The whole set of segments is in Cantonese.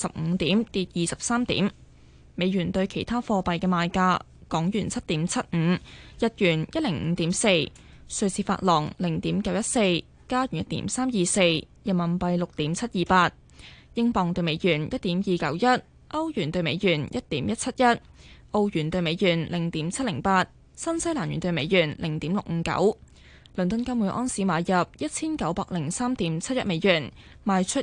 15點，跌23點。美元對其他貨幣嘅賣價：港元7.75，日元105.4，瑞士法郎0.914，加元1.324，人民幣6.728，英鎊對美元1.291，歐元對美元1.171，澳元對美元0.708，新西蘭元對美元0.659。倫敦金每盎司買入1903.71美元，賣出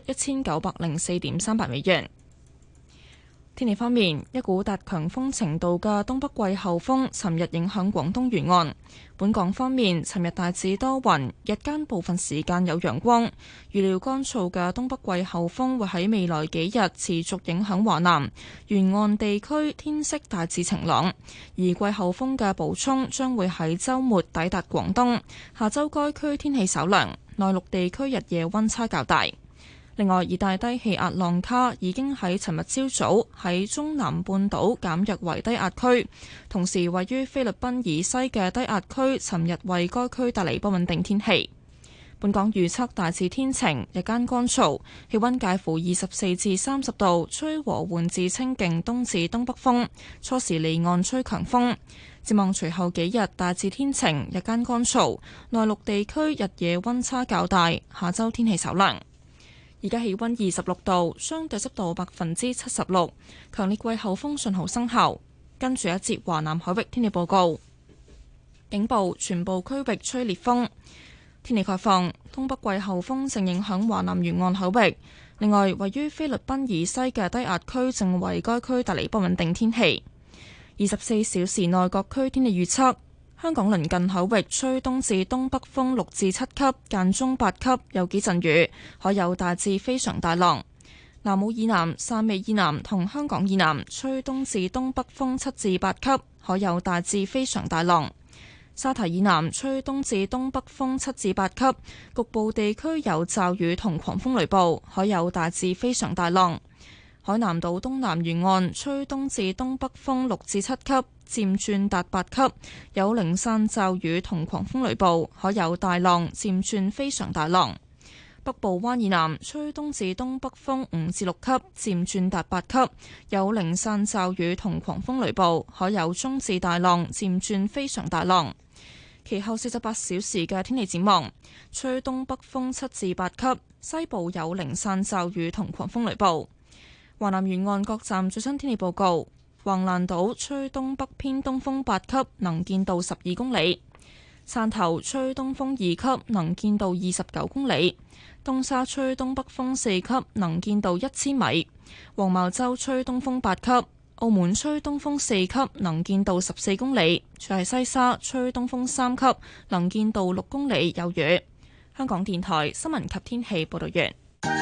1904.38美元。天氣方面，一股達強風程度嘅東北季候風尋日影響廣東沿岸。本港方面，尋日大致多雲，日間部分時間有陽光。預料乾燥嘅東北季候風會喺未來幾日持續影響華南沿岸地區，天色大致晴朗。而季候風嘅補充將會喺週末抵達廣東。下週該區天氣稍涼，內陸地區日夜溫差較大。另外，熱帶低氣壓浪卡已經喺尋日朝早喺中南半島減弱為低壓區，同時位於菲律賓以西嘅低壓區尋日為該區帶嚟不穩定天氣。本港預測大致天晴，日間乾燥，氣溫介乎24至30度，吹和緩至清勁東至東北風，初時離岸吹強風。展望隨後幾日大致天晴，日間乾燥，內陸地區日夜溫差較大，下週天氣稍涼。而家氣溫26度，相對濕度76%，強烈季候風信號生效。跟住一節華南海域天氣報告，警報：全部區域吹烈風。天氣概況：東北季候風正影響華南沿岸海域，另外位於菲律賓以西嘅低壓區正為該區帶嚟不穩定天氣。24小時內各區天氣預測。香港鄰近海域吹東至東北風6至7級，間中8級，有幾陣雨，海有大至非常大浪。南澳以南、汕尾以南同香港以南吹東至東北風7至8級，海有大至非常大浪。沙堤以南吹東至東北風7至8級，局部地區有驟雨同狂風雷暴，海有大至非常大浪。海南島東南沿岸吹東至東北風6至7級，漸轉達8級，有零散驟雨同狂風雷暴，海有大浪，漸轉非常大浪。北部灣以南吹東至東北風5至6級，漸轉達8級，有零散驟雨同狂風雷暴，海有中至大浪，漸轉非常大浪。其後48小時嘅天氣展望，吹東北風7至8級，西部有零散驟雨同狂風雷暴。華南沿岸各站最新天氣報告：橫瀾島吹東北偏東風8級，能見度12公里；汕頭吹東風2級，能見度29公里；東沙吹東北風4級，能見度1000米；黃茅洲吹東風8級；澳門吹東風4級，能見度14公里；最係西沙吹東風3級，能見度6公里，有雨。香港電台新聞及天氣報道完。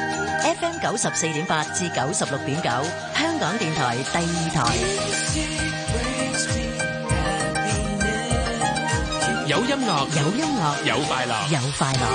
FM 94.8至96.9，香港電台第二台。 有音樂， 有音樂， 有快樂， 有快樂。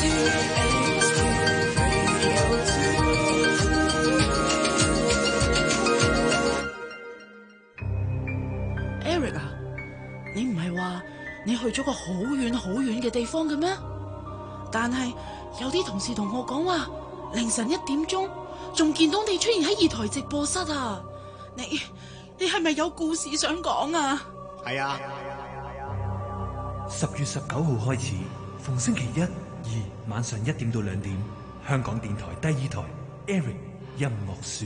Eric 啊，你唔係話你去咗個好遠好遠嘅地方嘅咩？但係有啲同事同我講話，凌晨1點鐘仲見到你出現喺2台直播室啊！你係咪有故事想講啊？ 係啊！10月19號開始，逢星期1、2晚上1點到2點，香港電台第二台 Eric 音樂說。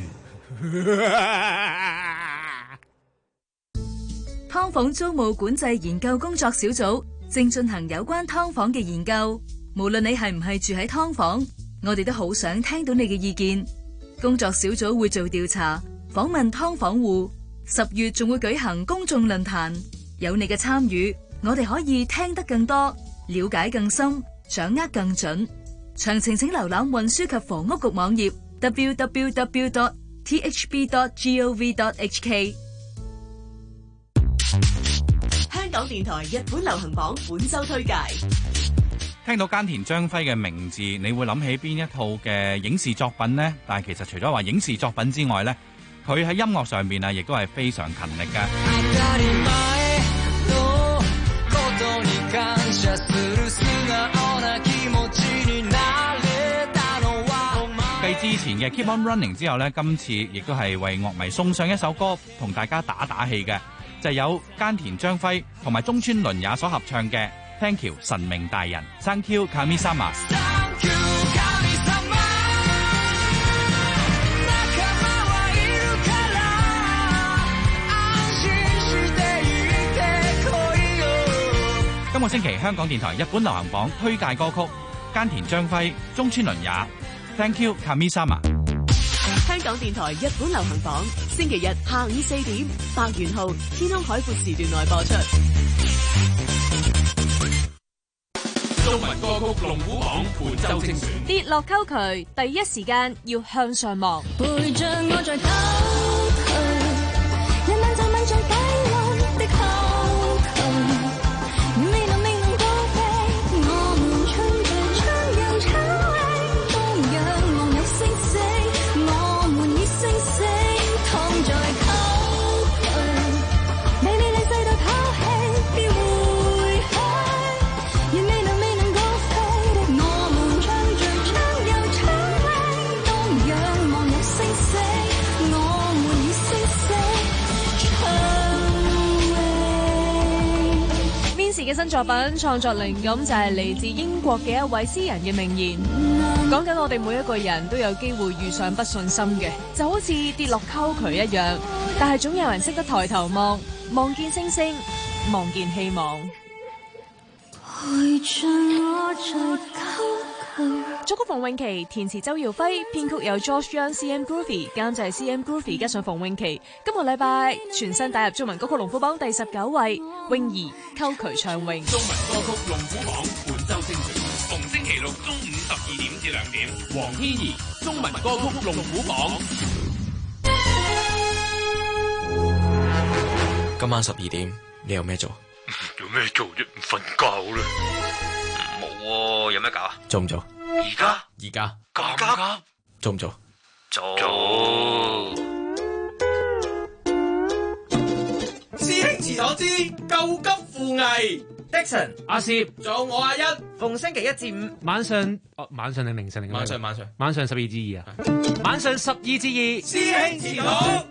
劏房租務管制研究工作小組正進行有關劏房嘅研究，無論你係唔係住喺劏房，我哋都好想聽到你嘅意見。工作小組會做調查，訪問劏房戶。10月仲會舉行公眾論壇，有你嘅參與，我哋可以聽得更多，了解更深，掌握更準。詳情請瀏覽運輸及房屋局網頁 www.thb.gov.hk。 香港電台日本流行榜本周推介。 聽到菅田將輝嘅名字，你會諗起邊一套嘅影視作品呢？但係其實除咗話影視作品之外呢，佢喺音樂上面啊，亦都係非常勤力嘅。繼之前前嘅 Keep On Running 之後呢，今次亦都係為樂迷送上一首歌，同大家打打氣嘅，就係有菅田將輝同埋中村倫也所合唱嘅 Thank You 神明大人 Thank You Kami-sama。今個星期香港電台日本流行榜推介歌曲，菅田將輝、中村倫也 Thank You Kami-sama。 香港電台日本流行榜星期日下午4點，白元浩天空海闊時段內播出。 中文歌曲龍虎榜本周精選， 跌落溝渠，第一時間要向上望。 陪着我在溝渠，人們就問在低溫的溝渠，未能高飛，我們吹着唱又唱起，都仰望有星星，我們以星星躺在溝渠，美麗離世到拋棄，別回去，仍未能高飛的我們唱着唱又唱起，都仰望有星星，我們以星星唱。 Vince 嘅新作品創作靈感就係嚟自英國嘅一位詩人嘅名言，講緊我哋每一個人都有機會遇上不順心嘅，就好似跌落溝渠一樣，但係總有人識得抬頭望，望見星星，望見希望。 陪着我在溝渠。 作曲馮詠琪，填詞周耀輝，編曲由 George Young、CM Groovy， 監製 CM Groovy 加上馮詠琪。今個禮拜全新打入中文歌曲龍虎榜第19位，泳兒溝渠暢泳。 中文歌曲龍虎榜本周精選，逢星期六中午12點至2點，黃天怡中文歌曲龍虎榜。 今晚12點，你有咩做？ 有咩做啫？唔瞓覺啦。冇喎，有咩搞啊？ 做唔做？ 而家咁急？ 做唔做？ 做。 師兄遲咗知，救急扶危。 Dixon、 阿攝，仲有我阿一， 逢星期1至5晚上，晚上定凌晨定晚上 12至2啊！晚上12至2， 師兄遲咗。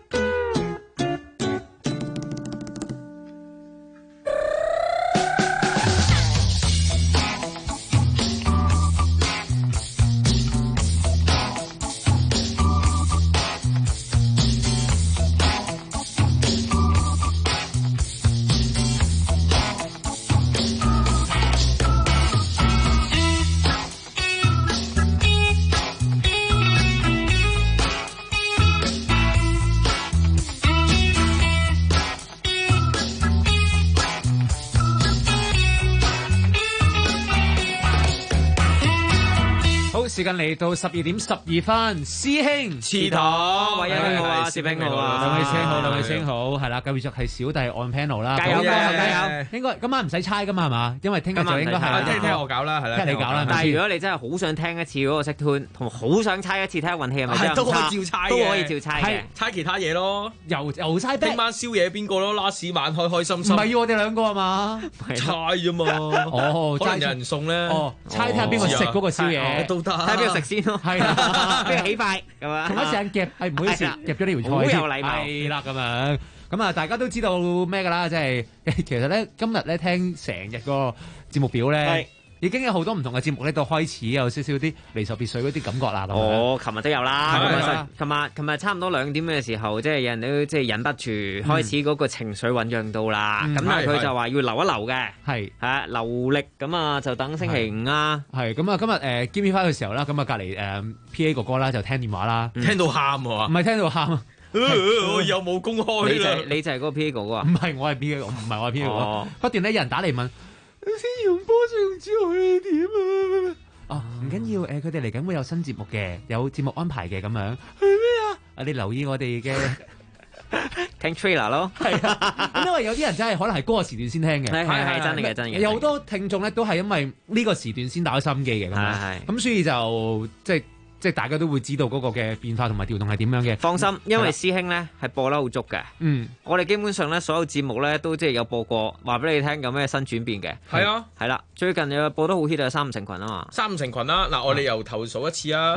時間嚟到12點12分，師兄遲堂，喂，一兄好啊，攝兄好啊， 兩位師兄好，係啦，繼續係小弟按 panel 啦， 加油！ 應該今晚唔使猜噶嘛，係嘛？因為聽日就應該係聽我搞啦，係啦， 聽你搞啦。 但係如果你真係好想聽一次嗰個識 tune，同好想猜一次睇下運氣係咪真係都可以照猜嘅， 都可以照猜嘅， 猜其他嘢咯， 又猜。 聽晚宵夜邊個咯？last 晚開開心心。 唔係要我哋兩個啊嘛？ 猜啫嘛。 哦， 可能有人送咧。 哦，猜睇下邊個食嗰個宵夜都得， 睇下邊個食先咯。係啦，邊個起快咁啊？ 同一時間夾，唔好意思，夾咗呢條菜。 好有禮貌。 係啦，咁樣咁啊，大家都知道咩㗎啦？即係其實咧，今日咧聽成日個節目表咧，已經有好多唔同嘅節目咧，到開始有少少啲離愁別緒嗰啲感覺啦。 哦，琴日都有啦。琴日差唔多2點嘅時候，即係有人都即係忍不住開始嗰個情緒醖釀到啦。咁但係佢就話要留一留嘅，係啊，留力咁啊，就等星期5啦。 係咁啊，今日Gimme 翻嘅時候啦，咁啊隔離PA 哥哥啦就聽電話啦， 聽到喊喎， 唔係聽到喊啊！ 我又冇公開啦。 你就係嗰個 PA 哥哥啊？ 唔係，我係 PA 哥，唔係我係 PA 哥哥。不斷咧有人打嚟問。先用波仲唔知佢點啊？哦，唔緊要，佢哋嚟緊會有新節目嘅，有節目安排嘅咁樣。係咩啊？你留意我哋嘅聽 trailer 咯。係啊，因為有啲人真係可能係嗰個時段先聽嘅。 係真嘅真嘅。 有好多聽眾咧都係因為呢個時段先打開心機嘅咁樣。咁所以就即係大家都會知道嗰個嘅變化同埋調動係點樣嘅。 放心，因為師兄咧係播得好足嘅。我哋基本上咧所有節目咧都即係有播過，話俾你聽有咩新轉變嘅。 係啊， 係啦，最近有播得好 hit 啊，三五成群啊嘛。 三五成群啦，嗱，我哋由頭數一次啊。好，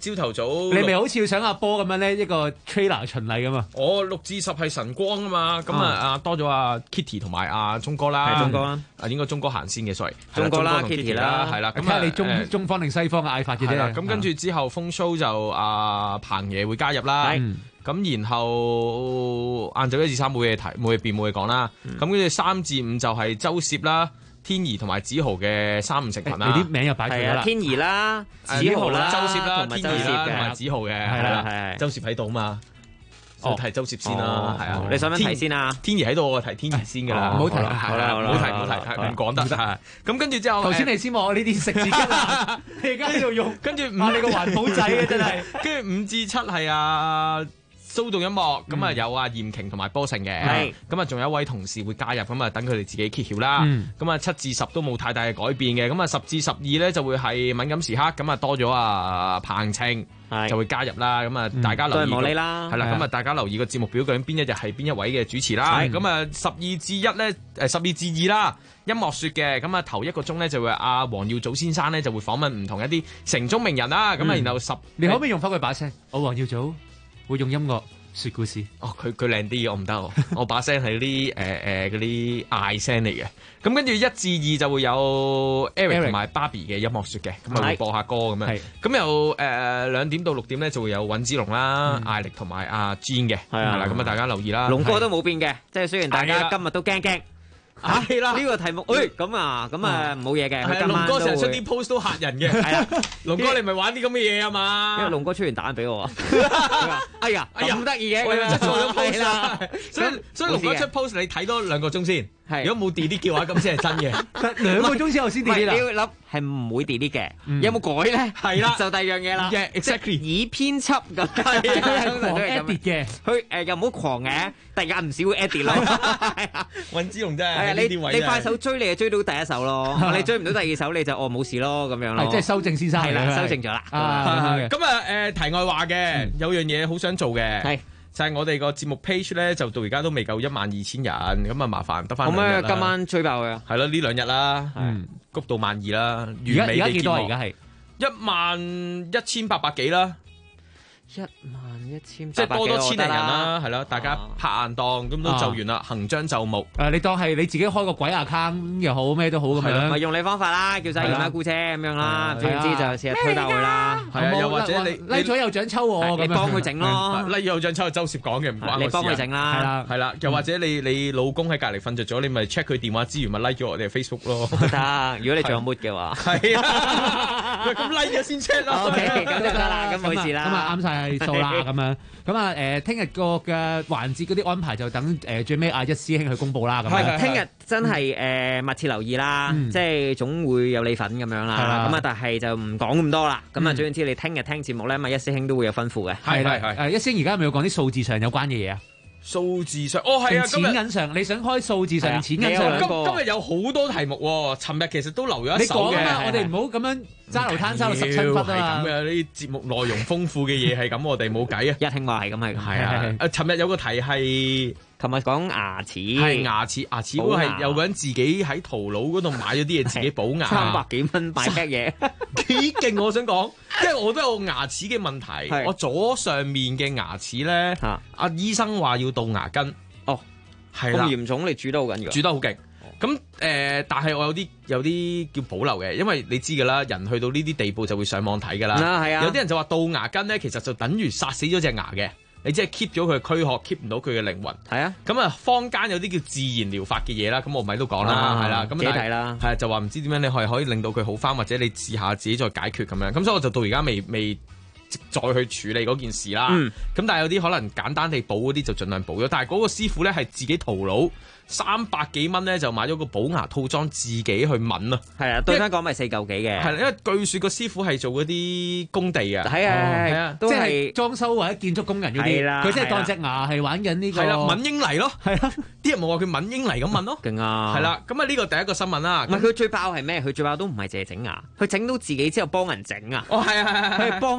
朝頭早。 你咪好似要上阿波咁樣咧，一個 trailer 巡禮咁嘛。 我6至10係晨光啊嘛，咁多咗阿 Kitty 同埋阿鐘哥啦。 係鐘哥啦。 應該鐘哥行先嘅，sorry。 鐘哥啦 ，Kitty 啦， 係啦。咁睇下你中方定西方嘅嗌法嘅啫。 咁跟住之後風 show 就彭爺會加入啦。咁然後晏晝1至3冇嘢提，冇嘢變，冇嘢講啦。咁跟住3至5就係周攝啦、天怡同埋子豪嘅3五成群啦。 你啲名又擺出咗啦。 天怡啦、子豪啦、 周攝啦、天怡啦同埋嘅。 子豪嘅，係啦，周攝喺度嘛。我提周攝先啦，係啊， 你想唔想提先啊？ 天怡喺度，我提天怡先㗎啦。 唔好提， 好啦，唔好提，唔講得。咁跟住之後， 頭先你先話我呢啲食字吉啦，你而家喺度用， 跟住你個環保仔嘅真係。 跟住5至7係騷動音樂，咁啊有嚴瓊同埋波成嘅，咁啊仲有一位同事會加入，咁啊等佢哋自己揭曉啦。咁啊7至10都冇太大嘅改變嘅，咁啊10至12咧就會係敏感時刻，咁啊多咗彭晴就會加入啦。咁啊大家留意， 都係啦， 係啦，咁啊大家留意個節目表究竟邊一日係邊一位嘅主持啦。咁啊12至1咧12至2啦，音樂説嘅，咁啊頭1個鐘咧就會阿黃耀祖先生咧就會訪問唔同一啲城中名人啦。咁啊然後你可唔可以用翻佢把聲？我黃耀祖。會用音樂說故事。 佢靚啲，我唔得，我把聲係啲嗰啲嗌聲嚟嘅。咁跟住1至2就會有 Eric 同埋 Barbie 嘅音樂說嘅，咁啊會播下歌咁樣。咁又2點到6點咧就會有尹子龍啦、艾力同埋阿 Jean 嘅，係啦。咁啊大家留意啦。 龍哥都冇變嘅，即係雖然大家今日都驚。 係啦， 呢個題目，咁冇嘢嘅。 係啊，龍哥成日出啲 post 都嚇人嘅。係啊，龍哥你咪玩啲咁嘅嘢啊嘛。 因為龍哥出完蛋俾我啊。哎呀，咁得意嘅， 我出錯咗 post 啦。所以龍哥出 post 你睇多2個鐘先。如果冇 delete 嘅話，咁先係真嘅。 2個鐘之後先 delete 啦。 你要諗係唔會 delete 嘅，有冇改咧？ 係啦， 就第二樣嘢啦。 exactly 以編輯咁， 狂 edit 嘅。 佢又唔好狂嘅，突然間唔少會 edit 咯。 尹子龍真係你快手追你就追到第1首咯，你追唔到第2首你就冇事咯咁樣咯。 即係修正先生係啦，修正咗啦。 咁啊題外話嘅，有樣嘢好想做嘅。就係我哋個節目 page 咧，就到而家都未夠12000人，咁啊麻煩得翻2日啦。 今晚追爆佢啊！ 係咯，呢2日啦，谷到12000啦。 而家幾多？而家係 11800幾啦。 11800， 即係多1000零人啦，係咯，大家拍硬檔咁都就完啦，行將就木。 你當係你自己開個鬼 account 又好，咩都好咁樣。 咪用你方法啦，叫晒姨媽姑姐咁樣啦，總之就成日推到佢啦。 係啊，又或者你拉咗又獎抽我， 你幫佢整咯。 拉有獎抽係周攝講嘅，唔關我事。 你幫佢整啦， 係啦。又或者你老公喺隔離瞓着咗，你咪 check 佢電話之餘，咪拉咗我哋 Facebook 咯。 得，如果你仲有 mood 嘅話。 係啊，咁拉咗先 check 咯。 OK，咁就得啦，咁冇事啦。 咁啊啱晒數啦，咁樣。咁啊聽日個嘅環節嗰啲安排就等最尾阿一師兄去公佈啦。咁樣聽日真係密切留意啦，即係總會有你份咁樣啦。咁啊，但係就唔講咁多啦。咁啊，總之你聽日聽節目咧，一師兄都會有吩咐嘅。 係啦，一師兄而家係咪要講啲數字上有關嘅嘢啊？ 數字上，係啊， 錢銀上，你想開數字上，錢銀上。 今日有好多題目喎，尋日其實都留咗一手嘅。 你講啊嘛，我哋唔好咁樣揸流攤揸到17分啊嘛。 咁嘅呢啲節目內容豐富嘅嘢係咁，我哋冇計啊。 一聽話係咁係。 係啊，尋日有個題係。 琴日講牙齒， 係牙齒嗰個係有個人自己喺淘寶嗰度買咗啲嘢自己補牙 ，300幾蚊買 pack 嘢， 幾勁！我想講，因為我都有牙齒嘅問題，我左上面嘅牙齒咧，阿醫生話要杜牙根，係啦， 咁嚴重，你煮得好緊要， 煮得好勁。咁但係我有啲叫保留嘅，因為你知㗎啦，人去到呢啲地步就會上網睇㗎啦。有啲人就話杜牙根咧，其實就等於殺死咗隻牙嘅。你即係 keep 咗佢嘅軀殼 keep 唔到佢嘅靈魂。 係啊， 咁啊坊間有啲叫自然療法嘅嘢啦，咁我咪都講啦，係啦，咁自己睇啦， 係就話唔知點樣你可以令到佢好返，或者你試下自己再解決咁樣。咁所以我就到而家未再去處理嗰件事啦。咁但係有啲可能簡單地補嗰啲就盡量補咗，但係嗰個師傅咧係自己淘佬300幾蚊咧就買咗個補牙套裝自己去抿啊。 係啊，對翻講咪4嚿幾嘅。 係啦，因為據說個師傅係做嗰啲工地啊。 係啊， 即係裝修或者建築工人嗰啲。佢即係當隻牙係玩緊呢個。 係啦，抿英泥咯。係啦，啲人冇話佢抿英泥咁抿咯。 勁啊！ 係啦，咁啊呢個第一個新聞啦。 唔係佢最爆係咩？佢最爆都唔係淨係整牙，佢整到自己之後幫人整啊。 係啊， 佢係幫人整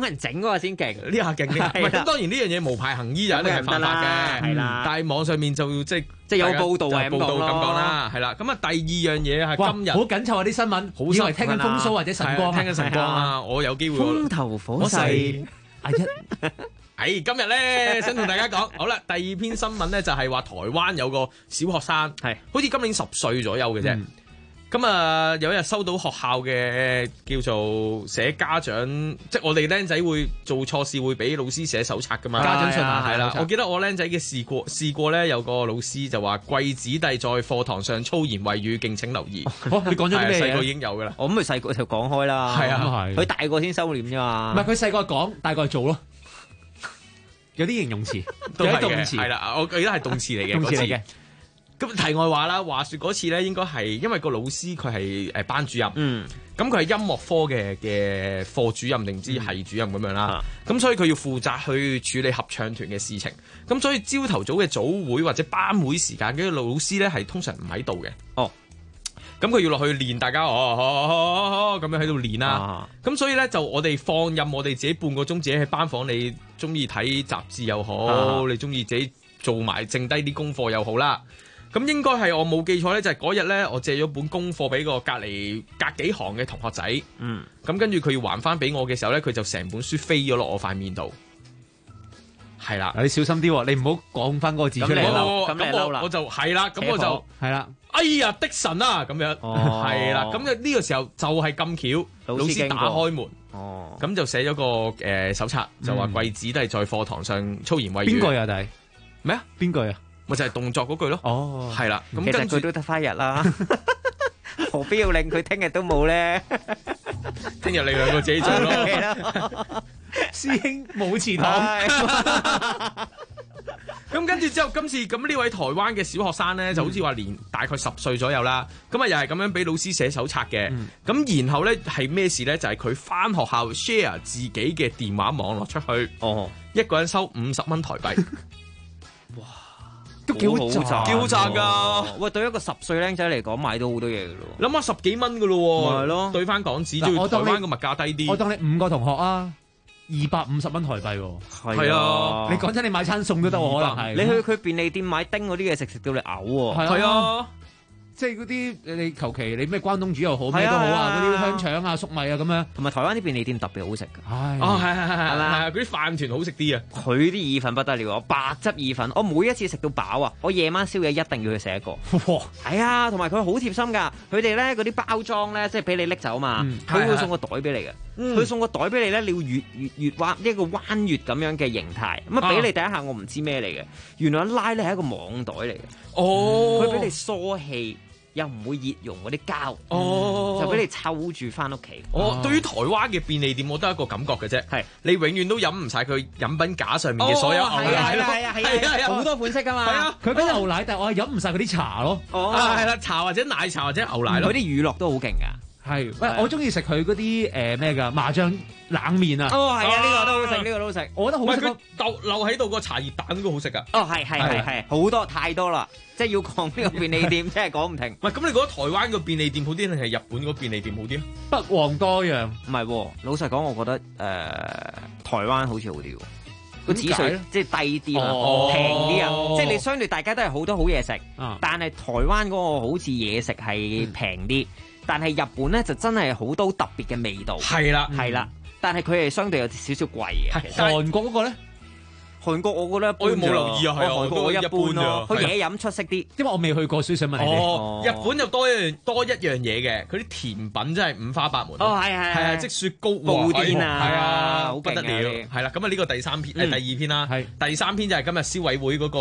嗰個先勁， 呢下勁啲。唔係咁，當然呢樣嘢無牌行醫就一定係犯法嘅， 係啦。 但係網上面就即係有報道係咁講啦，係啦。咁啊，第二樣嘢係今日好緊湊啊啲新聞，以為聽緊風騷或者晨光， 聽緊晨光啊！我有機會風頭火勢。 今日咧想同大家講，好啦，第二篇新聞咧就係話台灣有個小學生，係好似今年10歲左右嘅啫。咁啊，有一日收到學校嘅叫做寫家長，即係我哋僆仔會做錯事會俾老師寫手冊噶嘛。 家長信啊， 係啦。我記得我僆仔嘅試過咧，有個老師就話貴子弟在課堂上粗言穢語，敬請留意。 你講咗啲咩？ 細個已經有噶啦。 我咁佢細個就講開啦。 係啊， 佢大個先收斂啫嘛。 唔係佢細個講，大個做咯。有啲形容詞， 都係動詞， 係啦，我記得係動詞嚟嘅， 動詞嚟嘅。 咁題外話啦，話說嗰次咧，應該係因為個老師佢係班主任，咁佢係音樂科嘅課主任定唔知係主任咁樣啦，咁所以佢要負責去處理合唱團嘅事情，咁所以朝頭早嘅早會或者班會時間，嗰啲老師咧係通常唔喺度嘅。咁佢要落去練，大家咁樣喺度練啦。咁所以咧就我哋放任我哋自己半個鐘，自己喺班房，你中意睇雜誌又好，你中意自己做埋剩低啲功課又好啦。咁應該係我冇記錯咧，就係嗰日咧，我借咗本功課俾個隔幾行嘅同學仔。咁跟住佢要還翻俾我嘅時候咧，佢就成本書飛咗落我塊面度。係啦， 你小心啲，你唔好講翻嗰個字出嚟。 咁我就係啦，咁我就係啦。哎呀，的神啊，咁樣係啦。咁呢個時候就係咁巧，老師打開門，咁就寫咗個手冊，就話貴子都係在課堂上粗言穢語。 邊個啊？弟咩啊？ 邊句啊？ 咪就係動作嗰句咯。係啦。咁其實佢都得翻日啦，何必要令佢聽日都冇咧？ 聽日你兩個自己做咯。 師兄冇祠堂。 咁跟住之後，今次咁呢位台灣嘅小學生咧，就好似話年大概10歲左右啦。咁啊，又係咁樣俾老師寫手冊嘅。咁然後咧係咩事咧？就係佢翻學校 share 自己嘅電話網絡出去。一個人收50蚊台幣。 哇， 都幾好賺， 幾好賺㗎。 喂，對一個10歲僆仔嚟講，買到好多嘢㗎咯。 諗下10幾蚊㗎咯喎。 係咯， 對翻港紙，仲要台灣個物價低啲。 我當你5個同學啊。250蚊台幣喎， 係啊！ 你講真，你買餐餸都得喎，可能係。 你去佢便利店買丁嗰啲嘢食到你嘔喎。 係啊，即係嗰啲你求其你咩關東煮又好咩都好啊，嗰啲香腸啊、粟米啊咁樣。同埋台灣啲便利店特別好食㗎。 係嘛？嗰啲飯團好食啲啊！ 佢啲意粉不得了，白汁意粉，我每一次食到飽啊！我夜晚宵夜一定要去食一個。係啊，同埋佢好貼心㗎。佢哋咧嗰啲包裝咧，即係俾你拎走嘛，佢會送個袋俾你嘅。佢送個袋俾你咧，你要越彎一個彎月咁樣嘅形態，咁啊俾你第一下我唔知咩嚟嘅，原來一拉咧係一個網袋嚟嘅。佢俾你疏氣。又唔會熱溶嗰啲膠，就俾你抽住翻屋企。 對於台灣嘅便利店，我都有一個感覺嘅啫，係你永遠都飲唔晒佢飲品架上面嘅所有牛奶咯， 係啊，好多款式噶嘛。 係啊， 佢俾牛奶，但係我係飲唔晒嗰啲茶咯。 係啦，茶或者奶茶或者牛奶咯。 佢啲乳酪都好勁噶。 係，喂，我中意食佢嗰啲咩㗎麻醬冷麵啊！ 係啊，呢個都好食，呢個都好食。 我覺得好食。 佢留喺度個茶葉蛋都好食噶。 係，好多太多啦，即係要講呢個便利店，真係講唔停。 喂，咁你覺得台灣個便利店好啲定係日本個便利店好啲啊？ 不遑多讓。 唔係，老實講，我覺得台灣好似好啲喎。個指數即係低啲啊，平啲啊，即係你相對大家都係好多好嘢食，但係台灣嗰個好似嘢食係平啲。但係日本咧就真係好多特別嘅味道，係啦，但係佢係相對有少少貴嘅。 韓國嗰個咧， 韓國我覺得我冇留意啊，係韓國我一般咯，佢嘢飲出色啲， 因為我未去過，所以想問你哋。 日本又多一樣嘢嘅，佢啲甜品真係五花八門。 係啊， 即雪糕、 布甸啊， 係啊，好不得了。係啦，咁啊呢個第二篇啦，第3篇就係今日消委會嗰個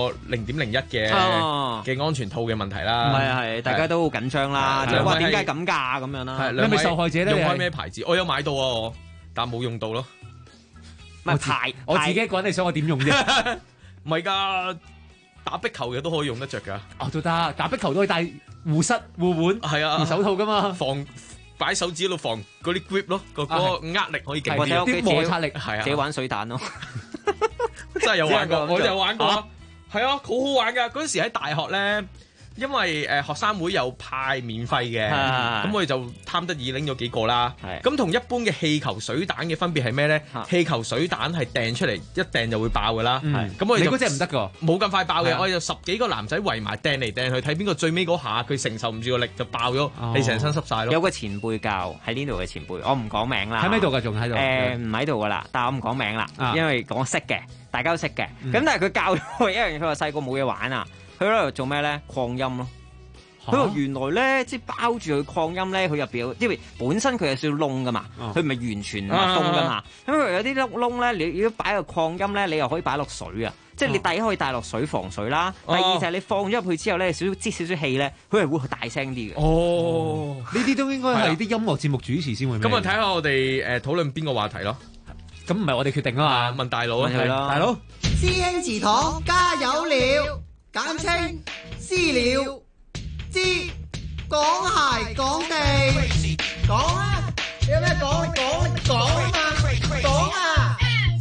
0.01嘅安全套嘅問題啦。 係，大家都好緊張啦，就話點解咁㗎咁樣啦？ 你係咪受害者咧？ 用開咩牌子？我有買到啊，但冇用到咯。 我自己一個人，你想我點用啫？ 唔係㗎，打壁球嘅都可以用得着㗎。 都得，打壁球都可以戴護膝、護腕、護手套㗎嘛。 防擺手指喺度防嗰啲 grip 咯，個壓力可以勁啲。 啲摩擦力係啊， 自己玩水彈咯。 真係有玩過，我有玩過。係啊，好好玩㗎！嗰陣時喺大學咧。 因為學生會有派免費嘅， 係咁我哋就貪得意拎咗幾個啦。 係咁同一般嘅氣球水彈嘅分別係咩咧？氣球水彈係掟出嚟一掟就會爆噶啦。咁我哋你嗰隻唔得㗎， 冇咁快爆嘅。 係啊我哋就10幾個男仔圍埋掟嚟掟去，睇邊個最尾嗰下佢承受唔住個力就爆咗，你成身濕晒咯。 有個前輩教喺呢度嘅前輩，我唔講名啦。 喺咪度㗎？仲喺度？ 唔喺度噶啦，但係我唔講名啦， 啊因為我識嘅，大家都識嘅。咁但係佢教咗我一樣嘢，佢話細個冇嘢玩啊，佢喺度做咩咧？擴音咯。佢話原來咧，即係包住佢擴音咧，佢入邊因為本身佢有少少窿噶嘛，佢唔係完全密封噶嘛。咁佢有啲窿咧，你如果擺個擴音咧，你又可以擺落水啊。即係你第一可以帶落水防水啦，第二就係你放咗入去之後咧，少少氣咧，佢係會大聲啲嘅。 哦，呢啲都應該係啲音樂節目主持先會。 咁啊，睇下我哋討論邊個話題咯。 咁唔係我哋決定啊嘛， 問大佬啊， 係大佬。 師兄祠堂加油了，簡稱私了。知講鞋講地講啊！你有咩講？你講啊嘛！講啊！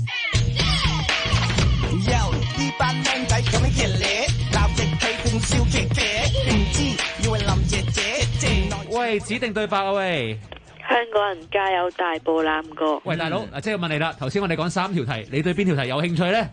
呢班僆仔咁樣熱烈，鬧直氣仲笑騎騎，唔知以為林姐姐喂，指定對白啊喂！ 香港人加油大步攬過。 喂，大佬，即係問你啦。頭先我哋講3條題，你對邊條題有興趣咧？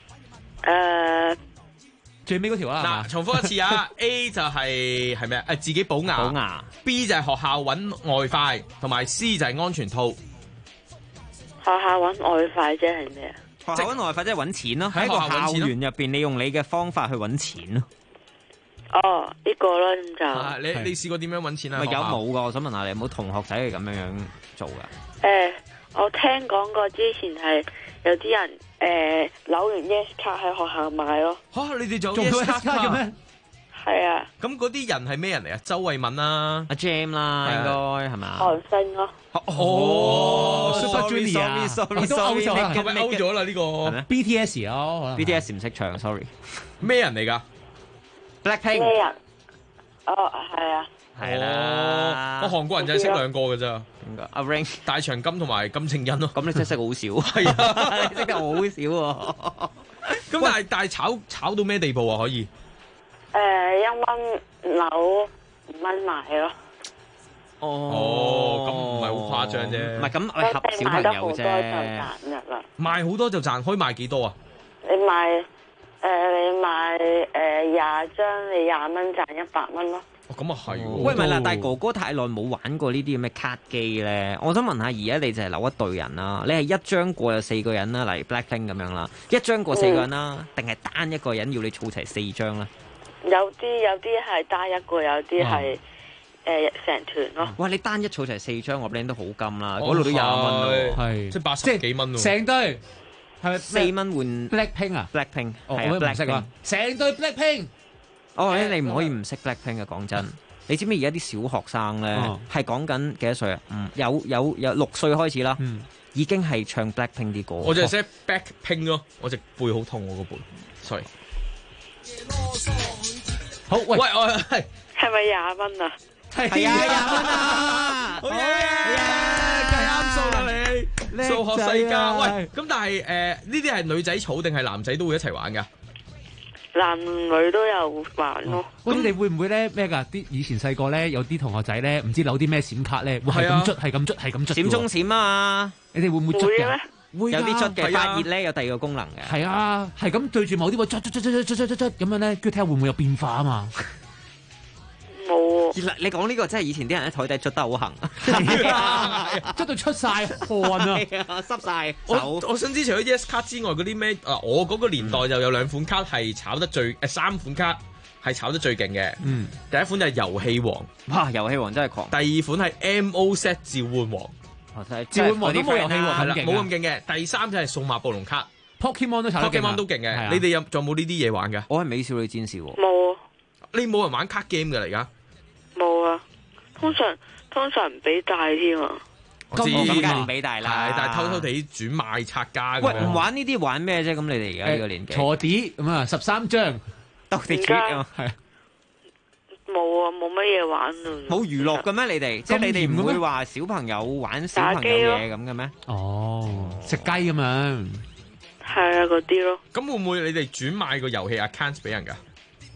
最尾嗰條啊！ 嗱，重複一次啊！A 就係咩啊？自己補牙。 補牙。 B 就係學校揾外快，同埋 C 就係安全套。 學校揾外快即係咩啊？ 學校揾外快即係揾錢咯，喺個校園入邊，你用你嘅方法去揾錢咯。 哦，呢個啦咁就。 你試過點樣揾錢啊？ 咪有冇噶？我想問下你，有冇同學仔係咁樣做噶？ 我聽講過之前係有啲人扭完 Yes 卡喺學校買咯。 嚇！你哋仲有 Yes 卡嘅咩？ 係啊。 咁嗰啲人係咩人嚟啊？周慧敏啦， 阿 Jam 啦，應該係咪？ 韓星咯。 哦 Super Junior 都勾咗啦，係咪勾咗啦呢個 BTS 咯 ？BTS 唔識唱，sorry。 咩人嚟㗎 ？Blackpink。 咩人？哦，係啊。 係啦， 我韓國人就係識2個㗎咋。 邊個？阿 Rain、 大長今同埋金正恩咯。 咁你真係識好少。係啊，你識得好少喎。 咁但係炒到咩地步啊？可以 1蚊樓5蚊賣咯。 哦，咁唔係好誇張啫。 唔係咁，係合小朋友啫。 賣好多就賺，可以賣幾多啊？ 你賣20張，你20蚊賺100蚊咯。 咁啊係喎。 喂，唔係啦，但係哥哥太耐冇玩過呢啲咁嘅卡機咧。我想問下，而家你就係扭一隊人啦，你係一張過有4個人啦，例如 Blackpink 咁樣啦，一張過4個人啦，定係單一個人要你儲齊4張咧？ 有啲係單一個，有啲係成團咯。 哇！你單一儲齊4張，我俾你都好金啦，嗰度都20蚊咯， 係即係80幾蚊喎。 成隊係咪 4蚊換 Blackpink 啊 ？Blackpink 我係啊唔識啊，成隊 Blackpink。 你唔可以唔識 Blackpink 嘅，講真。你知唔知而家啲小學生咧係講緊幾多歲啊？有6歲開始啦，已經係唱 Blackpink 啲歌。 我就係識 Blackpink 咯，我隻背好痛我個背，sorry。 好，喂， 我係咪20蚊啊？ 係啊，20蚊啊！ 好嘢，計啱數啦你，數學世家。喂，咁但係呢啲係女仔儲定係男仔都會一齊玩㗎？ 男女都有玩咯。 咁你會唔會咧咩㗎？啲以前細個咧有啲同學仔咧唔知扭啲咩閃卡咧，會係咁捽，係咁捽，係咁捽。 閃中閃啊嘛！ 你哋會唔會捽嘅？會有啲捽嘅，發熱咧有第2個功能嘅。 係啊，係咁對住某啲位捽咁樣咧，跟住睇下會唔會有變化啊嘛。 冇。 你講呢個真係以前啲人喺台底捽得好行， 捽到出晒汗啊， 濕晒手。我想知除咗 Yes 卡之外，嗰啲咩我嗰個年代就有2款卡係炒得最3款卡係炒得最勁嘅。第一款就係遊戲王， 哇！遊戲王真係狂。 第2款係 MOZ 召喚王， 召喚王都冇遊戲王咁勁， 冇咁勁嘅。第3就係數碼暴龍卡 ，Pokemon 都炒得勁 ，Pokemon 都勁嘅。你哋仲有冇呢啲嘢玩㗎？ 我係美少女戰士喎。 冇。 你冇人玩卡 game 㗎嚟㗎？ 冇啊，通常唔俾帶添啊。 我知咁梗係唔俾帶啦， 但係偷偷地轉賣拆家。 喂，唔玩呢啲玩咩啫？咁你哋而家呢個年紀坐碟咁啊，13張鬥地主啊，係冇啊，冇乜嘢玩啊。 冇娛樂嘅咩？你哋即係你哋唔會話小朋友玩小朋友嘢咁嘅咩？ 哦，食雞咁樣。 係啊，嗰啲咯。 咁會唔會你哋轉賣個遊戲 account 俾人㗎？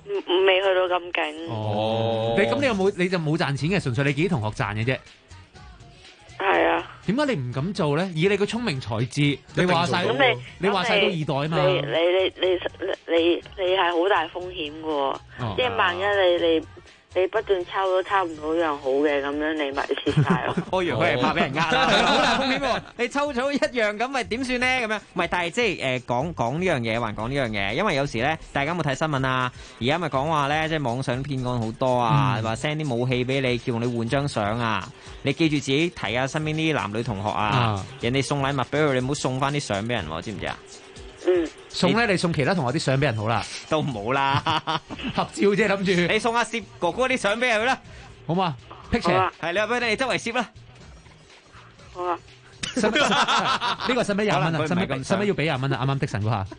未去到咁勁。 哦，你就冇賺錢嘅，純粹你幾啲同學賺嘅啫。 係啊。 點解你唔敢做咧？以你個聰明才智，你話晒都二代啊嘛。 你係好大風險嘅，即係萬一你不斷抽都抽唔到樣好嘅，咁樣你咪蝕晒咯。 我以為佢係怕俾人呃啦，好大風險喎！你抽咗一樣咁，咪點算咧？咁樣唔係，但係即係講呢樣嘢，還講呢樣嘢，因為有時咧，大家有冇睇新聞啊？而家咪講話咧，即係網上騙案好多啊，話 send 啲武器俾你，叫你換張相啊。你記住自己提下身邊啲男女同學啊，人哋送禮物俾佢，你唔好送翻啲相俾人喎，知唔知啊？ 送咧，你送其他同學啲相俾人好啦， 都唔好啦， 合照啫諗住。 你送阿攝哥哥啲相俾佢啦， 好嘛？picture 係你話俾你周圍攝啦。 好啊。 呢個使唔使20蚊啊？使唔使要俾20蚊啊？啱啱的神嗰下。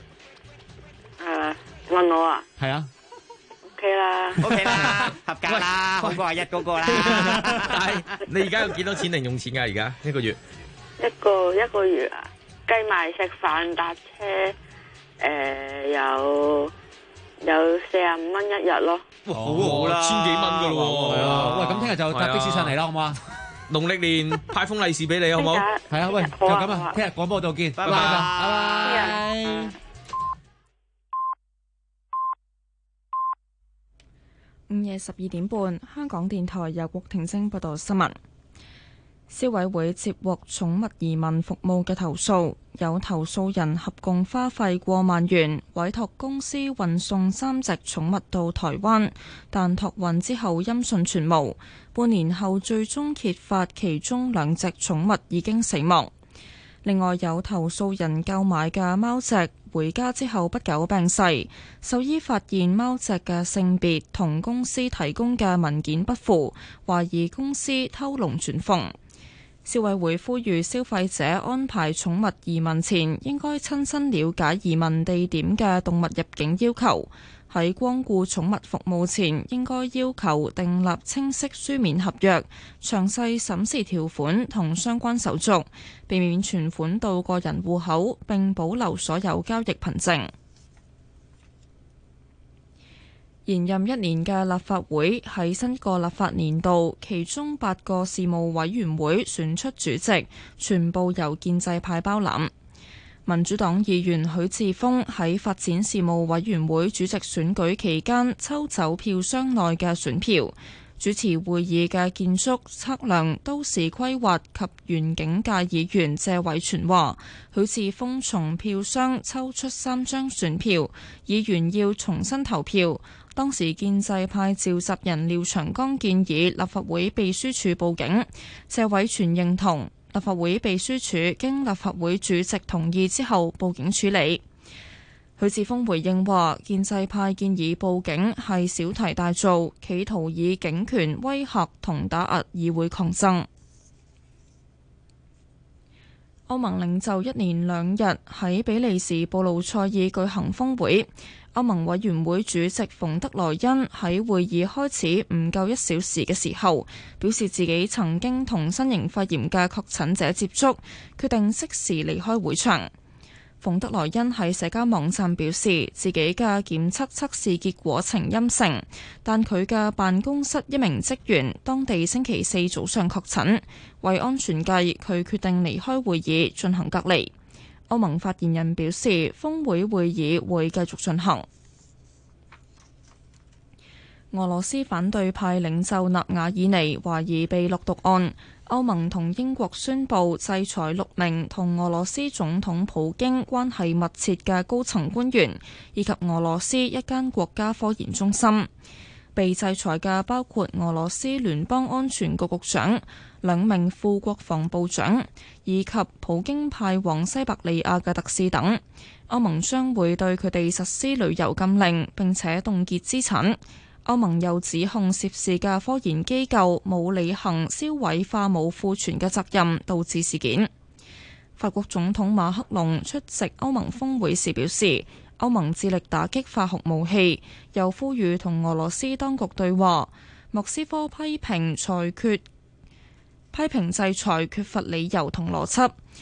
問我啊？ 係啊。 OK 啦， 合格啦，好過阿一嗰個啦。 但係你而家有幾多錢零用錢㗎？而家一個月？ 一個月啊？計埋食飯搭車，有45蚊一日咯。 哇，好啦，千幾蚊噶咯喎。 喂，咁聽日就搭的士上嚟啦，好唔好啊？ 農曆年派封利是俾你，好唔好？ 係啊，喂，就咁啊，聽日廣播道見，拜拜。 午夜12點半，香港電台由郭婷晶報道新聞。消委會接獲寵物移民服務嘅投訴，有投訴人合共花費過萬元委託公司運送3隻寵物到台灣，但託運之後音訊全無。半年後最終揭發其中2隻寵物已經死亡。另外有投訴人購買嘅貓隻回家之後不久病逝，獸醫發現貓隻嘅性別同公司提供嘅文件不符，懷疑公司偷龍轉鳳。消委會呼籲消費者安排寵物移民前，應該親身了解移民地點嘅動物入境要求。喺光顧寵物服務前，應該要求訂立清晰書面合約，詳細審視條款同相關手續，避免存款到個人戶口，並保留所有交易憑證。延任1年嘅立法會喺新一個立法年度，其中8個事務委員會選出主席，全部由建制派包攬。民主黨議員許智峰喺發展事務委員會主席選舉期間抽走票箱內嘅選票。主持會議嘅建築、測量、都市規劃及園境界議員謝偉銓話，許智峰從票箱抽出3張選票，議員要重新投票。當時建制派召集人廖長江建議立法會秘書處報警，謝偉銓認同，立法會秘書處經立法會主席同意之後報警處理。許智峰回應話，建制派建議報警係小題大做，企圖以警權威嚇同打壓議會抗爭。歐盟領袖1連2日喺比利時布魯塞爾舉行峰會。歐盟委員會主席馮德萊恩喺會議開始唔夠1小時嘅時候，表示自己曾經同新型肺炎嘅確診者接觸，決定適時離開會場。馮德萊恩喺社交網站表示，自己嘅檢測測試結果呈陰性，但佢嘅辦公室一名職員當地星期4早上確診，為安全計，佢決定離開會議進行隔離。歐盟發言人表示，峰會會議會繼續進行。俄羅斯反對派領袖納瓦爾尼懷疑被落毒案，歐盟同英國宣布制裁6名同俄羅斯總統普京關係密切嘅高層官員，以及俄羅斯一間國家科研中心。被制裁嘅包括俄羅斯聯邦安全局局長、2名副國防部長，以及普京派往西伯利亞嘅特使等。歐盟將會對佢哋實施旅遊禁令，並且凍結資產。歐盟又指控涉事嘅科研機構冇履行銷毀化武庫存嘅責任，導致事件。法國總統馬克龍出席歐盟峰會時表示，歐盟致力打擊化學武器，又呼籲同俄羅斯當局對話。莫斯科批評制裁缺乏理由同邏輯。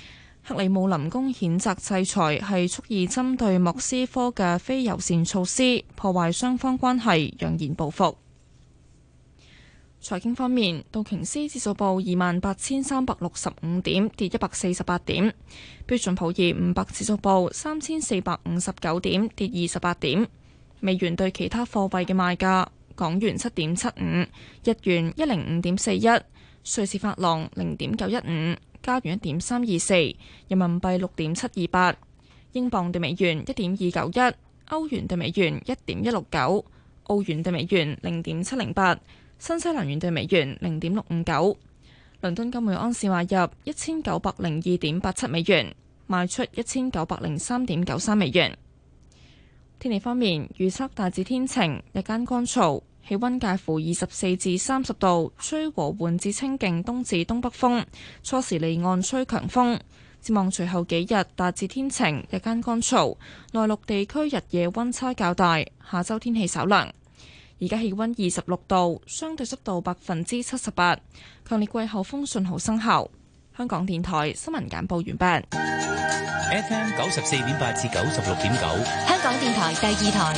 克里姆林宮譴責制裁係蓄意針對莫斯科嘅非友善措施，破壞雙方關係，揚言報復。財經方面，道瓊斯指數報28,365點，跌148點；標準普爾500指數報3,459點，跌28點。美元對其他貨幣嘅賣價：港元7.75，日元105.41，瑞士法郎0.915，加元1.324，人民幣6.728，英鎊對美元1.291，歐元對美元1.169，澳元對美元0.708。新西蘭元對美元0.659，倫敦金每盎司買入1902.87美元，賣出1903.93美元。天氣方面，預測大致天晴，日間乾燥，氣溫介乎24至30度，吹和緩至清勁東至東北風，初時離岸吹強風。展望隨後幾日大致天晴，日間乾燥，內陸地區日夜溫差較大，下週天氣稍涼。而家氣溫26度，相對濕度78%，強烈季候風信號生效。香港電台新聞簡報完畢。 FM 94.8至96.9， 香港電台第二台。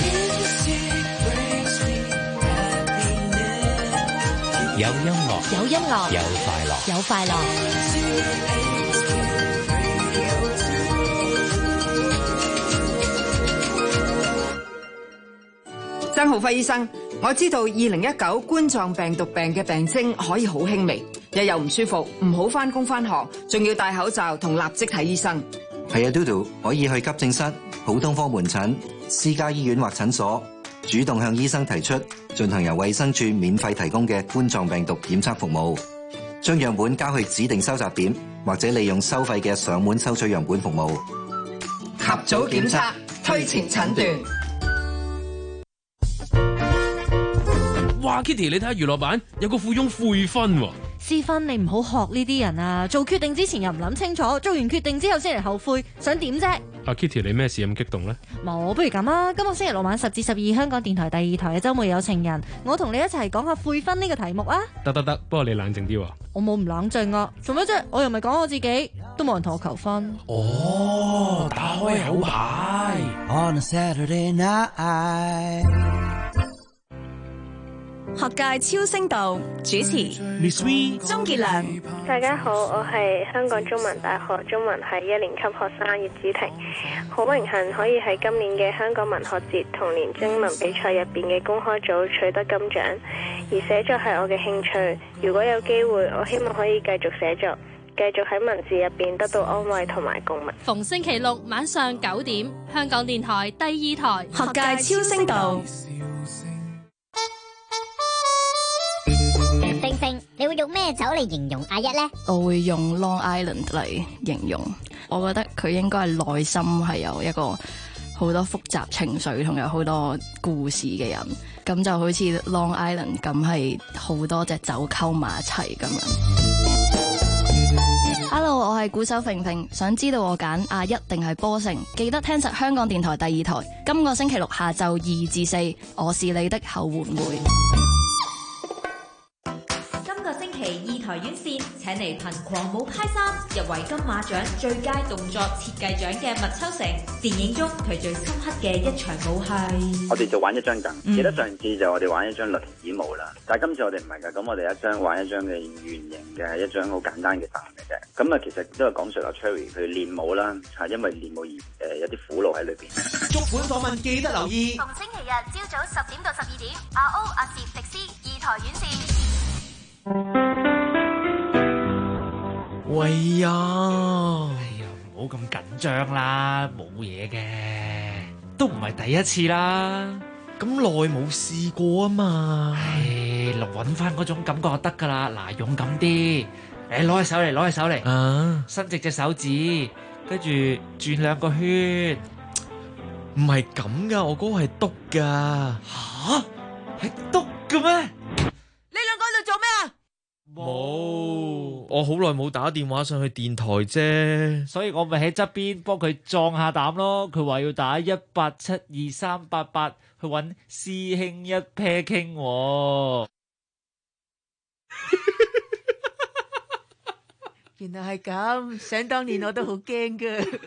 有音樂， 有音樂， 有快樂， 有快樂。 曾浩輝醫生，我知道2019冠狀病毒病嘅病徵可以好輕微，日又唔舒服，唔好返工返學，仲要戴口罩同立即睇醫生。 係啊，嘟嘟可以去急症室、普通科門診、私家醫院或診所，主動向醫生提出進行由衛生署免費提供嘅冠狀病毒檢測服務，將樣本交去指定收集點，或者利用收費嘅上門收取樣本服務。 及早檢測，推前診斷。 哇 Kitty， 你睇下娛樂版有個富翁悔婚喎。 思芬，你唔好學呢啲人啊！做決定之前又唔諗清楚，做完決定之後先嚟後悔，想點啫？ 阿 Kitty， 你咩事咁激動呢？ 冇，不如咁啊！今個星期六晚10至12，香港電台第二台嘅週末有情人，我同你一齊講下悔婚呢個題目啊！ 得，不過你冷靜啲喎。 我冇唔冷靜啊，做咩啫？我又唔係講我自己，都冇人同我求婚。 哦，打開口牌。 On a Saturday night。 學界超聲道主持 Miss V 鍾傑良。 大家好，我係香港中文大學中文系1年級學生葉子婷，好榮幸可以喺今年嘅香港文學節同年徵文比賽入邊嘅公開組取得金獎，而寫作係我嘅興趣。如果有機會，我希望可以繼續寫作，繼續喺文字入邊得到安慰同埋共鳴。 逢星期六晚上9點，香港電台第二台學界超聲道。 你會用咩酒嚟形容阿一呢？ 我會用 Long Island 嚟形容，我覺得佢應該係內心係有一個好多複雜情緒同有好多故事嘅人，咁就好似 Long Island 咁，係好多隻酒溝埋一齊咁樣。Hello， 我係鼓手揈揈，想知道我揀阿一定係波成？記得聽實香港電台第二台，今個星期六下晝2至4，我是你的後援會。 二台院線請嚟憑狂舞派衫入圍金馬獎最佳動作設計獎嘅麥秋成，電影中佢最深刻嘅一場舞係我哋就玩一張凳，記得上次就我哋玩一張輪椅舞啦，但係今次我哋唔係㗎，咁我哋玩一張嘅圓形嘅一張好簡單嘅凳嚟嘅，咁啊其實都係講述阿 Cherry 佢練舞啦，係因為練舞而有啲苦惱喺裏邊。 足本訪問記得留意， 逢星期日朝早10點到12點，阿 O 阿攝迪斯二台院線。 喂呀， 唔好咁緊張啦，冇嘢嘅，都唔係第一次啦， 咁耐冇試過啊嘛， 揾翻嗰種感覺就得噶啦，嗱，勇敢啲，攞起手嚟，攞起手嚟，伸直隻手指，跟住轉2個圈， 唔係咁噶，我嗰個係篤噶， 吓，係篤嘅咩？ 你兩個喺度做咩啊？ 冇，我好耐冇打電話上去電台啫， 所以我咪喺側邊幫佢壯下膽咯。佢話要打1872388去搵師兄一 pair 傾。 原來係咁，想當年我都好驚噶。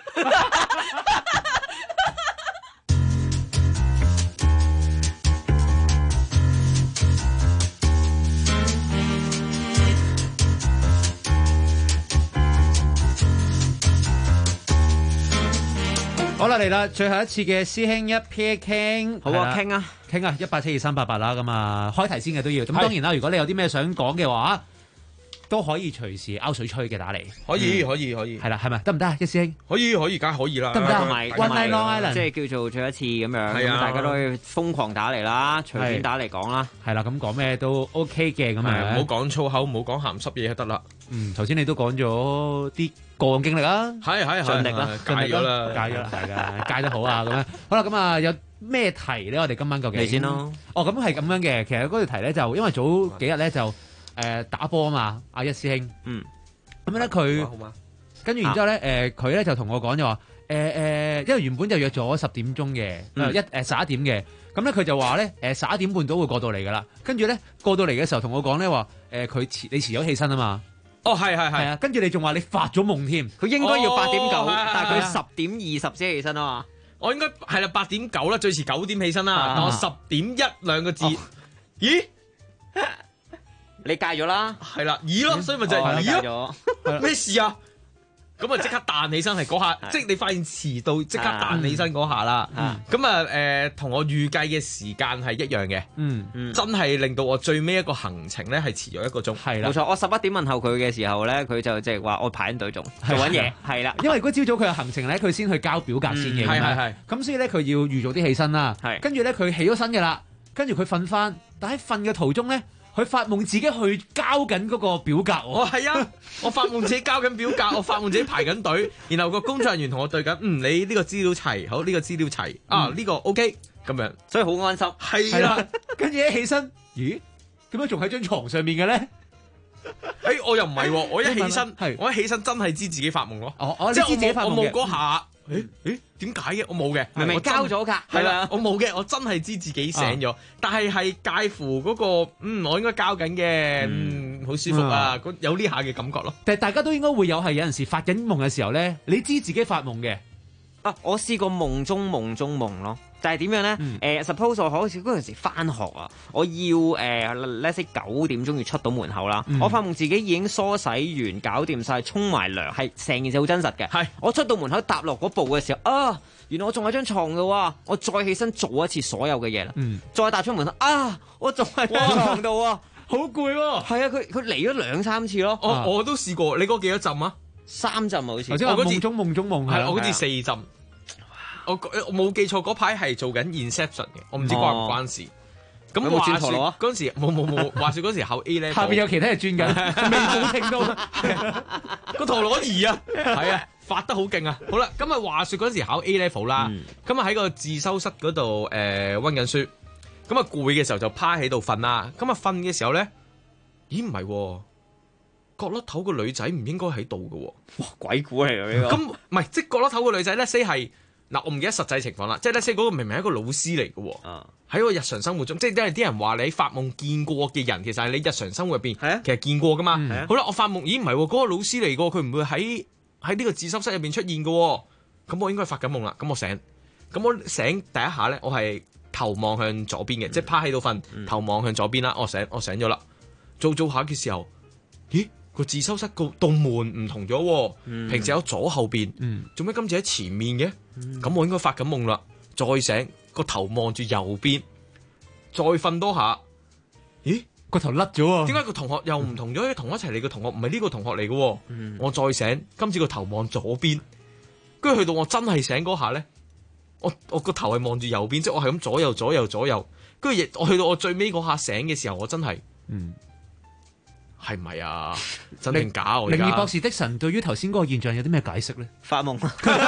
好啦，嚟啦，最後一次嘅師兄一 P 傾， 好啊，傾啊 ，1872388啦，咁啊，開題先嘅都要。咁當然啦，如果你有啲咩想講嘅話，都可以隨時拗水吹嘅打嚟。 可以。 係啦，係咪得唔得啊？一師兄可以，梗係可以啦。 得唔得？ 同埋 One Night Long Island 即係叫做最後一次咁樣， 係啊， 大家都可以瘋狂打嚟啦，隨便打嚟講啦。 係啦，咁講咩都 OK 嘅咁樣。 唔好講粗口，唔好講鹹濕嘢就得啦。 頭先你都講咗啲個案經歷啦， 係盡力啦， 戒咗啦， 係㗎，戒得好啊咁樣。好啦，咁啊有咩題咧？我哋今晚究竟？ 你先咯。 哦，咁係咁樣嘅。其實嗰條題咧就因為早幾日咧就打波啊嘛，阿一師兄。咁咧佢跟住然之後咧佢咧就同我講就話因為原本就約咗10點鐘嘅11點嘅。咁咧佢就話咧11點半都會過到嚟㗎啦。跟住咧過到嚟嘅時候同我講咧話你遲咗起身啊嘛。 哦，係啊，跟住你仲話你發咗夢添， 佢應該要8點9，但係佢10點20先起身啊嘛。 我應該係啦，8點9啦，最遲9點起身啦。但我10點1兩個字，咦？ 你戒咗啦？ 係啦，咯，所以咪就係戒咗。 咩事啊？咁啊即刻彈起身係嗰下，即係你發現遲到即刻彈起身嗰下啦。咁啊同我預計嘅時間係一樣嘅。真係令到我最尾一個行程咧係遲咗1個鐘。 係啦， 冇錯。我11點問候佢嘅時候咧，佢就即係話我排緊隊做緊嘢。係啦， 因為嗰朝早佢有行程咧，佢先去交表格先嘅。 係。 咁所以咧佢要預早啲起身啦。跟住咧佢起咗身嘅啦，跟住佢瞓翻，但喺瞓嘅途中咧。佢發夢自己去交緊嗰個表格喎。 係啊，我發夢自己交緊表格，我發夢自己排緊隊，然後個工作人員同我對緊，你呢個資料齊，好呢個資料齊，呢個 OK 咁樣， 所以好安心。 係啦， 跟住一起身，咦？點解仲喺張床上面嘅咧？ 我又唔係喎，我一起身真係知自己發夢咯。 即係我冇嗰下。點解嘅？我冇嘅， 明明交咗㗎， 係啦，我冇嘅，我真係知自己醒咗，但係介乎嗰個我應該交緊嘅，好舒服啊，有呢下嘅感覺咯。 但係大家都應該會有陣時發緊夢嘅時候咧，你知自己發夢嘅。 我試過夢中夢咯。就係點樣咧？suppose 我好似嗰陣時翻學啊，我要let's say 9點鐘要出到門口啦。我發夢自己已經梳洗完，搞掂晒，沖埋涼，係成件事好真實嘅。 係我出到門口踏落嗰步嘅時候，原來我仲喺張床嘅喎，我再起身做一次所有嘅嘢啦。再踏出門口，我仲喺張床度啊， 好攰喎。 係啊，佢嚟咗2-3次咯。 我都試過，你嗰幾多浸啊 ？3浸好似。 我夢中夢係我嗰次4浸。我冇記錯嗰排係做緊 Inception 嘅，我唔知關唔關事。咁有冇轉陀螺啊？ 嗰陣時冇，話説嗰時考 A 咧， 下邊有其他人轉緊，未冇聽到個陀螺儀啊，係啊，發得好勁啊！好啦，咁啊話説嗰陣時考 A level 啦，咁啊喺個自修室嗰度温緊書，咁啊攰嘅時候就趴喺度瞓啦，咁啊瞓嘅時候咧，咦唔係喎，角落頭個女仔唔應該喺度嘅喎， 哇鬼故嚟㗎呢個， 咁唔係即係角落頭個女仔咧 say 係。嗱，我唔記得實際情況啦，即係咧，嗰個明明係一個老師嚟嘅喎，喺個日常生活中，即係因為啲人話你發夢見過嘅人，其實係你日常生活入邊，其實見過噶嘛。好啦，我發夢，咦唔係喎，嗰個老師嚟嘅，佢唔會喺呢個自修室入邊出現嘅喎，咁我應該發緊夢啦。咁我醒第一下咧，我係頭望向左邊嘅，即係趴喺度瞓，頭望向左邊啦。我醒咗啦，做下嘅時候，咦？個自修室個道門唔同咗，平時有左後邊，做咩今次喺前面嘅？咁我應該發緊夢啦。再醒個頭望住右邊，再瞓多下，咦個頭甩咗啊？ 點解個同學又唔同咗？同我一齊嚟嘅同學唔係呢個同學嚟嘅。我再醒，今次個頭望左邊，跟住去到我真係醒嗰下咧，我個頭係望住右邊，即係我係咁左右，跟住我去到我最尾嗰下醒嘅時候，我真係係唔係啊？真定假？我而家靈異博士的神對於頭先嗰個現象有啲咩解釋咧？ 發夢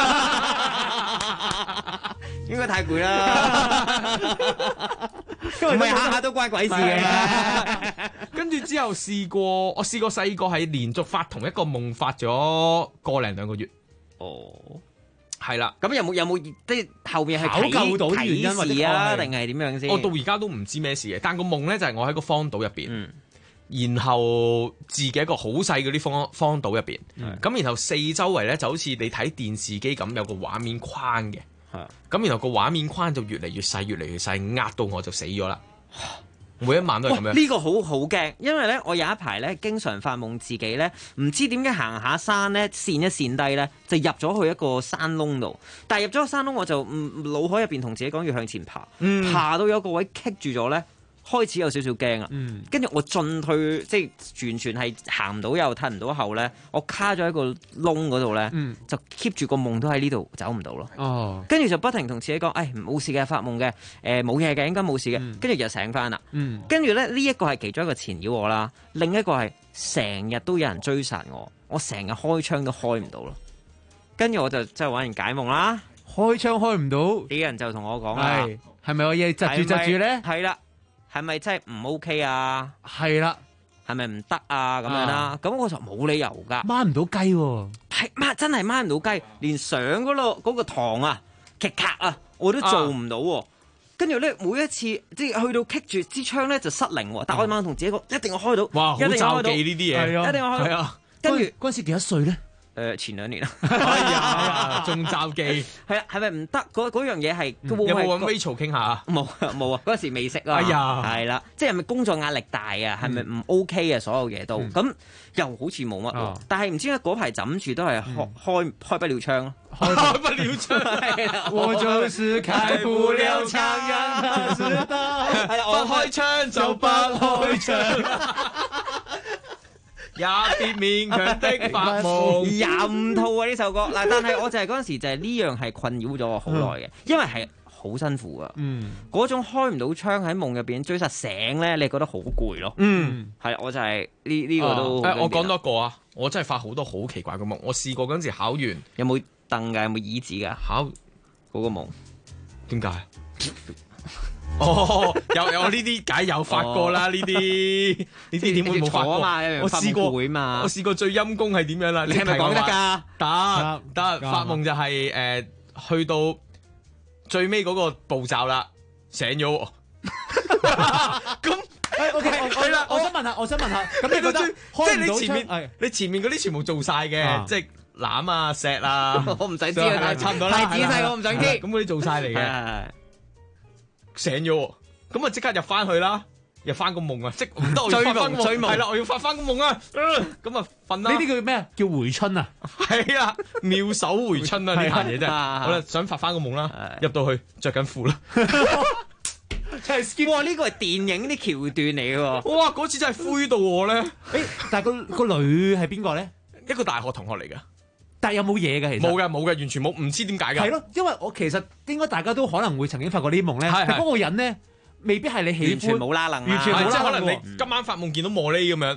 應該太攰啦，唔係下下都關鬼事嘅。 跟住之後我試過細個係連續發同一個夢，發咗個零2個月。係啦， 咁有冇即係後面係考究到啲原因或者定係點樣先？ 我到而家都唔知咩事嘅，但個夢咧就係我喺個荒島入邊。 然後自己一個好細嗰啲荒島入邊，咁然後四周圍咧就好似你睇電視機咁有個畫面框嘅，咁然後個畫面框就越嚟越細，越嚟越細，壓到我就死咗啦。每一晚都係咁樣。 呢個好驚，因為咧我有一排咧經常發夢自己咧唔知點解行下山咧跣一跣低咧就入咗去一個山窿度，但係入咗個山窿我就腦海入邊同自己講要向前爬，爬到有個位棘住咗咧。開始有少少驚啊，跟住我進退即係完全係行唔到又褪唔到後咧，我卡咗喺個窿嗰度咧，就 keep 住個夢都喺呢度走唔到咯。跟住就不停同自己講，冇事嘅，發夢嘅，冇嘢嘅，應該冇事嘅。跟住又醒翻啦。跟住咧呢一個係其中一個纏繞我啦，另一個係成日都有人追殺我成日開窗都開唔到咯。跟住我就即係揾人解夢啦， 開窗開唔到， 啲人就同我講啦， 係咪我嘢窒住咧？ 係啦。係咪真係唔 OK 啊？ 係啦， 係咪唔得啊？咁樣啦，咁我就冇理由噶， 掹唔到雞喎， 係真係掹唔到雞，連上嗰個堂啊、劇卡啊，我都做唔到喎。跟住咧，每一次即係去到棘住支槍咧就失靈喎，但我晚同自己講一定要開到， 哇！好詐忌呢啲嘢， 一定要開到。 跟住嗰陣時幾多歲咧？ 前2年啦， 哎呀，仲詐忌， 係啊，係咪唔得？嗰樣嘢係有冇揾 Rachel 傾下啊？ 冇啊，嗰時未識啊。 哎呀， 係啦，即係咪工作壓力大啊？係咪唔 OK 啊？所有嘢都咁又好似冇乜喎。但係唔知點解嗰排枕住都係開不了窗咯， 開不了窗。 我就是開不了窗呀，知道。 係啦，我開窗就不開窗。也別勉強的發夢， 淫套啊呢首歌嗱，但係我就係嗰陣時就係呢樣係困擾咗我好耐嘅，因為係好辛苦啊。嗰種開唔到窗喺夢入邊追殺醒咧，你覺得好攰咯。係我就係呢個都。 我講多個啊，我真係發好多好奇怪嘅夢。我試過嗰陣時考完， 有冇凳㗎？有冇椅子㗎？考嗰個夢點解？有呢啲解有發過啦，呢啲點會冇發過？我試過最陰功係點樣啦？ 你係咪講得㗎？ 得發夢就係去到最尾嗰個步驟啦，醒咗喎。咁 OK， 係啦，我想問下，咁你覺得即係你前面嗰啲全部做晒嘅，即係攬啊、錫啊， 我唔使知啊， 差唔多啦， 太仔細我唔想知。 咁嗰啲做晒嚟嘅。醒咗，咁啊即刻入翻去啦，入翻個夢啊，即唔得我要發翻個夢，係啦，我要發翻個夢啊，咁啊瞓啦。呢啲叫咩啊？叫回春啊？ 係啊，妙手回春啊！呢壇嘢真係，好啦，想發翻個夢啦，入到去着緊褲啦， 哇！呢個係電影啲橋段嚟嘅喎， 哇！嗰次真係灰到我咧， 但係個女係邊個咧？ 一個大學同學嚟嘅。 但係有冇嘢嘅？其實冇嘅，完全冇，唔知點解㗎。 係咯，因為我其實應該大家都可能會曾經發過呢啲夢咧。係嗰個人咧，未必係你喜歡， 完全冇啦能， 完全冇啦能。即係可能你今晚發夢見到茉莉咁樣，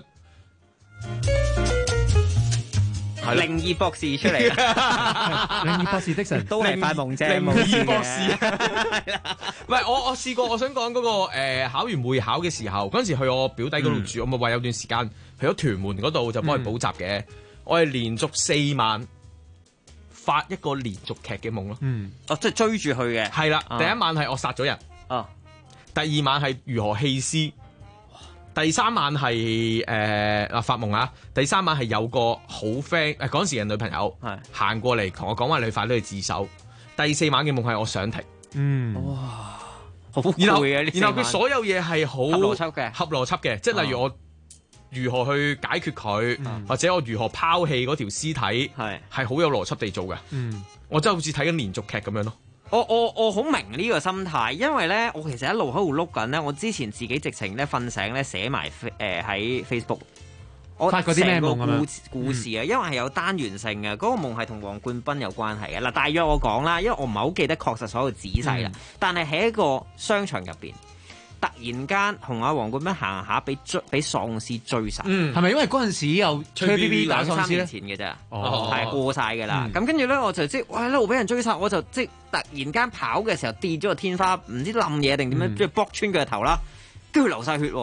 靈異博士出嚟， 靈異博士的神都係發夢啫。 靈異博士，喂，我試過，我想講嗰個考完會考嘅時候，嗰陣時去我表弟嗰度住，我咪話有段時間去咗屯門嗰度就幫佢補習嘅。我係連續4晚發一個連續劇嘅夢咯。 即係追住佢嘅。 係啦，第一晚係我殺咗人。第2晚係如何棄屍。第3晚係發夢啊！第3晚係有個好 friend 嗰陣時嘅女朋友行過嚟同我講話，你快啲去自首。第4晚嘅夢係我上庭。 哇，好攰啊！ 然後佢所有嘢係好合邏輯嘅， 即係例如我如何去解決佢，或者我如何拋棄嗰條屍體，係好有邏輯地做嘅。我真係好似睇緊連續劇咁樣咯。 我好明呢個心態，因為咧我其實一路喺度碌緊咧，我之前自己直情咧瞓醒咧寫埋喺 Facebook， 我發過啲咩夢啊？ 故事啊，因為係有單元性嘅，嗰個夢係同黃冠斌有關係嘅。嗱，大約我講啦，因為我唔係好記得確實所有仔細啦，但係喺一個商場入邊。突然間同阿黃冠斌行下，俾喪屍追殺。 係咪因為嗰陣時又吹 BB 打喪屍咧？ 2-3年前嘅咋，係過晒㗎啦。咁跟住咧，我就即係哇一路俾人追殺，我就即係突然間跑嘅時候跌咗個天花，唔知冧嘢定點樣，即係搏穿佢個頭啦，跟住流晒血喎。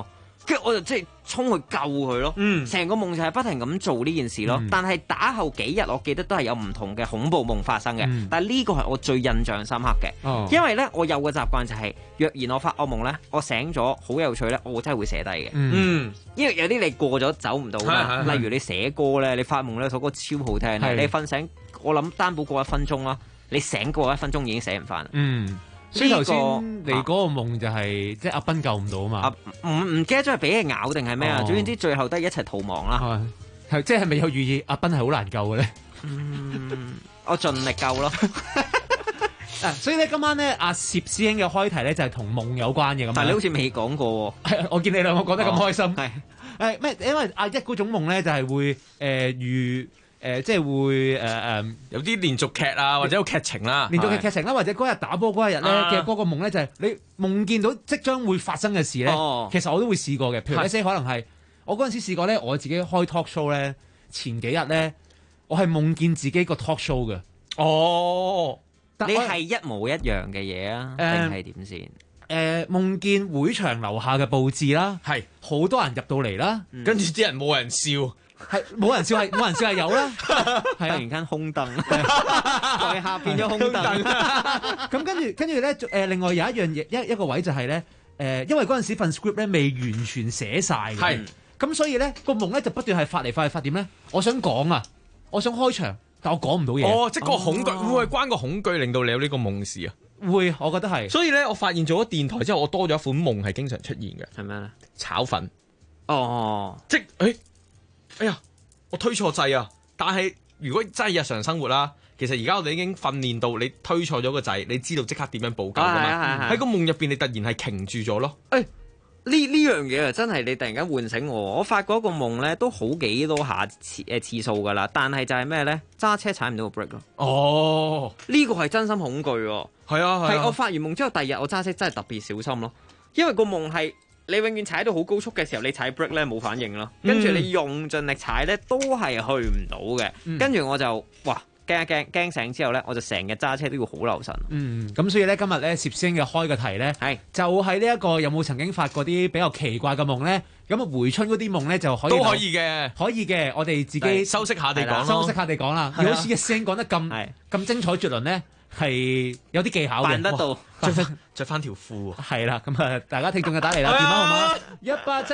跟住我就即係衝去救佢咯。成個夢就係不停咁做呢件事咯。但係打後幾日，我記得都係有唔同嘅恐怖夢發生嘅。但係呢個係我最印象深刻嘅，因為咧我有個習慣就係，若然我發惡夢咧，我醒咗好有趣咧，我真係會寫低嘅。因為有啲你過咗走唔到啦，例如你寫歌咧，你發夢咧首歌超好聽，你瞓醒，我諗擔保過1分鐘啦，你醒過1分鐘已經寫唔翻。 所以頭先你嗰個夢就係即係阿斌救唔到啊嘛， 唔記得咗係俾佢咬定係咩啊？總之最後都係一齊逃亡啦。 係即係咪有寓意阿斌係好難救嘅咧？ 我盡力救咯。 所以咧今晚咧阿攝師兄嘅開題咧就係同夢有關嘅咁。 但係你好似未講過喎。 我見你兩個講得咁開心。係咩？因為阿一嗰種夢咧就係會即係會有啲連續劇啊，或者有劇情啦， 連續劇情啦，或者嗰日打波嗰一日咧嘅嗰個夢咧，就係你夢見到即將會發生嘅事咧。其實我都會試過嘅，譬如一些可能係我嗰陣時試過咧，我自己開 talk show 咧，前幾日咧，我係夢見自己個 talk show 嘅。 你係一模一樣嘅嘢啊？定係點先？ 夢見會場樓下嘅佈置啦，係好多人入到嚟啦， 跟住啲人冇人笑。 係冇人笑係有啦， 突然間空凳，台下變咗空凳。 咁跟住咧，另外有一樣嘢，一個位就係咧，因為嗰陣時份 script 咧未完全寫晒嘅，咁所以咧個夢咧就不斷係發嚟發去，發點咧？我想講啊，我想開場，但我講唔到嘢。 即係個恐懼會唔會關個恐懼令到你有呢個夢事啊？ 會，我覺得係。 所以咧，我發現做咗電台之後，我多咗一款夢係經常出現嘅。 係咩咧？ 炒粉。 即係哎呀，我推錯掣啊！但係如果真係日常生活啦，其實而家我哋已經訓練到你推錯咗個掣，你知道即刻點樣補救噶嘛？喺個夢入邊，你突然係停住咗咯。 呢樣嘢啊，真係你突然間喚醒我。我發過一個夢咧，都好幾多下次數噶啦，但係就係咩咧？揸車踩唔到個 brake 咯。呢個係真心恐懼喎。係我發完夢之後，第二日我揸車真係特別小心咯，因為個夢係。你永遠踩到好高速嘅時候，你踩 brake 咧冇反應咯，跟住你用盡力踩咧都係去唔到嘅。跟住我就哇驚一驚醒之後咧，我就成日揸車都要好留神。 咁所以咧今日咧攝師兄嘅開個題咧，就係呢一個有冇曾經發過啲比較奇怪嘅夢咧？咁啊回春嗰啲夢咧就可以都可以嘅， 可以嘅。我哋自己修飾下地講咯， 修飾下地講啦。如果好似一師兄講得咁精彩絕倫咧，係有啲技巧嘅， 辦得到。 着翻條褲。 係啦，咁啊，大家聽眾就打嚟啦，電話號碼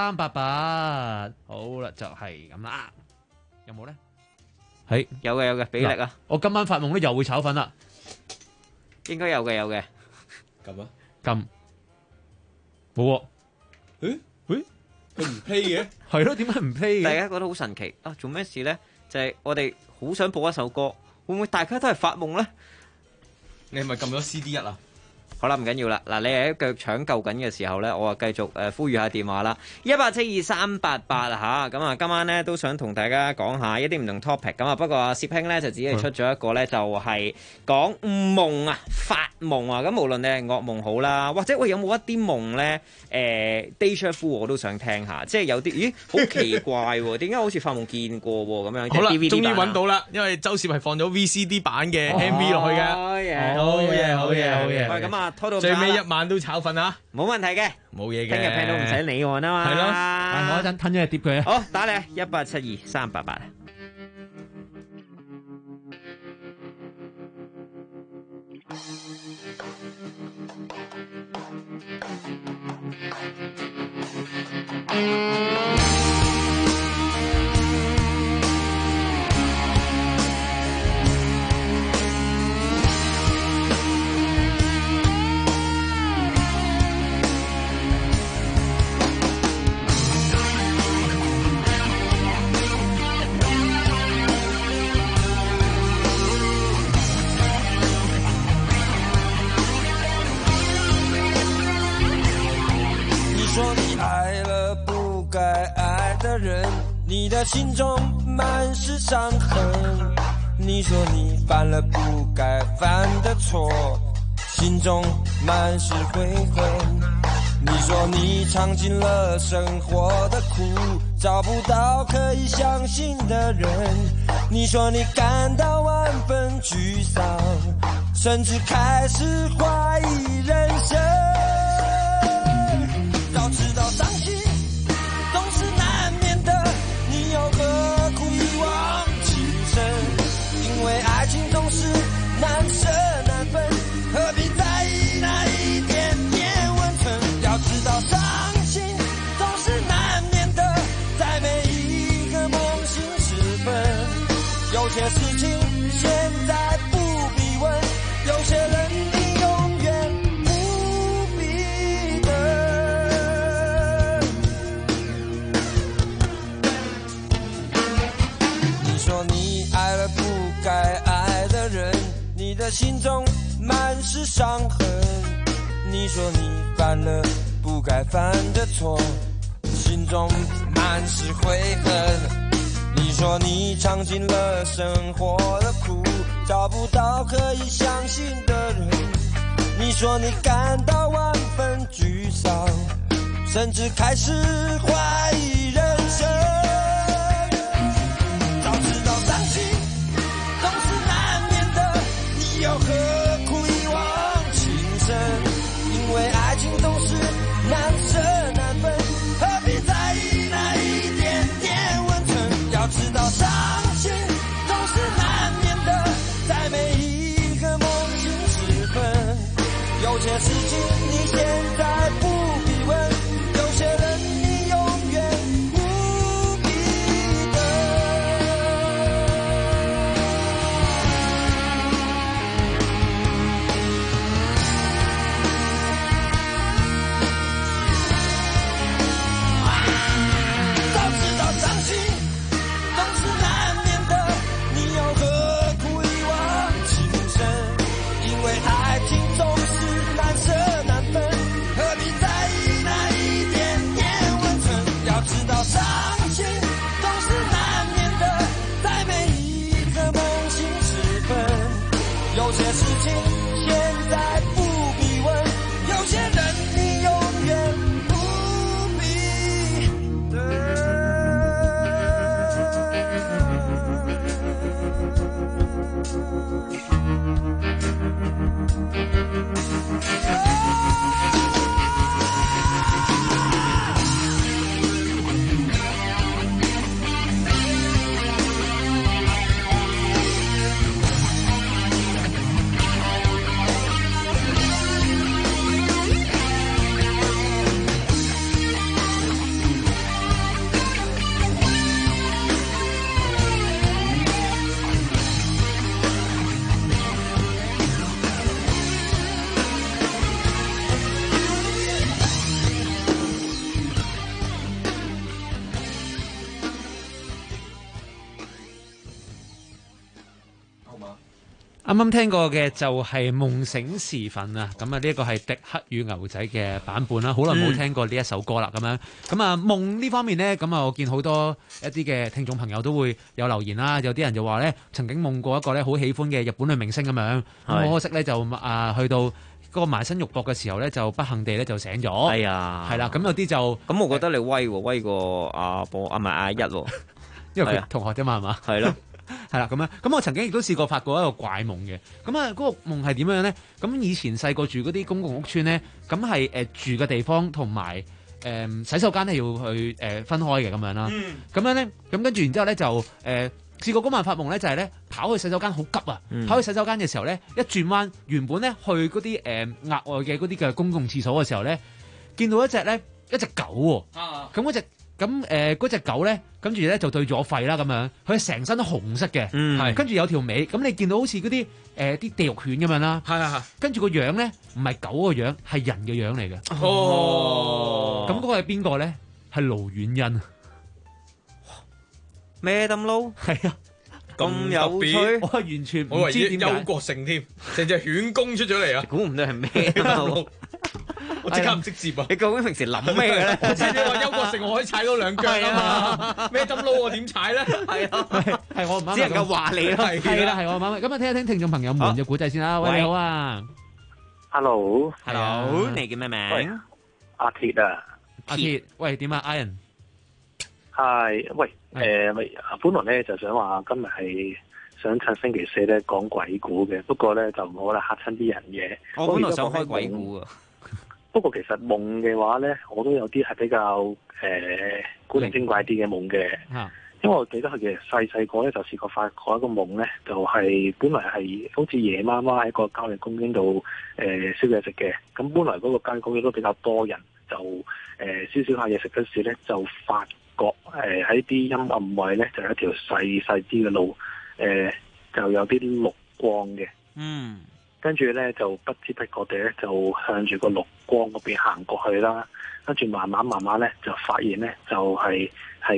1872388。好啦，就係咁啦。有冇咧？係有嘅，俾力啊！ 我今晚發夢咧又會炒粉啦。 應該有嘅。 撳啊！ 撳。冇喎。 佢唔 play 嘅。係咯，點解唔 play 嘅？ 大家覺得好神奇啊！做咩事咧？就係我哋好想播一首歌，會唔會大家都係發夢咧？ 你係咪撳咗 CD1 啊？ 好啦，唔緊要啦。嗱，你喺腳搶救緊嘅時候咧，我啊繼續呼籲下電話啦，1872388啊嚇。咁啊，今晚咧都想同大家講下一啲唔同 topic。咁啊，不過啊，攝兄咧就只係出咗一個咧，就係講夢啊、發夢啊。咁無論你係噩夢好啦，或者有冇一啲夢咧déjà vu 我都想聽下。即係有啲好奇怪喎，點解好似發夢見過喎咁樣？ 好啦，終於揾到啦，因為周攝係放咗 VCD 版嘅 MV 落去嘅。好嘢。 喂，咁啊〜 最尾一晚都炒粉啊！ 冇問題嘅， 冇嘢嘅。 聽日聽到唔使理我啊嘛。 係咯， 我一陣吞咗隻碟佢啊。 好，打嚟1872388。 你的心中滿是傷痕，你說你犯了不該犯的錯，心中滿是悔恨。你說你嘗盡了生活的苦，找不到可以相信的人。你說你感到萬分沮喪，甚至開始懷疑人生。早知道傷心心中满是伤痕。你说你犯了不该犯的错，心中满是悔恨。你说你尝尽了生活的苦，找不到可以相信的人。你说你感到万分沮丧，甚至开始怀疑人生。早知道伤心总是难免的，你又何苦一往情深？因为爱情总是难舍难分，何必在意那一点点温存？要知道伤心总是难免的，在每一个梦醒时分。有些事情你现在不必问，有些人你永远不必等。早知道伤心总是难免的，你又何苦一往情深？因为爱情总是难舍难分，何必在意那一点点温存？要知道伤心总是难免的，在每一个梦醒时分。有些事情现在不必问，有些人你永远不必等。 啱啱聽過嘅就係夢醒時分啊，咁啊呢一個係迪克與牛仔嘅版本啦，好耐冇聽過呢一首歌啦，咁啊夢呢方面呢，咁啊我見好多一啲嘅聽眾朋友都會有留言啦，有啲人就話呢曾經夢過一個呢好喜歡嘅日本女明星咁樣，咁可惜呢就去到嗰個埋身肉搏嘅時候呢，就不幸地呢就醒咗，係啊，係啦，咁有啲就咁，我覺得你威過阿波唔係阿一喎， 因為佢同學啫嘛，係嘛，係咯。係啦，咁樣咁我曾經亦都試過發過一個怪夢嘅，咁啊嗰個夢係點樣咧？咁以前細個住嗰啲公共屋邨咧，咁係住嘅地方同埋洗手間咧要去分開嘅咁樣啦。咁樣咧，咁跟住然之後咧就試過嗰晚發夢咧，就係咧跑去洗手間好急啊！跑去洗手間嘅時候咧，一轉彎，原本咧去嗰啲額外嘅嗰啲嘅公共廁所嘅時候咧，見到一隻狗喎，咁嗰隻。嗰隻狗咧，跟住咧就對住我吠啦咁樣，佢成身都紅色嘅，跟住有條尾，咁你見到好似嗰啲啲地獄犬咁樣啦，跟住個樣咧唔係狗個樣，係人嘅樣嚟嘅。哦，咁嗰個係邊個咧？係盧遠欣。 咩咁撈？係啊。咁有趣， 我係完全唔知點解。憂國勝添，成隻犬公出咗嚟啊！ 估唔到係咩？ 我即刻唔識接啊！ 你究竟平時諗咩嘅咧？ 我知你話憂國勝，我可以踩到兩腳啊嘛！咩咁撈我點踩咧？係啊， 係我唔啱， 只能夠話你咯。 係啦，係我唔啱。咁啊，聽一聽聽眾朋友們嘅古仔先啦。喂，你好啊 ，Hello， 你叫咩名？ 阿鐵啊， 阿鐵，喂，點啊 ，Ian？ 係，喂，本來咧就想話今日係想趁星期四咧講鬼故嘅，不過咧就唔好啦，嚇親啲人嘅。 我本來想開鬼故啊， 不過其實夢嘅話咧，我都有啲係比較古靈精怪啲嘅夢嘅。因為我記得佢嘅細個咧就試過發過一個夢咧，就係本來係好似夜媽媽喺個郊野公園度燒嘢食嘅。咁本來嗰個郊野公園都比較多人，就燒下嘢食嗰時咧就發覺喺啲陰暗位咧就有一條細啲嘅路，就有啲綠光嘅。跟住咧就不知不覺地咧就向住個綠光嗰邊行過去啦。跟住慢慢咧就發現咧就係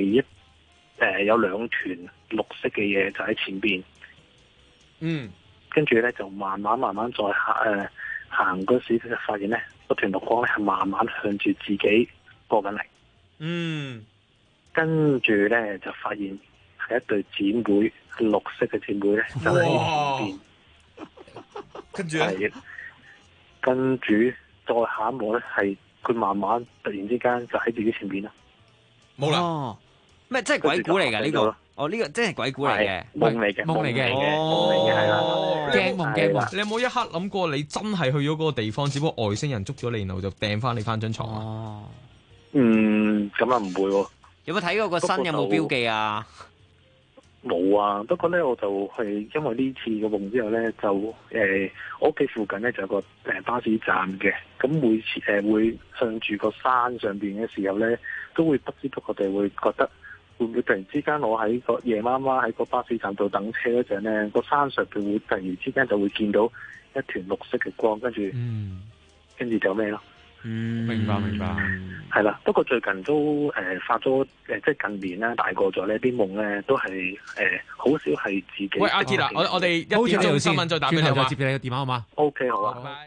有兩團綠色嘅嘢就喺前邊。 跟住咧就慢慢再行嗰時，就發現咧嗰團綠光咧係慢慢向住自己過緊嚟。跟住咧就發現係一對姊妹，綠色嘅姊妹咧就喺前邊。跟住咧，跟住再下一幕咧係佢慢慢突然之間就喺自己前邊啦。 冇啦。 哦，咩？即係鬼故嚟㗎呢個？哦，呢個真係鬼故嚟嘅， 夢嚟嘅， 夢嚟嘅， 係啦， 驚夢。 你有冇一刻諗過你真係去咗嗰個地方，只不過外星人捉咗你，然後就掟翻你翻張床啊？ 咁啊唔會喎。 有冇睇過個身有冇標記啊？ 冇啊，不過咧我就係因為呢次嘅夢之後咧，就我屋企附近咧就有個巴士站嘅，咁每次會向住個山上邊嘅時候咧，都會不知不覺地會覺得。會唔會突然之間我喺個夜媽媽喺個巴士站度等車嗰陣咧，個山上邊會突然之間就會見到一團綠色嘅光，跟住就咩咯？ 明白。 係啦，不過最近都發咗即係近年啦，大個咗呢啲夢咧都係好少係自己。 喂，阿鐵啊，我哋一點鐘新聞再打俾你好嘛？ 接你個電話好嘛 ？OK 好啊。 拜拜。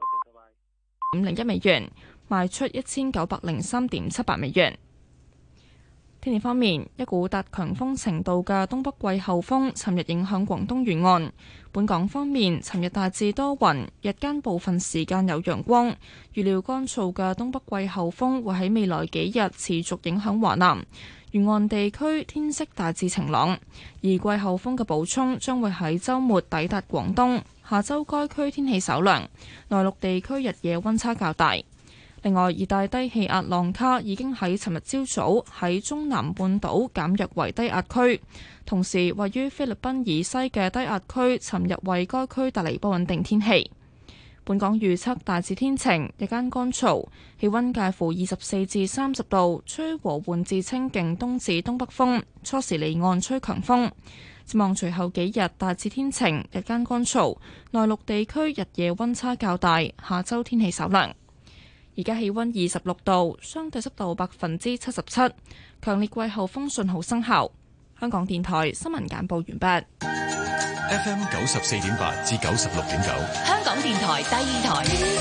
501美元，賣出1903.78美元。天氣方面，一股達強風程度嘅東北季候風尋日影響廣東沿岸。本港方面，尋日大致多雲，日間部分時間有陽光。預料乾燥嘅東北季候風會喺未來幾日持續影響華南沿岸地區，天色大致晴朗。而季候風嘅補充將會喺週末抵達廣東。下週該區天氣稍涼，內陸地區日夜溫差較大。另外，熱帶低氣壓浪卡已經喺尋日朝早喺中南半島減弱為低壓區，同時位於菲律賓以西嘅低壓區尋日為該區帶嚟不穩定天氣。本港預測大致天晴，日間乾燥，氣溫介乎24至30度，吹和緩至清勁東至東北風，初時離岸吹強風。展望隨後幾日大致天晴，日間乾燥，內陸地區日夜溫差較大，下週天氣稍涼。而家氣溫26度，相對濕度77%，強烈季候風信號生效。香港電台新聞簡報完畢。 FM 94.8至96.9， 香港電台第二台，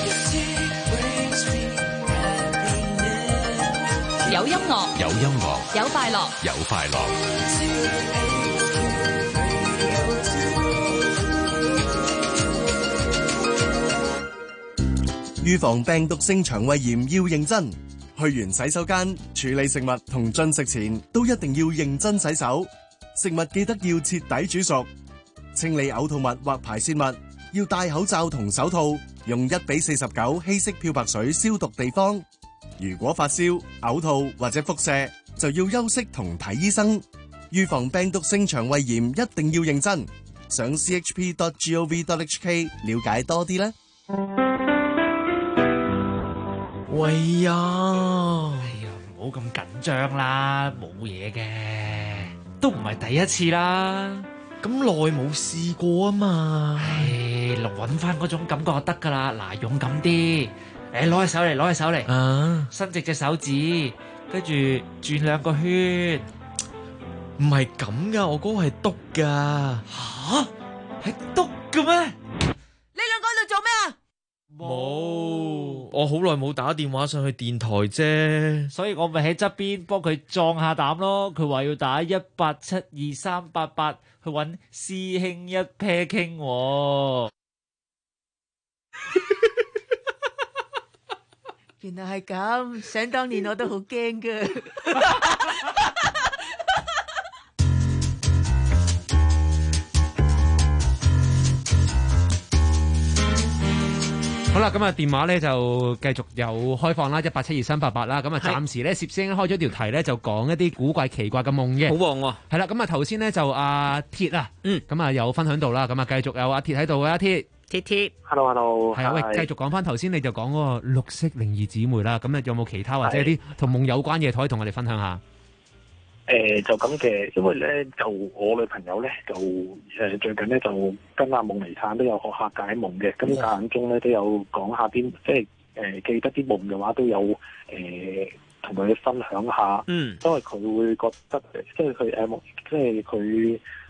有音樂， 有音樂， 有快樂， 有快樂。 預防病毒性腸胃炎要認真，去完洗手間處理食物同進食前都一定要認真洗手。食物記得要徹底煮熟，清理嘔吐物或排泄物要戴口罩同手套，用1:49稀釋漂白水消毒地方。如果發燒、嘔吐或者腹瀉，就要休息同睇醫生。預防病毒性腸胃炎一定要認真，上 chp.gov.hk 了解多啲啦。 喂呀， 唔好咁緊張啦，冇嘢嘅，都唔係第一次啦， 咁耐冇試過啊嘛。 揾翻嗰種感覺就得噶啦。嗱，勇敢啲，攞起手嚟，伸直隻手指，跟住轉2個圈。 唔係咁噶，我嗰個係篤噶。 吓？係篤嘅咩？ 你兩個喺度做咩啊？ 冇，我好耐冇打電話上去電台啫， 所以我咪喺側邊幫佢壯下膽咯。佢話要打1872388去揾師兄一 pair 傾。 原來係咁，想當年我都好驚噶。 好啦，咁啊電話咧就繼續有開放啦，1872388啦。咁啊暫時咧攝聲開咗條題咧，就講一啲古怪奇怪嘅夢嘅。 好旺喎！ 係啦，咁啊頭先咧就阿鐵啊，咁啊有分享到啦。咁啊繼續有阿鐵喺度嘅，阿鐵 ，hello， 係啊，喂，繼續講翻頭先你就講嗰個綠色靈異姊妹啦。咁啊有冇其他或者一啲同夢有關嘅可以同我哋分享下？ 就咁嘅，因為咧就我女朋友咧就最近咧就跟阿夢妮珊都有學下解夢嘅，咁間中咧都有講下啲即係記得啲夢嘅話都有同佢分享下，因為佢會覺得即係佢即係佢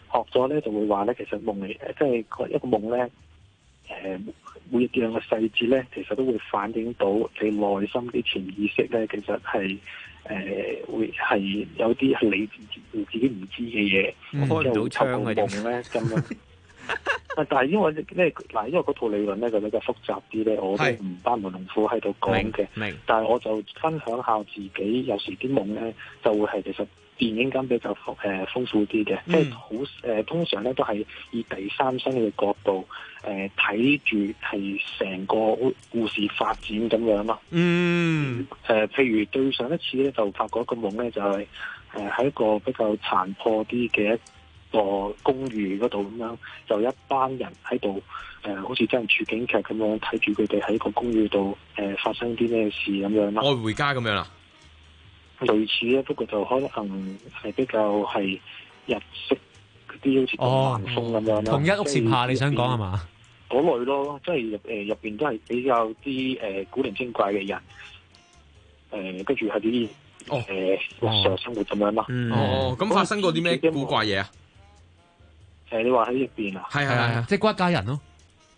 學咗咧就會話咧，其實夢嚟即係一個夢咧，每一樣嘅細節咧，其實都會反映到你內心啲潛意識咧，其實係會係有啲係你自己唔知嘅嘢， 開唔到窗嘅夢咧咁樣。但係因為咧嗱，因為嗰套理論咧就比較複雜啲咧，我都唔班門弄斧喺度講嘅。但係我就分享下自己有時啲夢咧，就會係其實電影感比較豐富啲嘅，即係好通常咧都係以第三身嘅角度睇住係成個故事發展咁樣咯。譬如對上一次咧就發過一個夢咧，就係喺一個比較殘破啲嘅一個公寓嗰度咁樣，就一班人喺度好似真係處境劇咁樣睇住佢哋喺個公寓度發生啲咩事咁樣咯。 愛回家咁樣啦， 類似咧，不過就可能係比較係日式嗰啲好似動漫風咁樣啦。 同一屋檐下，你想講係嘛？ 嗰類咯，即係入邊都係比較啲古靈精怪嘅人，跟住係啲日常生活咁樣咯。 咁發生過啲咩古怪嘢啊？ 你話喺入邊啊？ 係，即係一家人咯。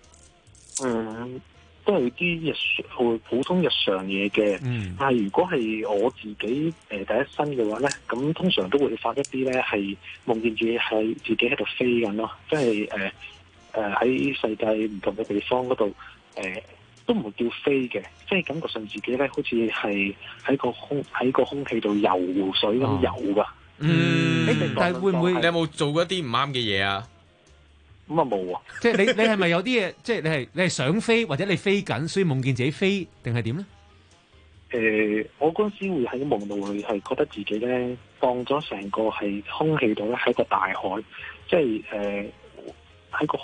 都係啲普通日常嘢嘅。但係如果係我自己第一身嘅話咧，咁通常都會發一啲咧係夢見自己喺度飛緊咯，即係喺世界唔同嘅地方嗰度都唔會叫飛嘅，即係感覺上自己咧好似係喺個空氣度游水咁游噶。 但係會唔會你有冇做過一啲唔啱嘅嘢啊？ 咁啊冇啊！ 即係你係咪有啲嘢？即係你係想飛，或者你飛緊，所以夢見自己飛，定係點咧？ 我嗰陣時會喺夢度係覺得自己咧放咗成個係空氣度咧喺個大海，即係喺個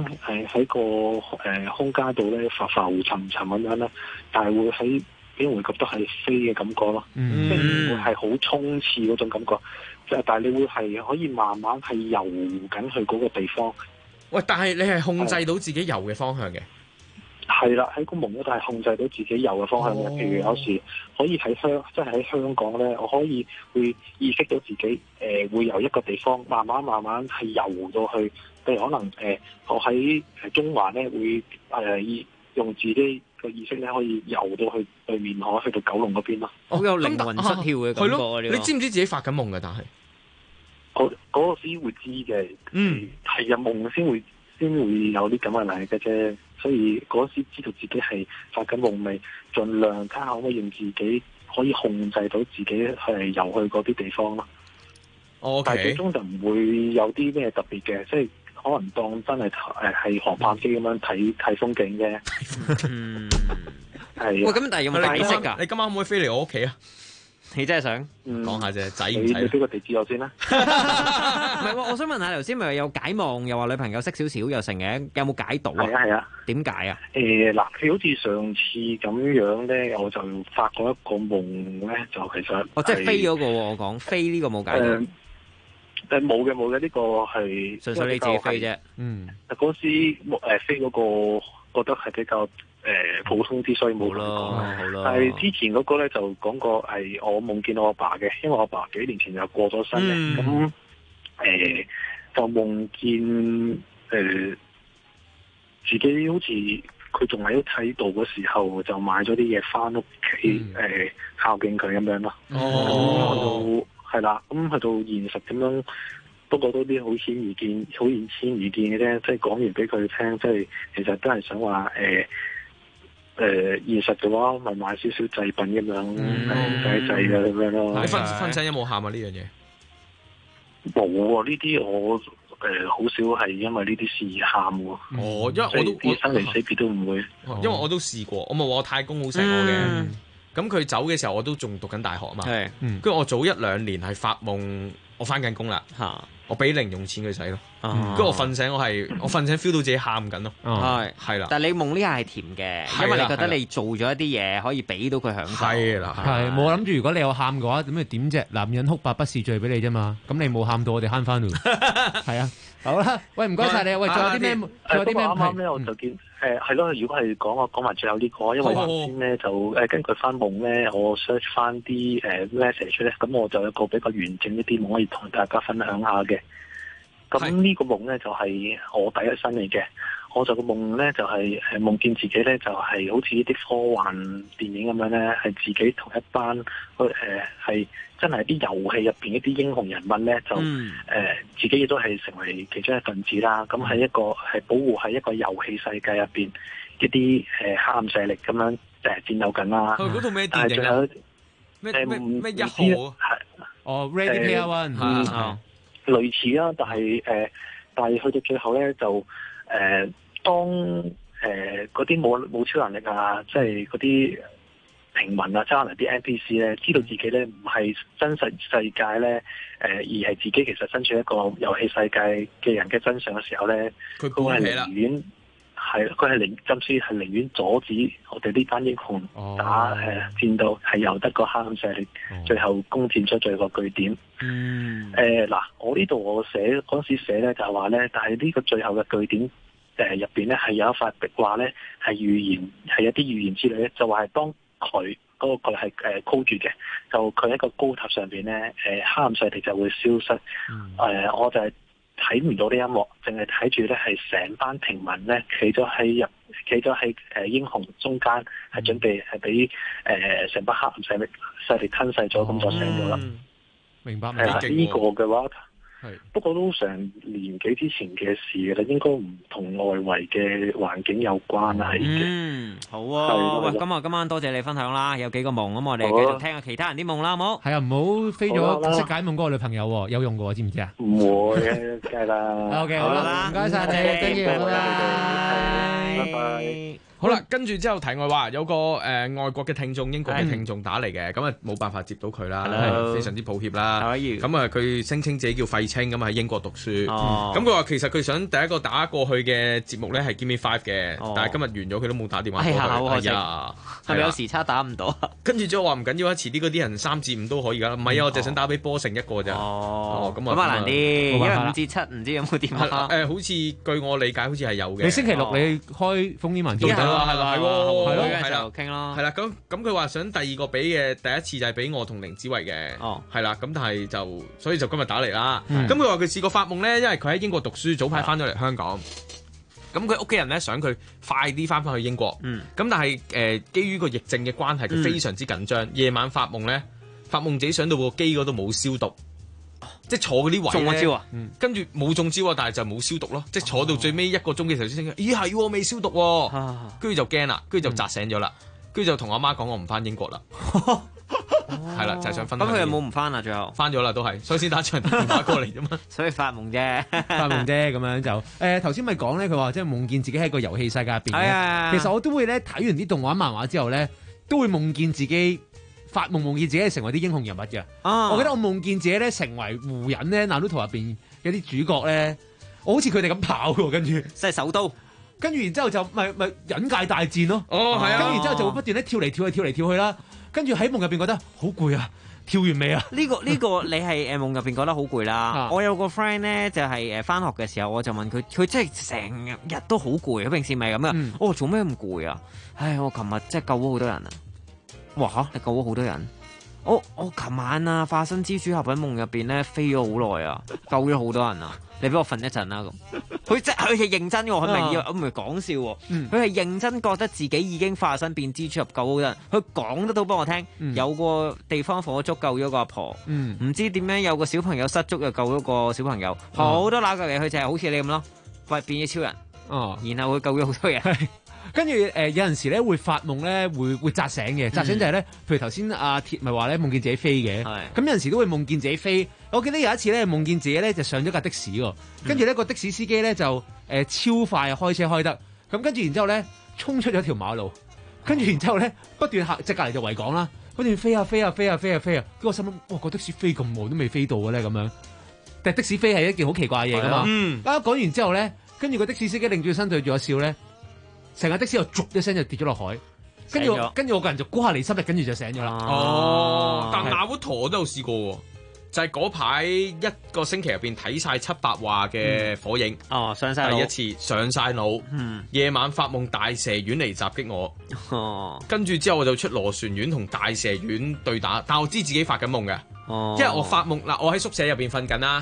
空間度咧浮沉沉咁樣啦，但係會喺俾人會覺得係飛嘅感覺咯，即係會係好衝刺嗰種感覺，即係但係你會係可以慢慢係游緊去嗰個地方。 喂，但係你係控制到自己游嘅方向嘅？ 係啦，喺個夢嗰度係控制到自己游嘅方向嘅。譬如有時可以即係喺香港咧，我可以會意識到自己會由一個地方慢慢係游到去，譬如可能我喺中環咧會用自己個意識咧可以游到去對面海，去到九龍嗰邊咯。 好有靈魂出竅嘅感覺啊！ 你知唔知自己發緊夢嘅？但係嗰個時會知嘅，係啊，夢先會有啲咁嘅嚟嘅啫。所以嗰時知道自己係發緊夢，咪盡量睇下可唔可以用自己可以控制到自己係游去嗰啲地方咯。但係最終就唔會有啲咩特別嘅，即係可能當真係係航拍機咁樣睇風景啫。係。喂， 咁但係有冇解釋㗎？ 你今晚可唔可以飛嚟我屋企啊？ 你真係想講下啫，仔唔使？你俾個地址我先啦。 唔係喎，我想問下頭先咪有解夢，又話女朋友識少少又成嘅，有冇解到啊？ 係啊。點解啊？ 嗱，佢好似上次咁樣咧，我就發過一個夢咧，就其實即係飛嗰個喎，我講飛呢個冇解到。 冇嘅，呢個係純粹你自己飛啫。 嗰時飛嗰個覺得係比較普通啲，所以冇講。但係之前嗰個咧就講過係我夢見我阿爸嘅，因為我阿爸幾年前就過咗身嘅，咁就夢見自己好似佢仲喺度嘅時候，就買咗啲嘢翻屋企孝敬佢咁樣咯。係啦，咁去到現實咁樣，不過都啲好顯而見嘅啫。即係講完俾佢聽，即係其實都係想話現實嘅話，咪買少少祭品咁樣，祭嘅咁樣咯。 你瞓醒有冇喊啊？呢樣嘢冇啊！呢啲我好少係因為呢啲事而喊喎。 因為我都生離死別都唔會。 因為我都試過，我咪話我太公好錫我嘅。咁佢走嘅時候，我都仲讀緊大學嘛。跟住我早1-2年係發夢，我翻緊工啦。我俾零用錢佢使咯。跟住我瞓醒，我瞓醒 feel 到自己喊緊咯。係啦。 但係你夢呢下係甜嘅，因為你覺得你做咗一啲嘢可以俾到佢享受。 係啦。 係冇諗住，如果你有喊嘅話，咁你點啫？男人哭白不是罪俾你啫嘛。咁你冇喊到，我哋慳翻咯。係啊。好啦，喂，唔該晒你。喂，仲有啲咩？仲有啲咩？ 啱啱咧，我就見係咯。如果係講埋最後呢個，因為頭先咧就根據翻夢咧，我 search 翻啲message 咧，咁我就有個比較完整一啲夢可以同大家分享下嘅。 咁呢個夢咧就係我第一身嚟嘅。我就個夢咧就係夢見自己咧就係好似啲科幻電影咁樣咧，係自己同一班係真係啲遊戲入邊一啲英雄人物咧，就自己亦都係成為其中一份子啦。咁喺一個係保護喺一個遊戲世界入邊一啲黑暗勢力咁樣戰鬥緊啦。 嗰套咩電影啊？咩一號？ Ready Player One 類似啦，但係去到最後咧就當嗰啲冇超能力啊，即係嗰啲平民啊，即係可能啲 NPC 咧，知道自己咧唔係真實世界咧，而係自己其實身處一個遊戲世界嘅人嘅真相嘅時候咧，佢係寧願甚至係寧願阻止我哋呢班英雄打戰鬥，係由得個黑暗勢力最後攻佔出最後個據點。嗱，我呢度我寫嗰陣時寫咧就係話咧，但係呢個最後嘅據點入邊咧係有一塊壁畫咧，係預言係一啲預言之類咧，就話係當佢嗰個係箍住嘅，就佢喺個高塔上邊咧，黑暗勢力就會消失。我就係睇唔到呢一幕，淨係睇住咧係成班平民咧企咗喺英雄中間，係準備係俾成班黑暗勢力吞噬咗，咁就醒咗啦。 明白。 呢個嘅話，不過都成年幾之前嘅事嘅啦，應該唔同外圍嘅環境有關係嘅。 好啊。喂，今晚多謝你分享啦，有幾個夢，咁我哋繼續聽下其他人啲夢啦，好冇？ 係啊，唔好飛咗識解夢嗰個女朋友喎，有用嘅喎，知唔知啊？ 唔會嘅，梗係啦。 OK， 好啦，唔該晒你，thank you， 拜拜。 好啦，跟住之後題外話，有個外國嘅聽眾，英國嘅聽眾打嚟嘅，咁啊冇辦法接到佢啦，非常之抱歉啦。咁啊，佢聲稱自己叫廢青，咁喺英國讀書。咁佢話其實佢想第一個打過去嘅節目咧係 Give Me Five 嘅，但係今日完咗佢都冇打電話過去。係啊， 係咪有時差打唔到？ 跟住之後話唔緊要啊，遲啲嗰啲人3至5都可以㗎。唔係啊，我淨係想打俾波成一個咋。咁啊難啲，因為5至7唔知有冇電話。 好似據我理解，好似係有嘅。 你星期六你開烽煙文章。 係啦， 傾咯， 係啦，咁佢話想第二個俾嘅第一次就係俾我同凌子維嘅，係啦，咁但係所以就今日打嚟啦。咁佢話佢試過發夢咧，因為佢喺英國讀書，早排翻咗嚟香港，咁佢屋企人咧想佢快啲翻去英國，咁但係基於個疫症嘅關係，佢非常之緊張，夜晚發夢咧，發夢自己上到個機嗰度冇消毒。即係坐嗰啲位中咗招啊！ 跟住冇中招啊，但係就冇消毒咯。即係坐到最尾1個鐘嘅時候先，咦係未消毒喎，跟住就驚啦，跟住就扎醒咗啦，跟住就同阿媽講我唔翻英國啦，係啦，就係想分享。 咁佢有冇唔翻啊？最後翻咗啦，都係，所以先打長電話過嚟啫嘛。 所以發夢啫， 發夢啫咁樣就頭先咪講咧，佢話即係夢見自己喺個遊戲世界入邊嘅。其實我都會咧睇完啲動畫漫畫之後咧，都會夢見自己。發夢夢見自己係成為啲英雄人物嘅，我記得我夢見自己咧成為湖人咧，《Naruto》入邊有啲主角咧，我好似佢哋咁跑喎，跟住即係手刀， 跟住然之後就咪忍界大戰咯，係啊，跟住然之後就會不斷咧跳嚟跳去啦，跟住喺夢入邊覺得好攰啊，跳完未啊？ 呢個你係夢入邊覺得好攰啦。我有個 friend 咧就係翻學嘅時候，我就問佢，佢真係成日都好攰，佢平時咪咁噶？我做咩咁攰啊？唉，我琴日真係救咗好多人啊！哇！你救咗好多人，我琴晚啊化身蜘蛛俠喺夢入邊咧飛咗好耐啊，救咗好多人啊！你俾我瞓一陣啦咁。佢係認真嘅，佢明要，我唔係講笑喎。佢係認真覺得自己已經化身變蜘蛛俠救好多人。佢講得到幫我聽，有個地方火燭救咗個阿婆，唔知點樣有個小朋友失足又救咗個小朋友，好多揦嚿嘢，佢就係好似你咁咯，喂變咗超人，然後佢救咗好多人。 跟住有陣時咧會發夢咧會扎醒嘅，扎醒就係咧，譬如頭先阿鐵咪話咧夢見自己飛嘅，咁有陣時都會夢見自己飛。我記得有一次咧夢見自己咧就上咗架的士喎，跟住咧個的士司機咧就超快開車開得，咁跟住然之後咧衝出咗條馬路，跟住然之後咧不斷即隔離就維港啦，不斷飛啊，跟住我心諗哇個的士飛咁耐都未飛到嘅咧咁樣，但係的士飛係一件好奇怪嘅嘢噶嘛，講完之後咧，跟住個的士司機擰住身對住我笑咧。成架的士又逐一聲就跌咗落海，跟住我個人就估下離心力，跟住就醒咗啦。 但那烏陀我都有試過喎，就係嗰排1個星期入邊睇晒700話嘅火影， 上晒腦， 第一次上晒腦，夜晚發夢大蛇丸嚟襲擊我，跟住之後我就出螺旋丸同大蛇丸對打，但我知自己發緊夢嘅，因為我發夢嗱，我喺宿舍入邊瞓緊啦。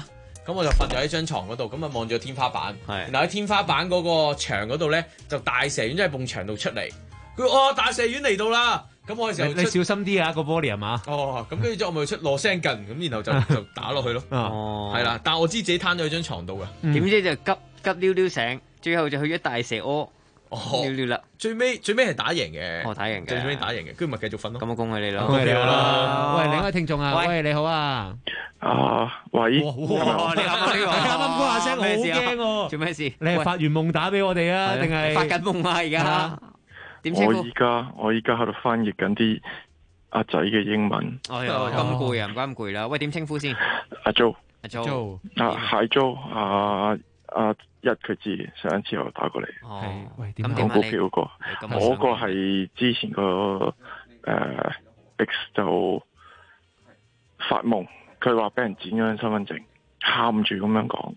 咁我就瞓咗喺張床嗰度，咁啊望住天花板，然後喺天花板嗰個牆嗰度咧就大蛇丸真係埲牆度出嚟，佢大蛇丸嚟到啦！咁我嘅時候你小心啲啊，個玻璃係嘛？ 咁跟住之後我咪出落聲近，咁然後就打落去咯。係啦，但係我知自己攤咗喺張床度嘅， 點知就急溜溜醒，最後就去咗大蛇屙。溜溜啦， 最尾係打贏嘅， 打贏嘅， 最尾打贏嘅，跟住咪繼續瞓咯。 咁我恭喜你咯， 恭喜你啦！喂，另一位聽眾啊，喂，你好啊， 喂， 你啱啱嗰下聲好驚喎， 做咩事？ 你係發完夢打俾我哋啊，定係發緊夢啊？而家點稱呼？ 我依家喺度翻譯緊啲阿仔嘅英文。 咁攰啊，唔該咁攰啦。喂，點稱呼先？ 阿 Jo， 係 Jo，一佢知，上一次我打過嚟， 喂， 講股票嗰個，我個係之前個X 就發夢，佢話俾人剪咗張身份證，喊住咁樣講，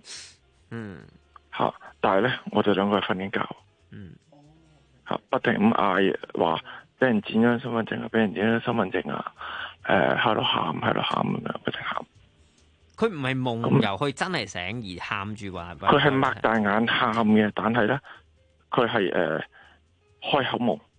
但係咧我就兩個係瞓緊覺，不停咁嗌話俾人剪咗張身份證啊，俾人剪咗張身份證啊，喺度喊咁樣，不停喊。 佢唔係夢遊，佢真係醒而喊住話。 佢係擘大眼喊嘅，但係咧，佢係開口夢。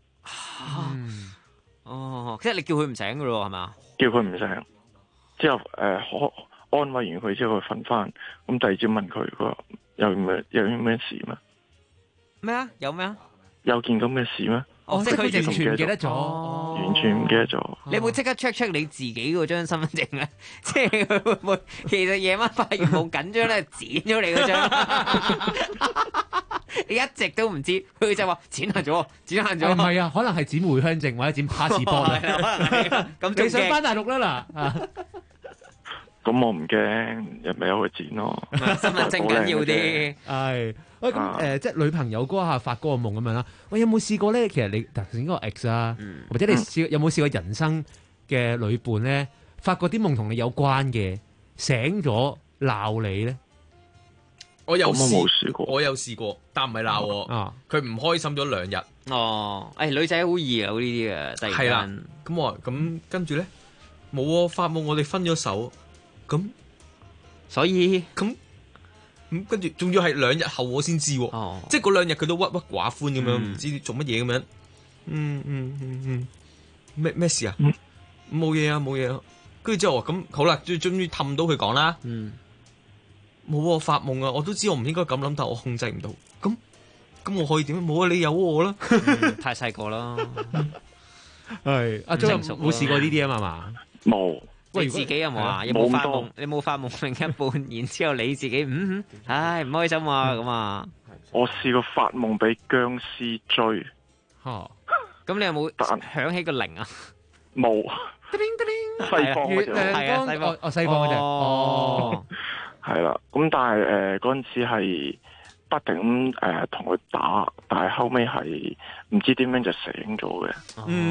即係你叫佢唔醒噶咯，係嘛？ 叫佢唔醒，之後安慰完佢之後，佢瞓翻。咁第二朝問佢，佢話有咩事咩？ 咩啊？有咩啊？ 有件咁嘅事咩？ 即係佢完全唔記得咗， 完全唔記得咗。 你有冇即刻 check 你自己嗰張身份證咧？即係佢會唔會其實夜晚發完夢緊張咧，剪咗你嗰張？你一直都唔知，佢就話剪下咗。 唔係啊，可能係剪回鄉證或者剪 passport。咁你上翻大陸啦嗱。 咁我唔驚，又咪有佢剪咯。 身份證緊要啲。 係。喂，咁即係女朋友嗰下發嗰個夢咁樣啦。喂，有冇試過咧？其實你頭先嗰個 X 啊，或者你有冇試過人生嘅女伴咧，發過啲夢同你有關嘅，醒咗鬧你咧？ 我有試過， 我有試過，但唔係鬧我。佢唔開心咗2日。 女仔好易啊，呢啲啊，突然間。係啦。 咁我咁跟住咧，冇喎，發夢我哋分咗手。咁， 所以咁跟住，仲要係2日後我先知喎，即係嗰2日佢都鬱鬱寡歡咁樣，唔知做乜嘢咁樣。咩事啊？冇嘢啊，冇嘢啊。跟住之後咁好啦，終於氹到佢講啦。冇喎，發夢啊，我都知我唔應該咁諗，但我控制唔到。咁我可以點啊？冇啊，你有我啦。 太細個啦。 係阿張冇試過呢啲啊嘛？ 冇。 你自己有冇啊？有冇發夢？你冇發夢另一半，然之後你自己唉唔開心啊咁啊！ 我試過發夢俾僵屍追。 咁你有冇響起個鈴啊？ 冇。西方嗰隻。 係啊， 西方嗰隻。係啦，咁但係嗰陣時係不停咁同佢打，但係後尾係唔知點樣就醒咗嘅。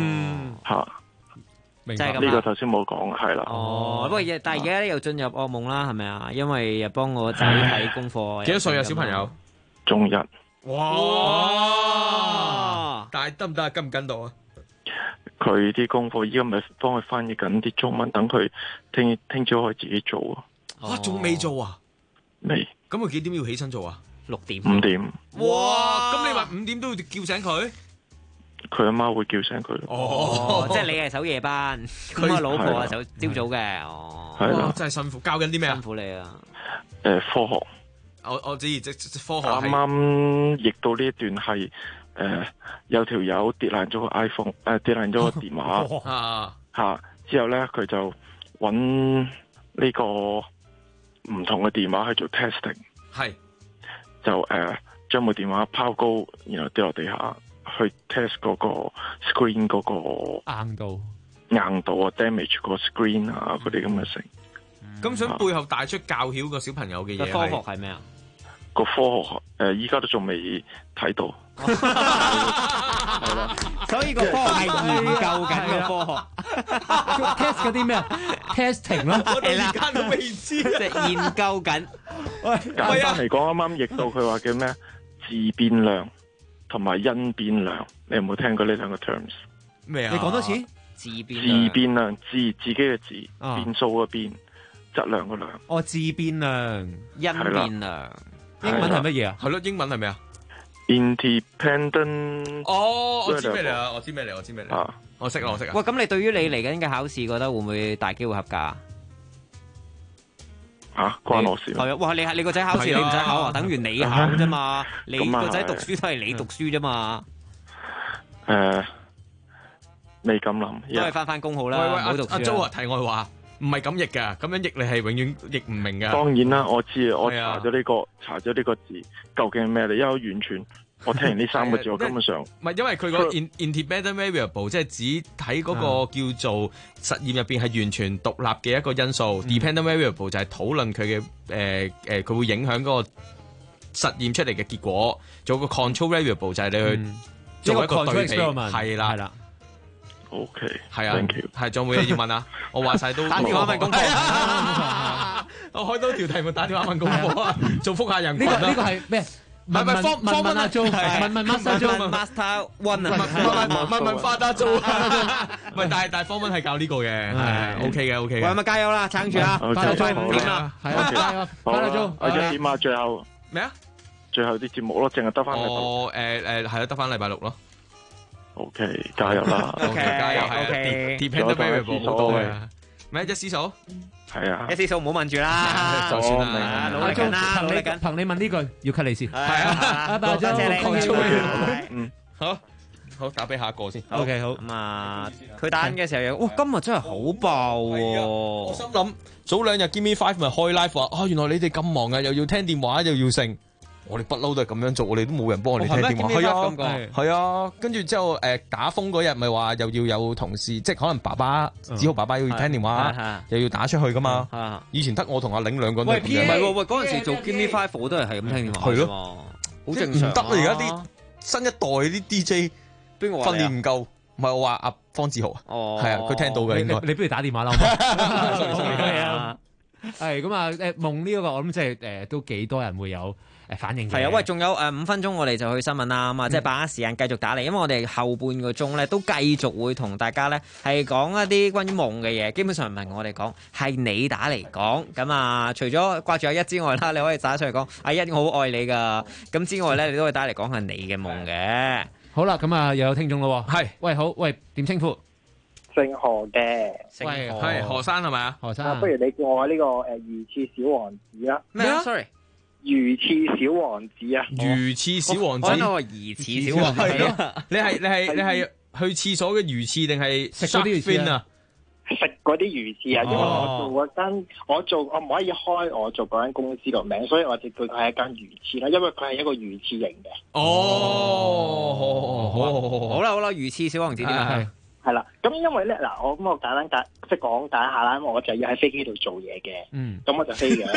就係咁呢個頭先冇講，係啦。 不過但係而家又進入噩夢啦，係咪啊？因為又幫我仔睇功課。 幾多歲啊？小朋友？ 中1。 哇！但係得唔得啊？跟唔跟到啊？ 佢啲功課依家咪幫佢翻譯緊啲中文，等佢聽朝可以自己做啊。 仲未做啊？ 未。 咁佢幾點要起身做啊 ？6點。 5點。 哇！咁你話5點都要叫醒佢？ 佢阿媽會叫醒佢。 即係你係守夜班，咁我老婆啊就朝早嘅。 係啦， 真係辛苦。教緊啲咩啊？ 辛苦你啊！ 科學。 我知即科學。 啱啱譯到呢一段係有條友跌爛咗個 iPhone， 跌爛咗個電話。之後咧佢就揾呢個唔同嘅電話去做 testing。係。就將部電話拋高，然後跌落地下。去 test 嗰個 screen 嗰個硬度啊 ，damage 個 screen 啊，嗰啲咁嘅成。 咁想背後帶出教曉個小朋友嘅嘢。 科學係咩啊？ 個科學依家都仲未睇到。係啦， 所以個科學係研究緊嘅科學。 test 嗰啲咩啊 ？testing 咯， 我哋而家都未知， 即係研究緊。 簡單嚟講，啱啱譯到佢話叫咩？自變量。同埋因變量，你有冇聽過呢兩個 terms？ 咩啊？ 你講多次。 自變量，自己嘅自，變數嘅變， 質量個量。 哦，自變量、 因變量， 英文係乜嘢啊？ 係咯，英文係咩啊 ？Independent。 哦，我知咩嚟啊！我知咩嚟？啊，我識啊！ 喂，咁你對於你嚟緊嘅考試，覺得會唔會大機會合格啊？ 關我事。 係啊，哇！你個仔考試你唔使考啊，等於你考啫嘛。你個仔讀書都係你讀書啫嘛。 未咁諗， 都係翻工好啦。 喂， 唔好讀書。 阿 Jo 啊，題外話，唔係咁譯㗎，咁樣譯你係永遠譯唔明㗎。 當然啦，我知，我查咗呢個字究竟係咩嚟，因為完全我聽完呢3個字，我根本上唔係因為佢個 independent variable 即係指喺嗰個叫做實驗入邊係完全獨立嘅一個因素，dependent variable 就係討論佢嘅佢會影響嗰個實驗出嚟嘅結果，做個 control variable 就係你去做一個對比，係啦。 OK， 係啊，係仲有冇嘢要問啊？我話晒都打電話問功課， 我開多條題目打電話問功課啊，做福下人群啊。 呢個係咩？問阿 Jo， 問 Master One 啊， 問發達 Jo， 唔係，但係方文係教呢個嘅，係 OK 嘅。喂， 咁啊加油啦，撐住啊， 發達 Jo 點啊？係啊，加油，發達 Jo， 我點啊？最後咩啊？ 最後啲節目咯，淨係得翻禮拜六。 係啊，得翻禮拜六咯。 OK，加油啦 ！OK， 加油係 dependent variable 好多嘅。咩一思數？ 係啊， 一思數唔好問住啦， 就算啦， 努力緊啦，努力緊。 憑你問呢句，要 cut 你先。 係啊，多謝你。 好，打俾下一個先。 OK， 好。 咁啊，佢打緊嘅時候又，哇，今日真係好爆喎！ 我心諗早2日 Give Me 5咪開 live 話，原來你哋咁忙啊，又要聽電話又要剩。我哋不嬲都係咁樣做，我哋都冇人幫我哋聽電話。係啊，跟住之後打風嗰日咪話又要有同事，即係可能爸爸子豪爸爸要聽電話，又要打出去噶嘛。以前得我同阿玲2個人都係咁樣。 唔係喎，嗰陣時做 Give Me 5我都係咁聽電話。 係咯， 好正常。 唔得啊！而家啲新一代啲 DJ 邊個話訓練唔夠，唔係我話阿方志豪啊。哦，係啊，佢聽到嘅應該。 你不如打電話啦。係咁啊！夢呢個我諗即係都幾多人會有反應嘅。 係啊，喂，仲有5分鐘我哋就去新聞啦，咁啊，即係把握時間繼續打嚟，因為我哋後半個鐘咧都繼續會同大家咧係講一啲關於夢嘅嘢，基本上唔係我哋講，係你打嚟講。咁啊，除咗掛住阿一之外啦，你可以打出嚟講，阿一我好愛你噶。咁之外咧，你都可以打嚟講下你嘅夢嘅。 好啦，咁啊又有聽眾咯。 係， 喂，好，喂，點稱呼？ 姓何嘅， 喂，係何生係咪啊？ 何生， 不如你叫我呢個魚翅小王子啦。 咩啊 ？Sorry， 魚翅小王子啊！ 魚翅小王子， 我魚翅小王子。 你係去廁所嘅魚翅定係食嗰啲魚翅啊？ 食嗰啲魚翅啊！因為我唔可以開我做嗰間公司個名，所以我就叫佢係一間魚翅啦。因為佢係一個魚翅型嘅。 好啦，魚翅小王子點啊？ 係啦，咁因為咧嗱，我簡單講解下啦，因為我就要喺飛機度做嘢嘅，咁我就飛嘅。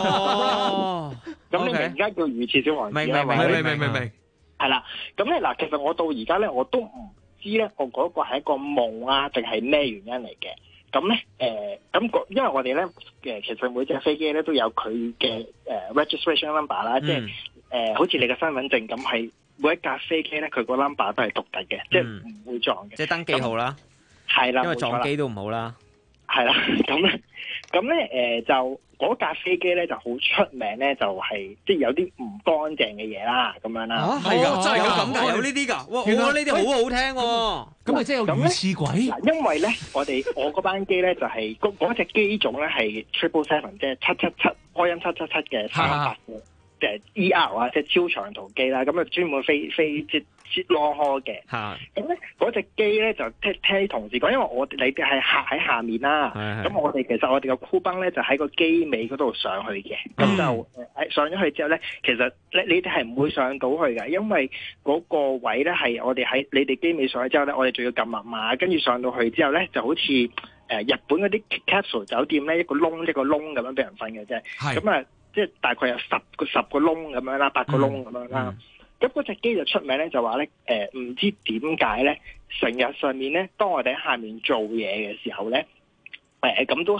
咁你明而家叫魚翅小王子啦？ 明。 係啦，咁咧嗱，其實我到而家咧，我都唔知咧，我嗰個係一個夢啊，定係咩原因嚟嘅？咁咧因為我哋咧其實每隻飛機咧都有佢嘅registration number 啦，即係好似你嘅身份證咁係。每一架飛機咧，佢個 number 都係獨特嘅，即係唔會撞嘅。 即係登記號啦， 係啦， 因為撞機都唔好啦。 係啦，咁咧就嗰架飛機咧就好出名咧，就係即係有啲唔乾淨嘅嘢啦，咁樣啦。 係㗎，真係有咁㗎，有呢啲㗎。哇，呢啲好好聽喎。 咁咪即係有魚翅鬼？ 因為咧，我嗰班機咧就係嗰隻機種咧係 777，即係777波音777嘅380。ER 啊，即係超長途機啦，咁啊專門飛即係 long haul 嘅。咁咧嗰隻機咧就聽啲同事講，因為你哋係客喺下面啦，咁我哋個 crew 崩咧就喺個機尾嗰度上去嘅，咁就上咗去之後咧，其實你哋係唔會上到去嘅，因為嗰個位咧係我哋喺你哋機尾上去之後咧，我哋仲要撳密碼，跟住上到去之後咧就好似日本嗰啲 capsule 酒店咧一個窿咁樣俾人瞓嘅啫，咁啊。即係大概有10個窿咁樣啦，8個窿咁樣啦。咁嗰隻機就出名咧，就話咧唔知點解咧，成日上面咧，當我哋喺下面做嘢嘅時候咧，咁都係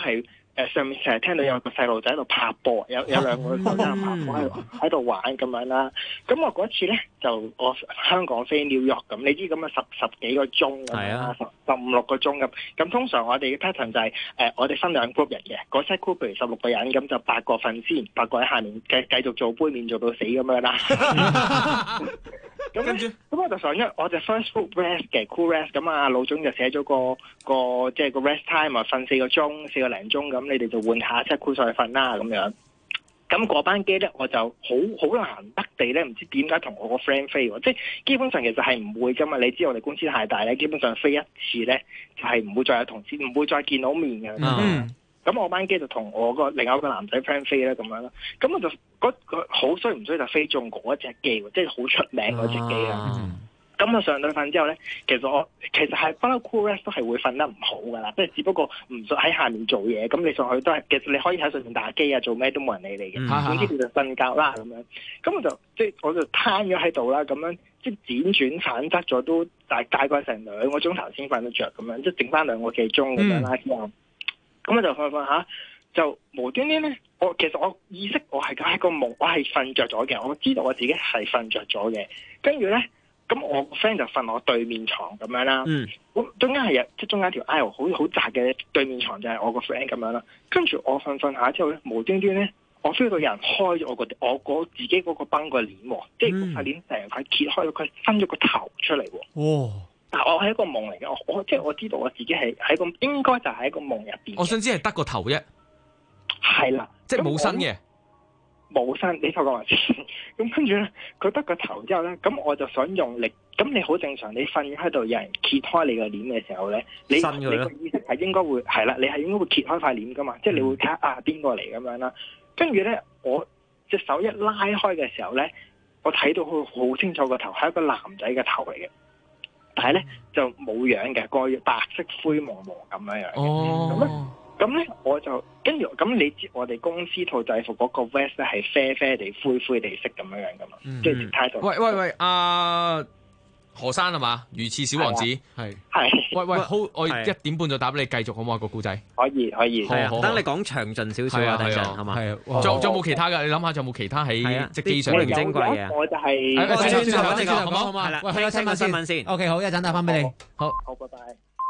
上面成日聽到有個細路仔喺度拍波，有兩個細路仔拍波喺度玩咁樣啦。咁我嗰次咧就我香港飛紐約咁，你知咁啊十幾個鐘咁啦，15-16個鐘咁。咁通常我哋嘅 pattern 就係我哋分兩 group 人嘅，嗰 set group 譬如16個人，咁就8個瞓先，8個喺下面繼續做杯麵做到死咁樣啦。咁跟住，咁我就上咗我就 first group rest 嘅 cool rest， 咁啊老總就寫咗個即係個 rest time 啊，瞓4個鐘4個零鐘咁，你哋就換下即係 cool 上去瞓啦咁樣。咁嗰班機咧我就好難得地咧，唔知點解同我個 friend 飛喎，即係基本上其實係唔會噶嘛。你知我哋公司太大咧，基本上飛一次咧就係唔會再有同事，唔會再見到面嘅。咁我班機就同我另外一個男仔 friend 飛咧咁樣啦。咁我就好衰唔衰就飛中嗰隻機喎，即係好出名嗰隻機啦。咁我上到瞓之後咧，其實係不嬲 cool rest 都係會瞓得唔好噶啦，即係只不過唔喺下面做嘢，咁你上去都係其實你可以喺上面打機啊，做咩都冇人理你嘅。總之你就瞓覺啦咁樣。咁我就攤咗喺度啦，咁樣即係輾轉反側咗都大概成2個鐘頭先瞓得着咁樣，即係剩翻2個幾鐘咁樣啦之後。咁我就瞓下，就無端端咧，其實我意識我係喺個夢，我係瞓着咗嘅，我知道我自己係瞓着咗嘅。跟住咧，咁我個 friend 就瞓我對面床咁樣啦。咁中間中間條 aisle 好窄嘅對面床就係我個 friend 咁樣啦。跟住我瞓下之後咧，無端端咧，我 feel 到有人開咗我自己嗰個崩個簾喎，即係個簾成塊揭開咗，佢伸咗個頭出嚟喎。但我係一個夢嚟嘅，即係我知道我自己係喺應該就係喺個夢入邊。 我想知係得個頭啫， 係啦， 即係冇身嘅， 冇身。你透過話先，咁跟住咧，佢得個頭之後咧，咁我就想用力。咁你好正常，你瞓喺度，有人揭開你個簾嘅時候咧，你個意識係應該會係啦，你係應該會揭開塊簾噶嘛，即係你會睇下邊個嚟咁樣啦。跟住咧，我隻手一拉開嘅時候咧，我睇到佢好清楚個頭係一個男仔嘅頭嚟嘅。但係咧就冇樣嘅，個白色灰蒙蒙咁樣嘅。咁咧我就跟住咁，你知我哋公司套制服嗰個 vest 咧係啡啡地、灰灰地色咁樣噶嘛？即係態度。 喂，何生係嘛？魚翅小王子係。喂，好，我1點半就打俾你，繼續好唔好個故仔？ 可以。 等你講詳盡少少啊，等陣係嘛？ 仲有冇其他㗎？你諗下，仲有冇其他喺即機上古靈精怪嘅？ 我就係轉頭好嘛？喂，去新聞先。OK， 好，一陣打翻俾你。好， 拜拜。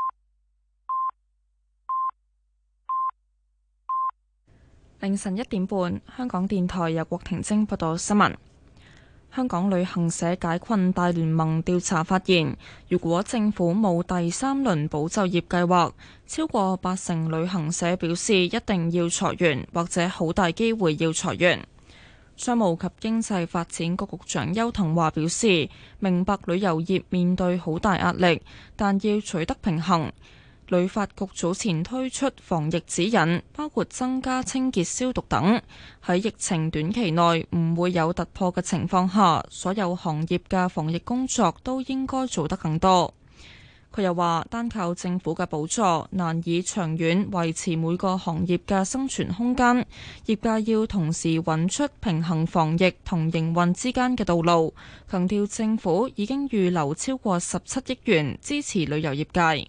凌晨1點半，香港電台由郭婷晶報道新聞。香港旅行社解困大聯盟調查發現，如果政府冇第3輪保就業計劃，超過80%旅行社表示一定要裁員，或者好大機會要裁員。商務及經濟發展局局長邱騰華表示，明白旅遊業面對好大壓力，但要取得平衡。旅發局早前推出防疫指引，包括增加清潔消毒等。喺疫情短期內唔會有突破嘅情況下，所有行業嘅防疫工作都應該做得更多。佢又話，單靠政府嘅補助難以長遠維持每個行業嘅生存空間，業界要同時揾出平衡防疫同營運之間嘅道路。強調政府已經預留超過17億元支持旅遊業界。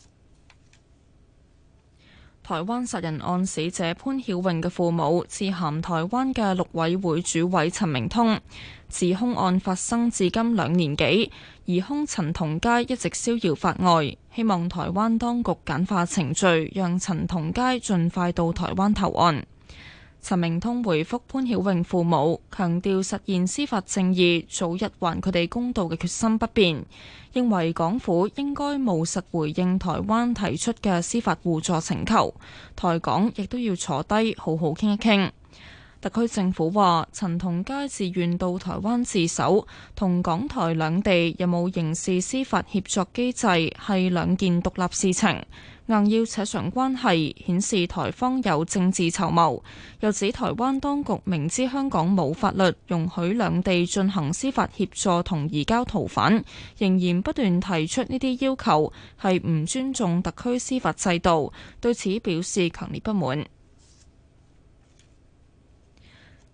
台灣殺人案死者潘曉穎嘅父母致函台灣嘅陸委會主委陳明通，指兇案發生至今2年幾，疑兇陳同佳一直逍遙法外，希望台灣當局簡化程序，讓陳同佳盡快到台灣投案。陳明通回覆潘曉穎父母，強調實現司法正義、早日還佢哋公道嘅決心不變，認為港府應該務實回應台灣提出嘅司法互助請求，台港亦都要坐低好好傾一傾。特區政府話，陳同佳自願到台灣自首，同港台兩地有冇刑事司法協作機制係兩件獨立事情，硬要扯上關係，顯示台方有政治籌謀。又指台灣當局明知香港冇法律容許兩地進行司法協助同移交逃犯，仍然不斷提出呢啲要求，係唔尊重特區司法制度，對此表示強烈不滿。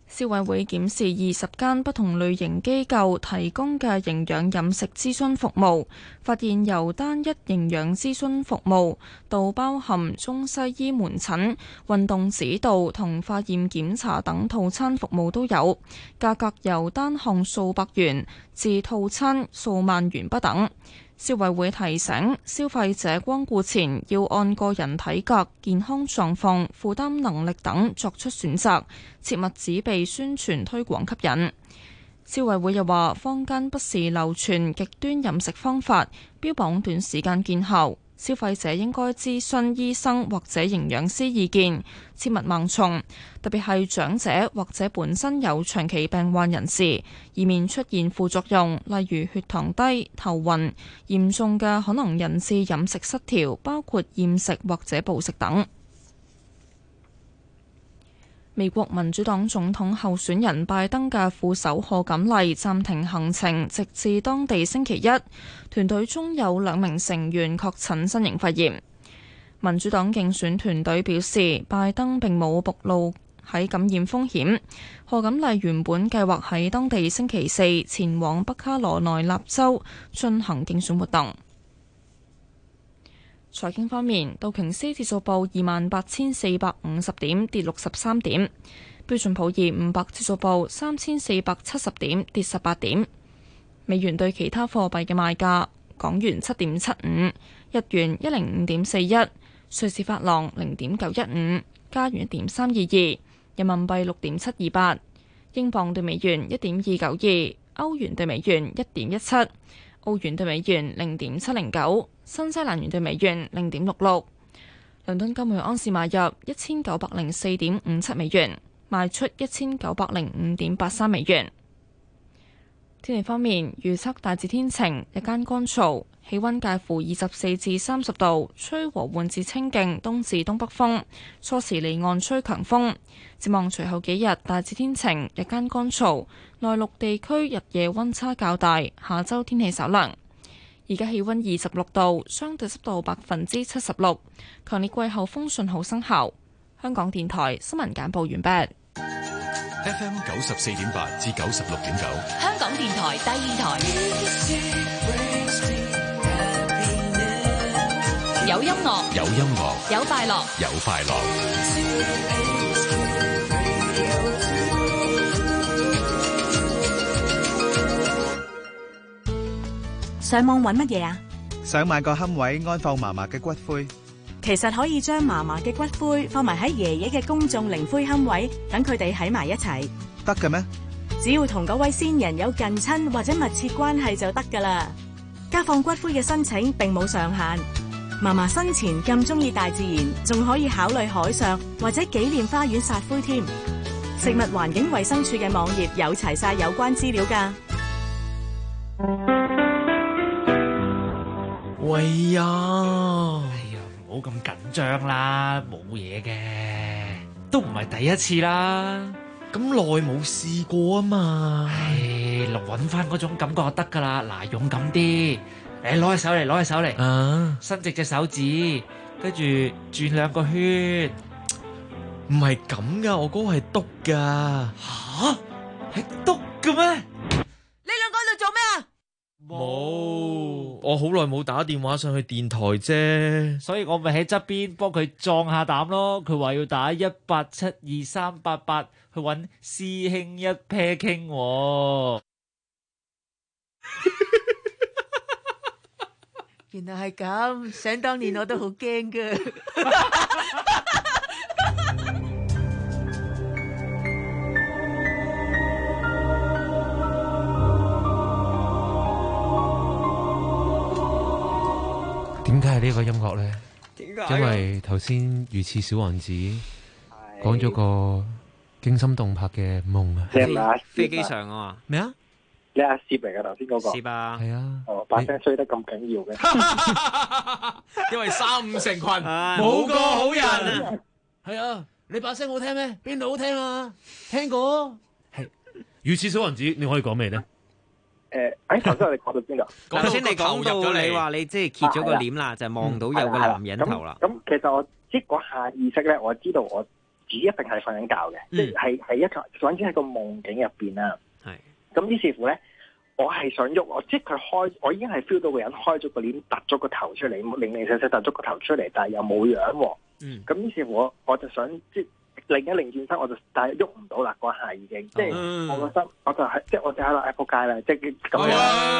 消委會檢視20間不同類型機構提供嘅營養飲食諮詢服務，發現由單一營養諮詢服務到包含中西醫門診、運動指導同化驗檢查等套餐服務都有，價格由單項數百元至套餐數萬元不等。消委會提醒消費者光顧前要按個人體格、健康狀況、負擔能力等作出選擇，切勿只被宣傳推廣吸引。消委會又話，坊間不時流傳極端飲食方法，標榜短時間見效，消費者應該諮詢醫生或者營養師意見，切勿盲從，特別係長者或者本身有長期病患人士，以免出現副作用，例如血糖低、頭暈，嚴重嘅可能引致飲食失調，包括厭食或者暴食等。美國民主黨總統候選人拜登嘅副手賀錦麗暫停行程，直至當地星期一。團隊中有2名成員確診新型肺炎。民主黨競選團隊表示，拜登並冇暴露喺感染風險。賀錦麗原本計劃喺當地星期四前往北卡羅來納州進行競選活動。財經方面，道瓊斯指數報28,450點，跌63點；標準普爾500指數報3,470點，跌18點。美元對其他貨幣嘅賣價：港元7.75，日元105.41，瑞士法郎0.915，加元1.322，人民幣6.728，英鎊對美元1.292，歐元對美元1.17，澳元對美元0.709，新西蘭元對美元0.66。倫敦金每盎司買入1904.57美元，賣出1905.83美元。天氣方面，預測大致天晴，日間乾燥，氣溫介乎24至30度，吹和緩至清勁東至東北風，初時離岸吹強風。展望隨後幾日大致天晴，日間乾燥，內陸地區日夜溫差較大，下周天氣稍涼。而家氣溫26度，相對濕度76%，強烈季候風信號生效。香港電台新聞簡報完畢。 FM 94.8至96.9， 香港電台第2台，有音樂， 有音樂， 有快樂， 有快樂。 上網揾乜嘢啊？ 想買個龕位安放嫲嫲嘅骨灰。 其實可以將嫲嫲嘅骨灰放埋喺爺爺嘅公眾靈灰龕位，等佢哋喺埋一齊。 得嘅咩？ 只要同嗰位先人有近親或者密切關係就得㗎啦。家放骨灰嘅申請並冇上限。嫲嫲生前咁鍾意大自然，仲可以考慮海上或者紀念花園撒灰添。食物環境衛生署嘅網頁有齊晒有關資料㗎。 喂呀！ 唔好咁緊張啦，冇嘢嘅，都唔係第一次啦。 咁耐冇試過啊嘛。 揾翻嗰種感覺就得噶啦。嗱，勇敢啲，攞隻手嚟，攞隻手嚟，伸直隻手指，跟住轉2個圈。 唔係咁噶，我嗰個係篤噶。 吓？係篤嘅咩？ 你兩個喺度做咩啊？ 冇，我好耐冇打電話上去電台啫， 所以我咪喺側邊幫佢壯下膽咯。佢話要打18723888去揾師兄一 pair 傾。 原來係咁，想當年我都好驚㗎。 點解係呢個音樂咧？ 點解？ 因為頭先魚翅小王子講咗個驚心動魄嘅夢啊！ 飛機上啊嘛？ 咩啊？ 你阿攝嚟噶頭先嗰個？ 攝啊！ 係啊！ 哦，把聲衰得咁緊要嘅？ 因為3、5成群， 冇個好人。係啊！你把聲好聽咩？邊度好聽啊？聽過？係魚翅小王子，你可以講咩咧？ 頭先我哋講到邊度？ 頭先你講到你話你即係揭咗個簾啦，就望到有個男人頭啦。 咁其實我即嗰下意識咧，我知道我一定係瞓緊覺嘅，即係一個總之喺個夢境入邊啦。 係咁於是乎咧，我係想喐，即係佢開，我已經係 feel 到個人開咗個簾，突咗個頭出嚟，零零細細突咗個頭出嚟，但係又冇樣喎。咁於是乎我就想即係另一轉身，我就但係喐唔到啦，嗰下已經，即係我個心，我就係即係我就喺度 Apple 街啦，即係咁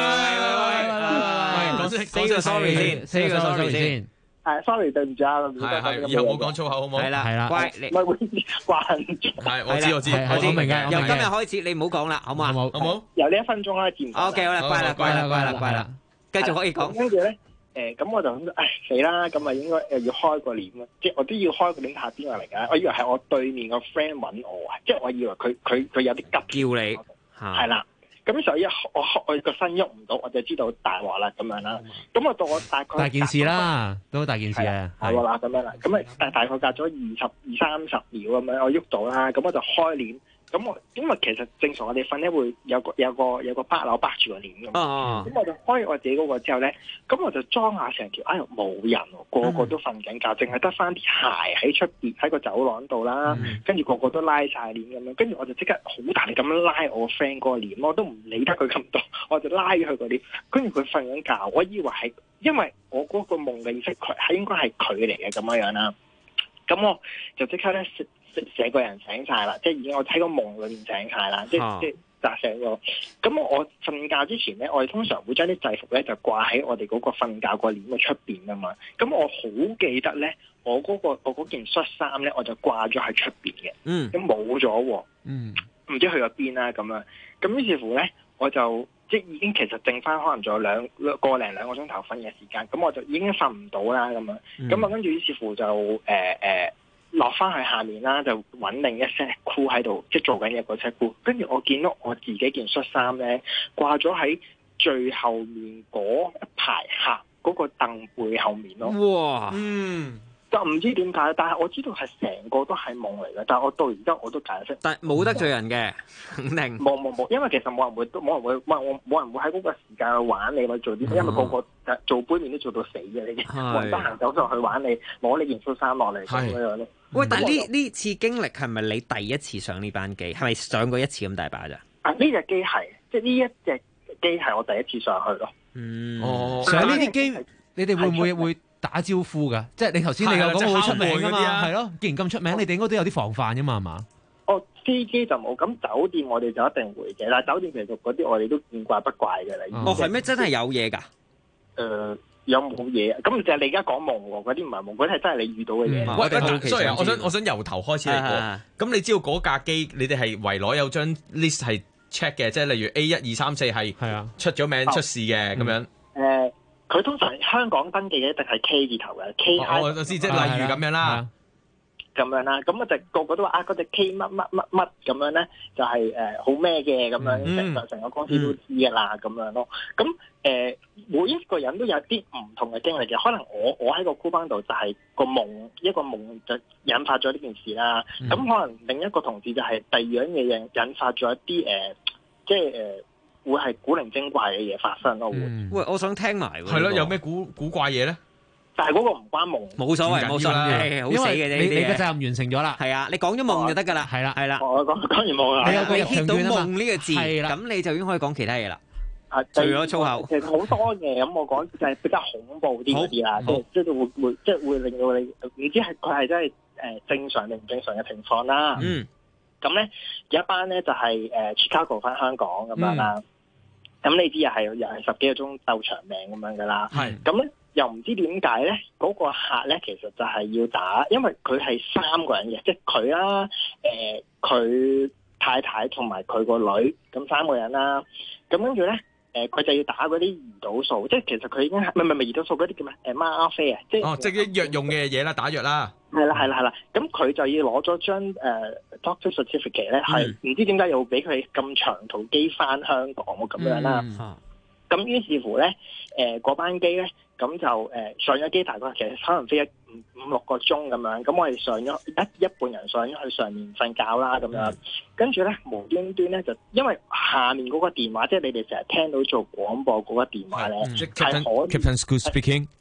樣。 講聲 sorry 先 ，say 個 sorry 先。 sorry 對唔住啊， 係以後冇講粗口好唔好？ 係啦，乖，你唔係會慣咗。 係我知， 我明嘅。 由今日開始，你唔好講啦，好嘛？ 好冇？ 由呢1分鐘開始。 OK， 好啦，乖啦，繼續可以講。 跟住咧，咁我就諗死啦，咁啊應該要開個簾啦，即係我都要開個簾睇下邊個嚟㗎。我以為係我對面個 friend 揾我啊，即係我以為佢有啲急叫你， 係啦。咁所以我個身喐唔到，我就知道大鑊啦咁樣啦。咁我到我大概大件事啦，都大件事啊， 係啦咁樣啦。咁大概隔咗20-30秒咁樣，我喐到啦。咁我就開簾。咁因為其實正常我哋瞓咧會有個巴鈕包住個簾咁。咁我就開我自己嗰個之後咧，咁我就裝下成條，冇人喎，個個都瞓緊覺，淨係得翻啲鞋喺出邊喺個走廊度啦。跟住個個都拉晒簾咁樣，跟住我就即刻好大力咁樣拉我個 friend 嗰個簾，我都唔理得佢咁多，我就拉咗佢個簾。跟住佢瞓緊覺，我以為係因為我嗰個夢嘅意識佢係應該係佢嚟嘅咁樣啦。咁我就即刻咧成個人醒晒啦，即係已經我喺個夢裏面醒晒啦，即係扎醒咗。咁我瞓覺之前咧，我哋通常會將啲制服咧就掛喺我哋嗰個瞓覺個簾嘅出邊噶嘛。咁我好記得咧，我嗰件恤衫咧，我就掛咗喺出邊嘅。咁冇咗喎。唔知去咗邊啦咁樣。咁於是乎咧，我就即係已經其實剩翻可能仲有個零兩個鐘頭瞓嘅時間，咁我就已經瞓唔到啦咁樣。咁啊跟住於是乎就落翻去下面啦，就揾另一 set 褲喺度，即係做緊嘢嗰 set 褲。跟住我見到我自己件恤衫咧，掛咗喺最後面嗰一排客嗰個凳背後面咯。 哇！ 就唔知點解，但係我知道係成個都係夢嚟嘅。但係我到而家我都解釋， 但係冇得罪人嘅，肯定冇，因為其實冇人會喺嗰個時間去玩你或者做啲，因為個個做杯麵都做到死嘅，你冇人得閒走上去玩你，攞你件恤衫落嚟咁樣咯。 喂，但係呢次經歷係咪你第一次上呢班機？係咪上過一次咁大把咋？ 呢隻機係，即係呢一隻機係我第一次上去咯。 上呢啲機，你哋會唔會打招呼㗎？即係你頭先你又講好出名㗎嘛？係咯，既然咁出名，你哋應該都有啲防範㗎嘛？係嘛？ 飛機就冇，咁酒店我哋就一定會嘅。但係酒店其實嗰啲我哋都見怪不怪嘅啦。 係咩？真係有嘢㗎？ 有冇嘢？咁就係你而家講夢喎，嗰啲唔係夢，嗰啲係真係你遇到嘅嘢。 sorry，我想由頭開始嚟過。咁你知道嗰架機，你哋係圍內有張 list 係 check 嘅，即係例如 A1、2、3、4係出咗名出事嘅咁樣。 佢通常香港登記嘅一定係 K 字頭嘅 K。 我知，即係例如咁樣啦。 咁樣啦，咁我就個個都話嗰隻 K 乜咁樣咧，就係好咩嘅咁樣，成個公司都知㗎啦咁樣咯。咁每一個人都有啲唔同嘅經歷嘅，可能我喺個 group 班度就係一個夢就引發咗呢件事啦。咁可能另一個同事就係第二樣嘢引發咗一啲即係會係古靈精怪嘅嘢發生咯。 喂，我想聽埋喎。 係咯，有咩古怪嘢咧？ 但係嗰個唔關夢， 冇所謂，冇所謂，好死嘅啫。 你嘅責任完成咗啦， 係啊，你講咗夢就得㗎啦，係啦。 我講完夢啦， 你有個 hit 到夢呢個字，咁你就已經可以講其他嘢啦。除咗粗口， 其實好多嘅，咁我講就係比較恐怖啲嗰啲啦，即係會令到你唔知係佢係真係正常定唔正常嘅情況啦。咁咧有一班咧就係Chicago 翻香港咁樣啦。咁你知又係10幾個鐘鬥長命咁樣㗎啦。咁咧。又唔知點解咧？嗰個客咧，其實就係要打，因為佢係3個人嘅，即係佢啦，佢太太同埋佢個女，咁3個人啦。咁跟住咧，佢就要打嗰啲胰島素，即係其實佢已經係唔係胰島素嗰啲叫咩？嗎啡啊，即係即係啲藥用嘅嘢啦，打藥啦。 係啦。咁佢就要攞咗張doctor certificate 咧，係唔知點解又俾佢咁長途機翻香港咁樣啦。咁於是乎咧，嗰班機咧。咁就上咗機，大概其實可能飛5-6個鐘咁樣。咁我哋上咗一半人上咗去上面瞓覺啦咁樣。跟住咧無端端咧就因為下面嗰個電話，即係你哋成日聽到做廣播嗰個電話咧，係可以 Captain School speaking。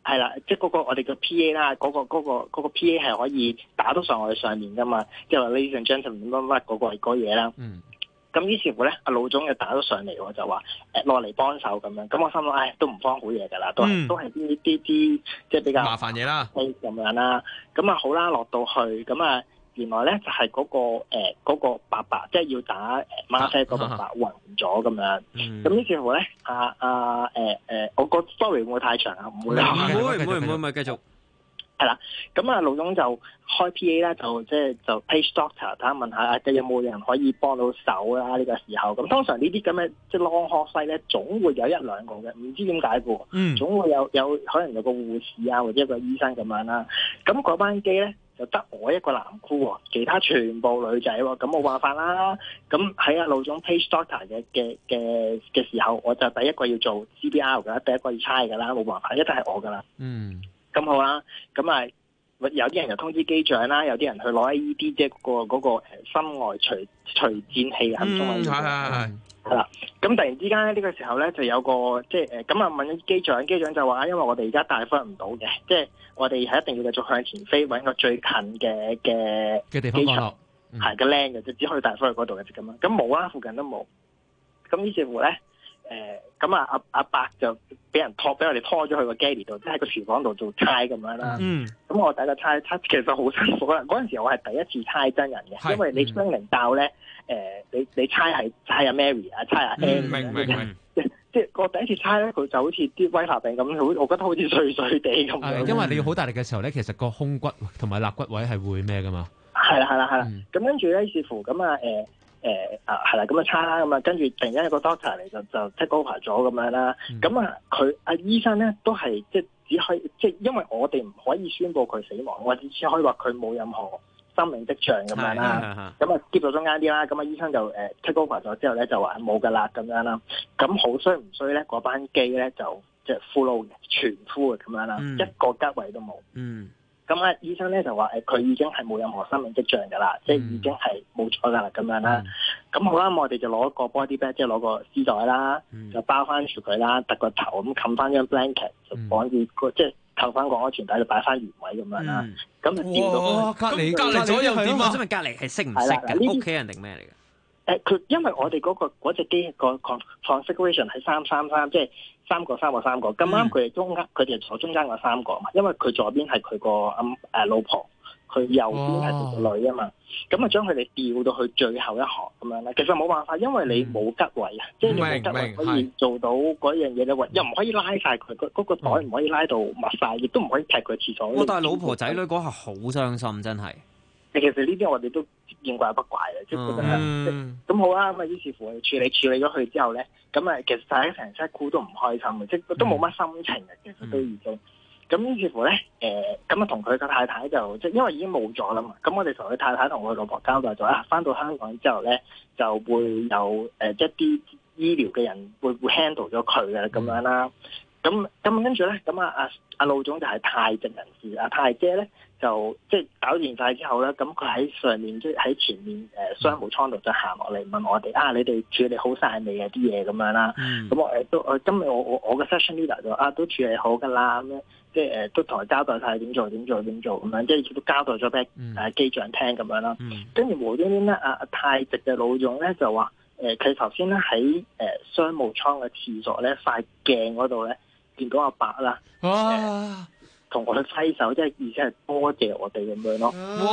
係啦，即係嗰個我哋嘅 PA 啦，嗰個 PA 係可以打到上我哋上面噶嘛，即係話 Ladies and Gentlemen 乜乜嗰個嘢啦。咁於是乎咧，阿老總就打咗上嚟喎，就話落嚟幫手咁樣。咁我心諗，都唔幫好嘢㗎啦，都係啲即係比較麻煩嘢啦， 咁樣啦。咁啊好啦，落到去咁啊。原來咧就係嗰個伯伯，即係要打馬啡嗰個伯伯暈咗咁樣。咁於是乎咧，我個 story 會唔會太長啊？唔會， 咪繼續。 係啦，咁啊，老總就開 PA 啦，就 page doctor， 睇下問下有冇人可以幫到手啦。呢個時候，咁通常呢啲咁嘅即係 long haul flight咧，總會有一兩個嘅，唔知點解嘅。總會有可能有個護士啊，或者一個醫生咁樣啦。咁嗰班機咧。就得我一個男crew喎，其他全部女仔喎，咁冇辦法啦。咁喺阿老總 page doctor 嘅時候，我就第一個要做 CPR 㗎，第一個要猜㗎啦，冇辦法，一定係我㗎啦。咁好啦，咁啊有啲人就通知機長啦，有啲人去攞 AED 即係嗰個心外除顫器係中文係啦。咁突然之間呢個時候咧就有個即係咁啊問機長就話因為我哋而家大飛唔到嘅，即係我哋係一定要繼續向前飛，揾個最近嘅地方降落， 係個 land 嘅，就只可以大飛去嗰度嘅啫咁樣。咁冇啦，附近都冇。咁於是乎咧，咁阿伯就俾我哋拖咗去個 galley 度，即係喺個廚房度做差咁樣啦。咁我第一個差其實好辛苦啦。嗰陣時我係第一次差真人嘅，因為你 training 教咧，你差係差阿 Mary 啊，差阿 Ann 即係我第一次猜咧，佢就好似啲威化餅咁，我覺得好似碎碎地咁樣。 因為你要好大力嘅時候咧，其實個胸骨同埋肋骨位係會咩噶嘛？ 係啦。咁跟住咧，似乎咁啊係啦，咁啊猜啦，咁啊跟住突然間有個 doctor 嚟就 take over 咗咁樣啦。咁啊佢醫生咧都係即係只可以即係因為我哋唔可以宣佈佢死亡，我只可以話佢冇任何生命跡象咁樣啦，咁啊接到中間啲啦，咁啊醫生就take over 咗之後咧就話冇㗎啦咁樣啦，咁好衰唔衰咧？嗰班機咧就即係 full load 嘅，全 full 嘅咁樣啦，一個吉位都冇。咁啊醫生咧就話佢已經係冇任何生命跡象㗎啦，即係已經係冇咗㗎啦咁樣啦。咁好啦，我哋就攞個 body bag， 即係攞個絲袋啦，就包翻住佢啦，揼個頭咁冚翻張 blanket， 就綁住個即係扣翻個安全帶，就擺翻原位咁樣啦。咁就照到隔離左右點啊？ 因為隔離係識唔識㗎？屋企人定咩嚟嘅？ 佢因為我哋嗰隻機個 configuration 係333，即係3個。咁啱佢哋中間，佢哋坐中間嗰3個嘛。因為佢左邊係佢個老婆，佢右邊係佢個女啊嘛。咁啊將佢哋調到去最後一行咁樣啦。其實冇辦法，因為你冇吉位啊，即係你冇吉位可以做到嗰樣嘢咧，又唔可以拉晒佢嗰個袋，唔可以拉到密晒，亦都唔可以踢佢廁所。 但係老婆仔女嗰下好傷心，真係。 其實呢啲我哋都見怪不怪嘅，即係覺得咁好啦。咁啊，於是乎處理咗佢之後咧，咁啊，其實大家成隻 crew 都唔開心嘅，即係都冇乜心情嘅，其實都已經。咁於是乎咧，咁啊同佢個太太就即係因為已經冇咗啦嘛。咁我哋同佢太太同佢老婆交代咗翻到香港之後咧，就會有一啲醫療嘅人會 handle 咗佢嘅咁樣啦。咁跟住咧，咁阿老總就係太直人士，太姐咧就即係搞掂晒之後咧，咁佢喺上面即係喺前面商務艙度就行落嚟問我哋你哋處理好晒未啊啲嘢咁樣啦。咁我今日我嘅 session leader 就都處理好㗎啦，咁樣即係都同佢交代晒點做咁樣，即係都交代咗俾機長聽咁樣啦。跟住無端端咧，太直嘅老總咧就話佢頭先咧喺商務艙嘅廁所咧塊鏡嗰度咧見到阿伯啦。同我哋揮手，即係而且係多謝我哋咁樣咯。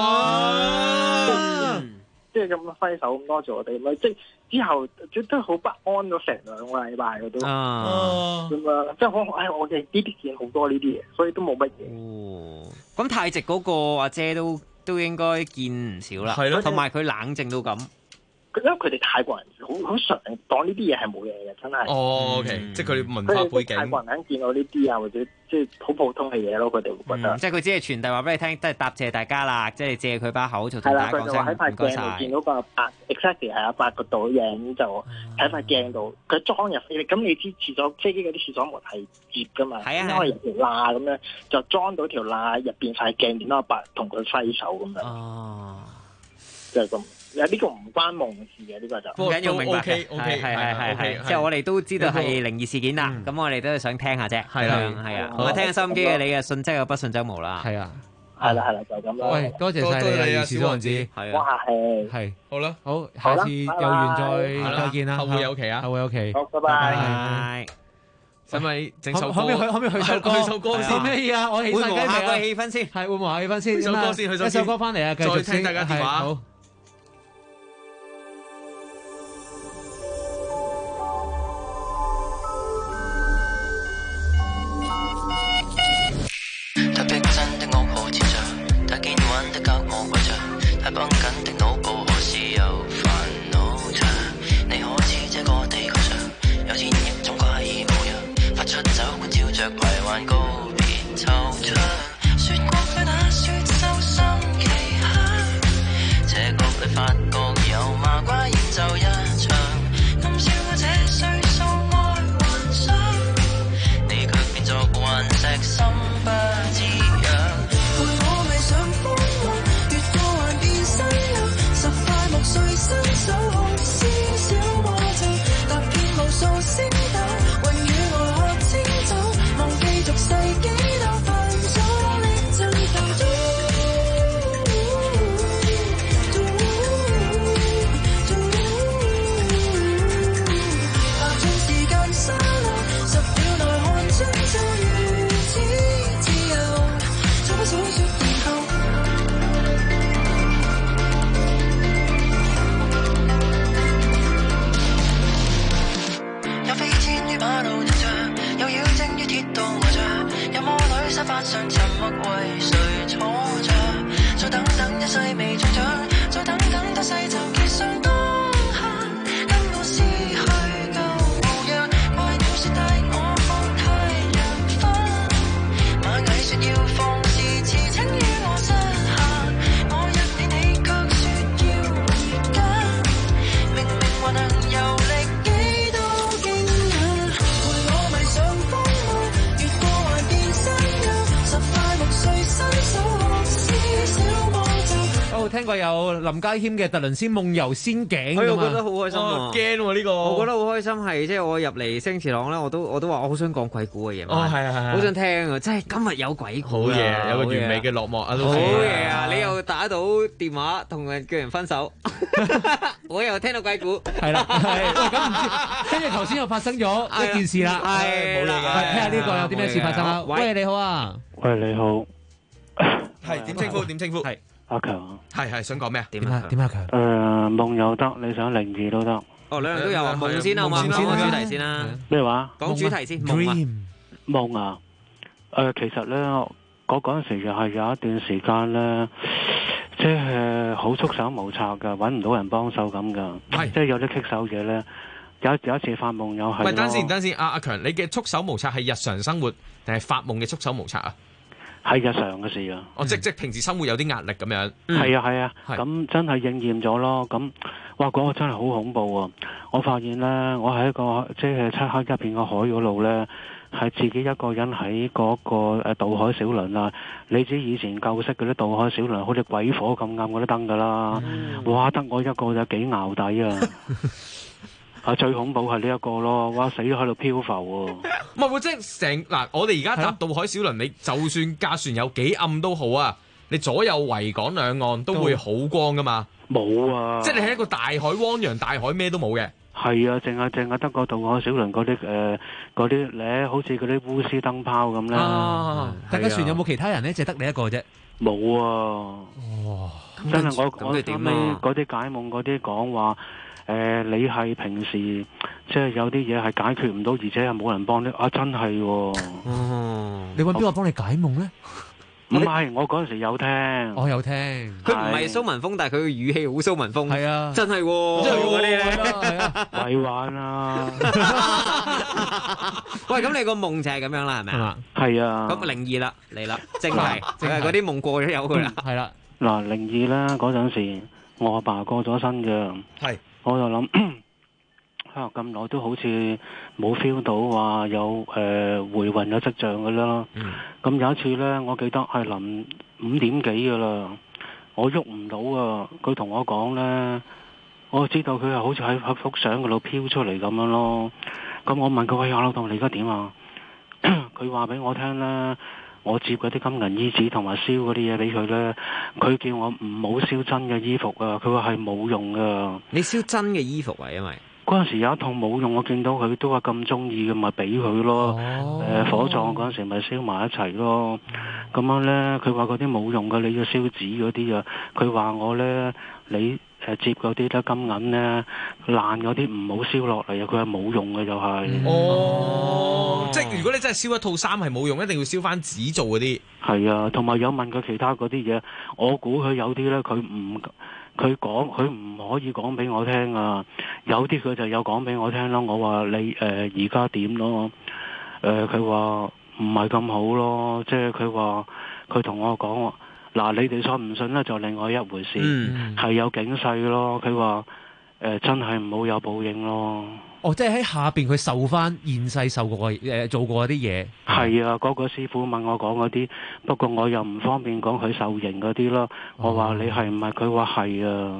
哇！即係咁樣揮手咁多謝我哋咁樣，即係之後都好不安咗成2個禮拜嘅都。咁啊，即係我哋呢啲見好多呢啲嘢，所以都冇乜嘢。 咁太直嗰個阿姐都應該見唔少啦。係咯，同埋佢冷靜到咁。 因為佢哋泰國人好常當呢啲嘢係冇嘢嘅，真係。 OK，即係佢哋文化背景。 泰國人肯見到呢啲啊，或者即係好普通嘅嘢咯，佢哋會覺得。 即係佢只係傳遞話俾你聽，都係答謝大家啦，即係借佢把口就同大家講聲唔該晒。 喺塊鏡度見到個阿伯 exactly 係阿伯個倒影，就喺塊鏡度佢裝入飛。咁你知廁所飛機嗰啲廁所門係接㗎嘛？係啊，因為入條罅咁樣就裝到條罅入邊塊鏡，見到阿伯同佢揮手咁樣。 就係咁。呢個唔關夢事嘅，呢個就唔緊要，明白嘅。 OK， 係，即係我哋都知道係靈異事件啦。咁我哋都係想聽下啫。係啊，我聽下收音機嘅你嘅信則有不信則無啦。 係啊， 係啦，就咁啦。 喂，多謝晒你啊，小王子。 係啊， 係好啦， 好，下次有緣再見啦。 後會有期啊， 後會有期。 好，拜拜。 使咪整首歌？ 可唔可以去首歌先？咩啊？我起晒雞皮啊！ 個氣氛先， 係會唔會下氣氛先？ 首歌先， 一首歌翻嚟啊！繼續再聽大家電話。 好。 太逼真的屋好似像，太堅穩的交我跪着，太繃緊的腦部何時又煩惱着？你可知這個地球上有千億種怪異模樣，發出酒館照着迷幻告別惆悵。說過去那雪獸心奇香，這局裏發覺有麻瓜演奏一場，今宵我這歲數愛幻想，你卻變作頑石心不知癢。陪我迷上風浪，越過幻變新娘，十塊木碎伸手看鮮小魔咒，踏遍無數星斗，雲與我喝清酒，忘記俗世幾多煩阻的爭鬥。爬進時間沙漏，10秒內看穿就如此自由，早不早說然後。有飛天於馬路停着，有妖精於鐵道呆着，有魔女沙發上沉默為誰坐着？再等等一世未中獎，再等等多世就結上當下，跟我撕去舊模樣。怪鳥說帶我看太陽分，螞蟻說要放肆馳騁於我膝下，我一理你卻說要回家，明明還能遊歷幾多驚訝，陪我迷上風浪，越過幻變新娘，十塊木碎伸手學絲小魔咒。 哦，聽過有林家謙嘅《特倫斯夢遊仙境》 我覺得好開心啊！ 驚喎呢個， 我覺得好開心係，即係我入嚟星馳朗咧，我都話我好想講鬼故嘅嘢。 哦，係， 好想聽啊！真係今日有鬼故。 好嘢，有個完美嘅落幕啊！ 好嘢啊！你又打到電話同人叫人分手，我又聽到鬼故。 係啦，咁唔知，跟住頭先又發生咗一件事啦。 係冇嚟嘅， 聽下呢個有啲咩事發生啊？喂，你好啊！ 喂，你好。 係點稱呼？點稱呼？係阿強。 係想講咩啊？ 點啊強？ 夢又得，你想靈異都得。 哦，兩樣都有啊！夢先啊嘛，講主題先啦。 咩話？ 講主題先。 夢啊！其實咧，嗰陣時又係有一段時間咧，即係好束手無策㗎，揾唔到人幫手咁㗎。即係有啲棘手嘢咧。有一次發夢又係。 喂，等先，阿強，你嘅束手無策係日常生活定係發夢嘅束手無策啊？ 係日常嘅事啊！ 即平時生活有啲壓力咁樣。 係啊，咁真係應驗咗咯。咁哇，嗰個真係好恐怖啊！我發現咧，我喺一個即係漆黑一片嘅海嗰度咧，係自己一個人喺嗰個渡海小輪啊！你知以前舊式嗰啲渡海小輪好似鬼火咁暗嗰啲燈㗎啦，哇！得我一個就幾淆底啊！最恐怖係呢一個咯，哇！死咗喺度漂浮喎。 唔係喎，即係嗱，我哋而家搭渡海小輪，你就算架船有幾暗都好啊，你左右維港兩岸都會好光噶嘛。 冇啊！ 即係你喺一個大海汪洋大海咩都冇嘅。 係啊，淨係得個渡海小輪嗰啲咧，好似嗰啲鎢絲燈泡咁啦。 但架船有冇其他人咧？淨係得你一個啫。 冇啊！哇！真係我後尾嗰啲解夢嗰啲講話。你係平時即係有啲嘢係解決唔到，而且係冇人幫你啊！真係喎。 你揾邊個幫你解夢咧？ 唔係，我嗰陣時有聽。 我有聽。 佢唔係蘇文峰，但係佢嘅語氣好蘇文峰。 係啊， 真係喎。真係嗰啲咧。 咪玩啊！ 喂，咁你個夢就係咁樣啦，係咪啊？ 係啊。 咁靈異啦，嚟啦，淨係嗰啲夢過咗有佢啦。 係啦。 嗱，靈異咧嗰陣時，我阿爸過咗身嘅。 係。 我就諗，咁耐都好似冇 feel 到話有回魂嘅跡象㗎啦。咁有一次呢，我記得係臨5點幾㗎啦。 我喐唔到啊！佢同我講咧，我知道佢係好似喺幅相嗰度飄出嚟咁樣咯。咁我問佢：喂，阿老豆，你而家點啊？佢話俾我聽咧，我接嗰啲金銀衣紙同埋燒嗰啲嘢俾佢咧，佢叫我唔好燒真嘅衣服啊！佢話係冇用噶。 你燒真嘅衣服啊？因為嗰陣時有一套冇用，我見到佢都話咁中意嘅，咪俾佢咯。火葬嗰陣時咪燒埋一齊咯。咁樣咧，佢話嗰啲冇用嘅，你要燒紙嗰啲啊。佢話我咧，你接嗰啲咧金銀咧爛嗰啲唔好燒落嚟啊！佢話冇用嘅就係。 即係如果你真係燒一套衫係冇用，一定要燒翻紙做嗰啲。 係啊，同埋有問佢其他嗰啲嘢，我估佢有啲咧，佢唔可以講俾我聽啊。有啲佢就有講俾我聽咯。我話你而家點咯？佢話唔係咁好咯。即係佢話佢同我講，嗱，你哋信唔信咧就另外一回事，係有警世咯。佢話真係唔好有報應咯。 哦，即係喺下邊佢受翻現世受過做過啲嘢。 係啊，嗰個師傅問我講嗰啲，不過我又唔方便講佢受刑嗰啲咯。我話你係唔係？佢話係啊。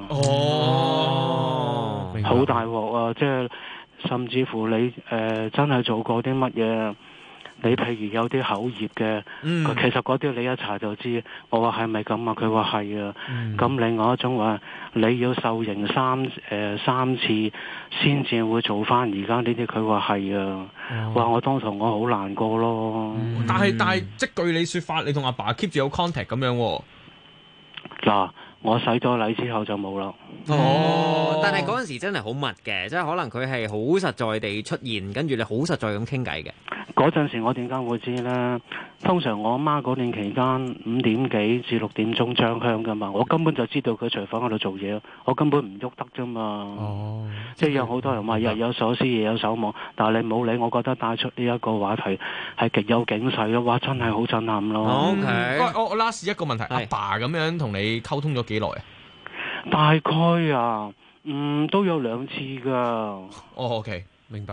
哦， 好大鑊啊！即係甚至乎你真係做過啲乜嘢？你譬如有啲口業嘅，其實嗰啲你一查就知。我話係咪咁啊？佢話係啊。咁另外一種話，你要受刑三次先至會做翻而家呢啲。佢話係啊。話我當堂我好難過咯。 但係即據你說法，你同阿爸 keep 住有 contact 咁樣喎。 嗱，我洗咗禮之後就冇啦。 但係嗰陣時真係好密嘅，即係可能佢係好實在地出現，跟住你好實在咁傾偈嘅。 嗰陣時我點解會知呢？通常我阿媽嗰段期間5點幾至6點鐘張香噶嘛，我根本就知道佢廚房喺度做嘢，我根本唔喐得啫嘛。即係有好多人話日有所思夜有所夢，但係你冇理，我覺得帶出呢一個話題係極有警世咯。哇，真係好震撼咯。 我 last 一個問題，阿爸咁樣同你溝通咗幾耐啊？ 大概啊，都有2次噶。 OK， 明白。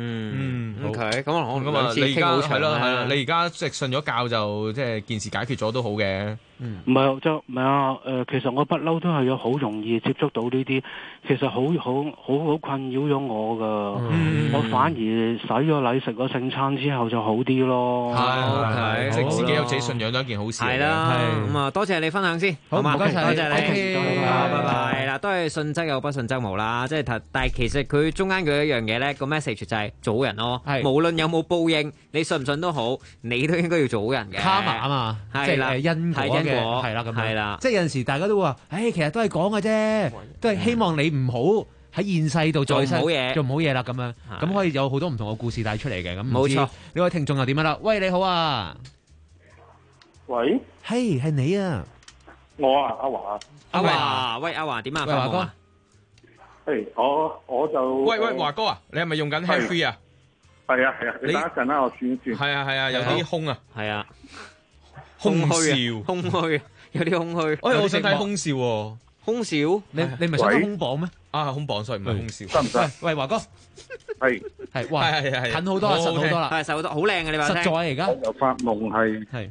OK，咁我你而家係啦，你而家即係信咗教就即係件事解決咗都好嘅。 唔係啊，其實我不嬲都係有好容易接觸到呢啲，其實好困擾咗我噶。我反而洗咗禮食咗聖餐之後就好啲咯。 係，即係自己有自己信仰都係一件好事。 係啦，咁啊多謝你分享先，好嘛？多謝你，拜拜。嗱，都係信則有，不信則無啦。即係但係其實佢中間佢一樣嘢咧，個 message 就係做好人咯。無論有冇報應，你信唔信都好，你都應該要做好人嘅。 卡瑪啊嘛，即係因果嘅。係啦，咁係啦，即係有陣時大家都話，其實都係講嘅啫，都係希望你唔好喺現世度再做唔好嘢啦，咁樣咁可以有好多唔同嘅故事帶出嚟嘅。咁冇錯，呢位聽眾又點樣啦？喂，你好啊， 喂， 係你啊， 我啊，阿華， 喂，阿華點啊？華哥，我就喂，華哥啊，你係咪用緊 Handfree 啊？ 係啊，你等一陣啦，我轉一轉。 係啊，有啲空啊， 係啊。 空笑， 空虛，有啲空虛。 我想睇空笑喎， 空笑， 你唔係想睇空磅咩？ 空磅所以唔係空笑， 得唔得？ 喂，華哥，係，哇， 係近好多啦，實好多啦， 係實好多，好靚嘅你話聽。 實在而家。 我就發夢係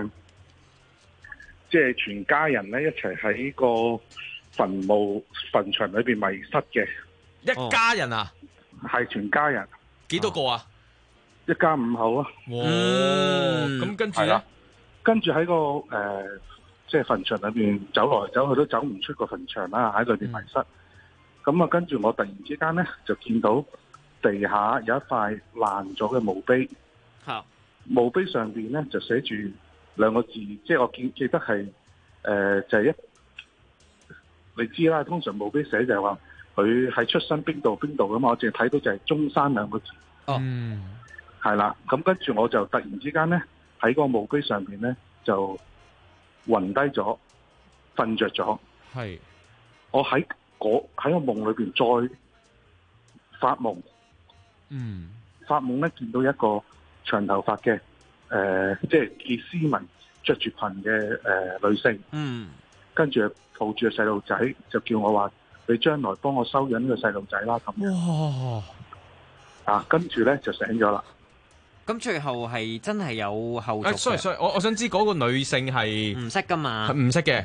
即係全家人咧一齊喺個墳場裏邊迷失嘅。 一家人啊？ 係全家人。 幾多個啊？ 一家5口啊。 咁跟住咧？ 跟住喺個即係墳場裏邊走來走去都走唔出個墳場啦，喺裏邊迷失。咁啊，跟住我突然之間咧就見到地下有一塊爛咗嘅墓碑。墓碑上邊咧就寫住2個字，即係我記得係就係你知啦，通常墓碑寫就係話佢喺出生邊度咁嘛，我淨係睇到就係中山2個字。係啦，咁跟住我就突然之間咧喺個墓碑上邊咧就暈低咗，瞓着咗。係，我喺個夢裏邊再發夢。發夢咧見到一個長頭髮嘅即係傑斯文着住裙嘅女性。跟住抱住個細路仔，就叫我話你將來幫我收養呢個細路仔啦咁樣。哇！跟住咧就醒咗啦。 咁最後係真係有後續嘅。 sorry，我想知嗰個女性係唔識噶嘛？ 唔識嘅。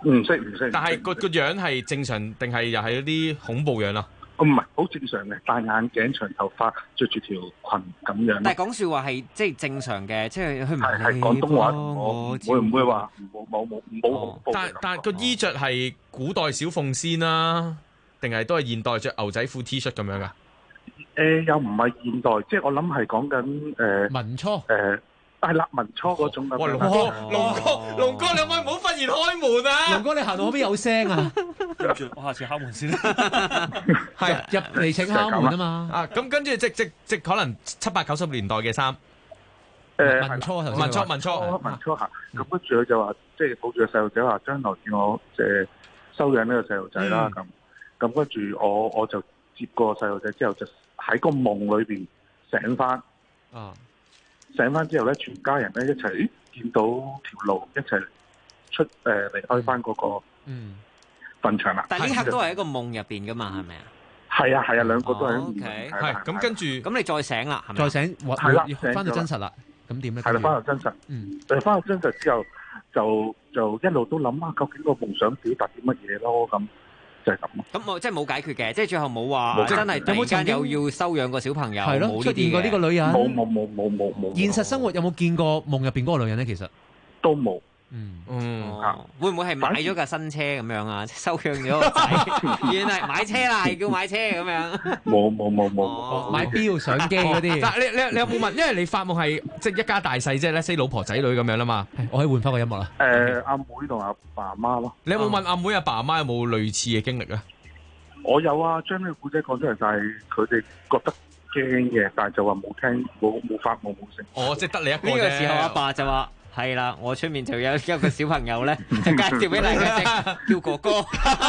唔識。 但係個樣係正常定係又係一啲恐怖樣啊？ 唔係，好正常嘅，戴眼鏡、長頭髮，着住條裙咁樣。 但係講説話係即係正常嘅，即係佢唔係廣東話，我唔會話冇恐怖。 但個衣着係古代小鳳仙啦，定係都係現代着牛仔褲 T 恤咁樣噶？ 又唔係現代，即係我諗係講緊民初係啦，民初嗰種咁。 哇，龍哥，你可唔可以唔好忽然開門啊？ 龍哥，你行到嗰邊有聲啊！ 我下次敲門先啦。 係入嚟請敲門啊嘛。 啊，咁跟住即可能70、80年代嘅衫。 民初嚇。 咁跟住佢就話，即係抱住個細路仔話，將來叫我收養呢個細路仔啦。咁跟住我就接個細路仔之後，就喺個夢裏邊醒翻。醒翻之後咧，全家人咧一齊見到條路，一齊離開翻嗰個墳場啦。 但係呢刻都係一個夢入邊噶嘛，係咪啊？ 係啊，兩個都係。 OK， 係咁跟住， 咁你再醒啦，係咪？ 再醒， 係啦， 翻到真實啦。咁點咧？ 係啦，翻到真實。翻到真實之後，就一路都諗下究竟個夢想表達啲乜嘢咯，咁。就係咁咯。 咁我即係冇解決嘅，即係最後冇話真係突然間又要收養個小朋友， 係咯，出現過呢個女人。 冇。 現實生活有冇見過夢入邊嗰個女人咧？其實都冇。 會唔會係買咗架新車咁樣啊？收養咗個仔，原來買車啦，係叫買車咁樣。 冇。 買錶相機嗰啲。 但係你有冇問？因為你發夢係即係一家大細啫，咧，say 老婆仔女咁樣啦嘛。 我可以換翻個音樂啦。 阿妹同阿爸阿媽咯。 你有冇問阿妹阿爸阿媽有冇類似嘅經歷啊？ 我有啊，將呢個故仔講出嚟，但係佢哋覺得驚嘅，但係就話冇聽，冇發夢冇成。 即係得你一個啫。 呢個時候阿爸就話。係啦，我出面就有一個小朋友咧，就介紹俾你嘅，叫哥哥。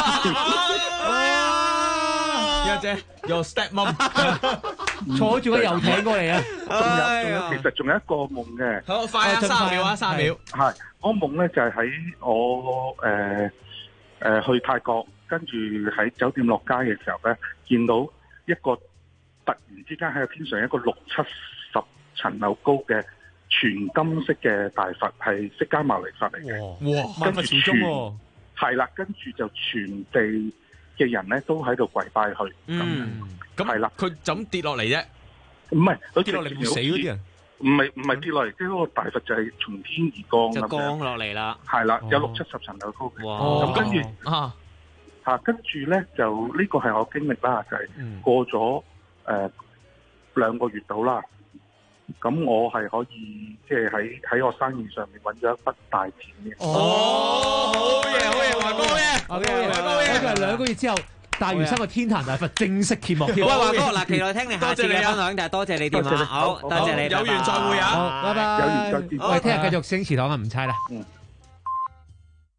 一姐，Your stepmom 坐住個遊艇過嚟啊！ 其實仲有一個夢嘅。 好快啊！30秒啊，3秒。 係，我夢咧就係喺我去泰國，跟住喺酒店落街嘅時候咧，見到一個突然之間喺個天上一個60、70層樓高嘅。全金色嘅大佛係釋迦牟尼佛嚟嘅， 哇！萬佛朝宗喎， 係啦，跟住就全地嘅人咧都喺度跪拜佢， 咁係啦，佢就咁跌落嚟啫， 唔係佢跌落嚟會死嗰啲人， 唔係跌落嚟，即係嗰個大佛就係從天而降就降落嚟啦， 係啦，有60、70層樓高嘅，咁跟住跟住咧就呢個係我經歷啦，就係過咗2個月到啦。咁我係可以即係喺我生意上面揾咗一筆大錢嘅。 好嘢，華哥嘅， 好嘢，就係2個月之後，大嶼山個天壇大佛正式揭幕添。 喂，華哥，嗱，期待聽你下次嘅分享，但係多謝你電話，好，多謝你， 有緣再會啊， 好，拜拜， 有緣再見。 喂，聽日繼續星祠堂啊，唔猜啦。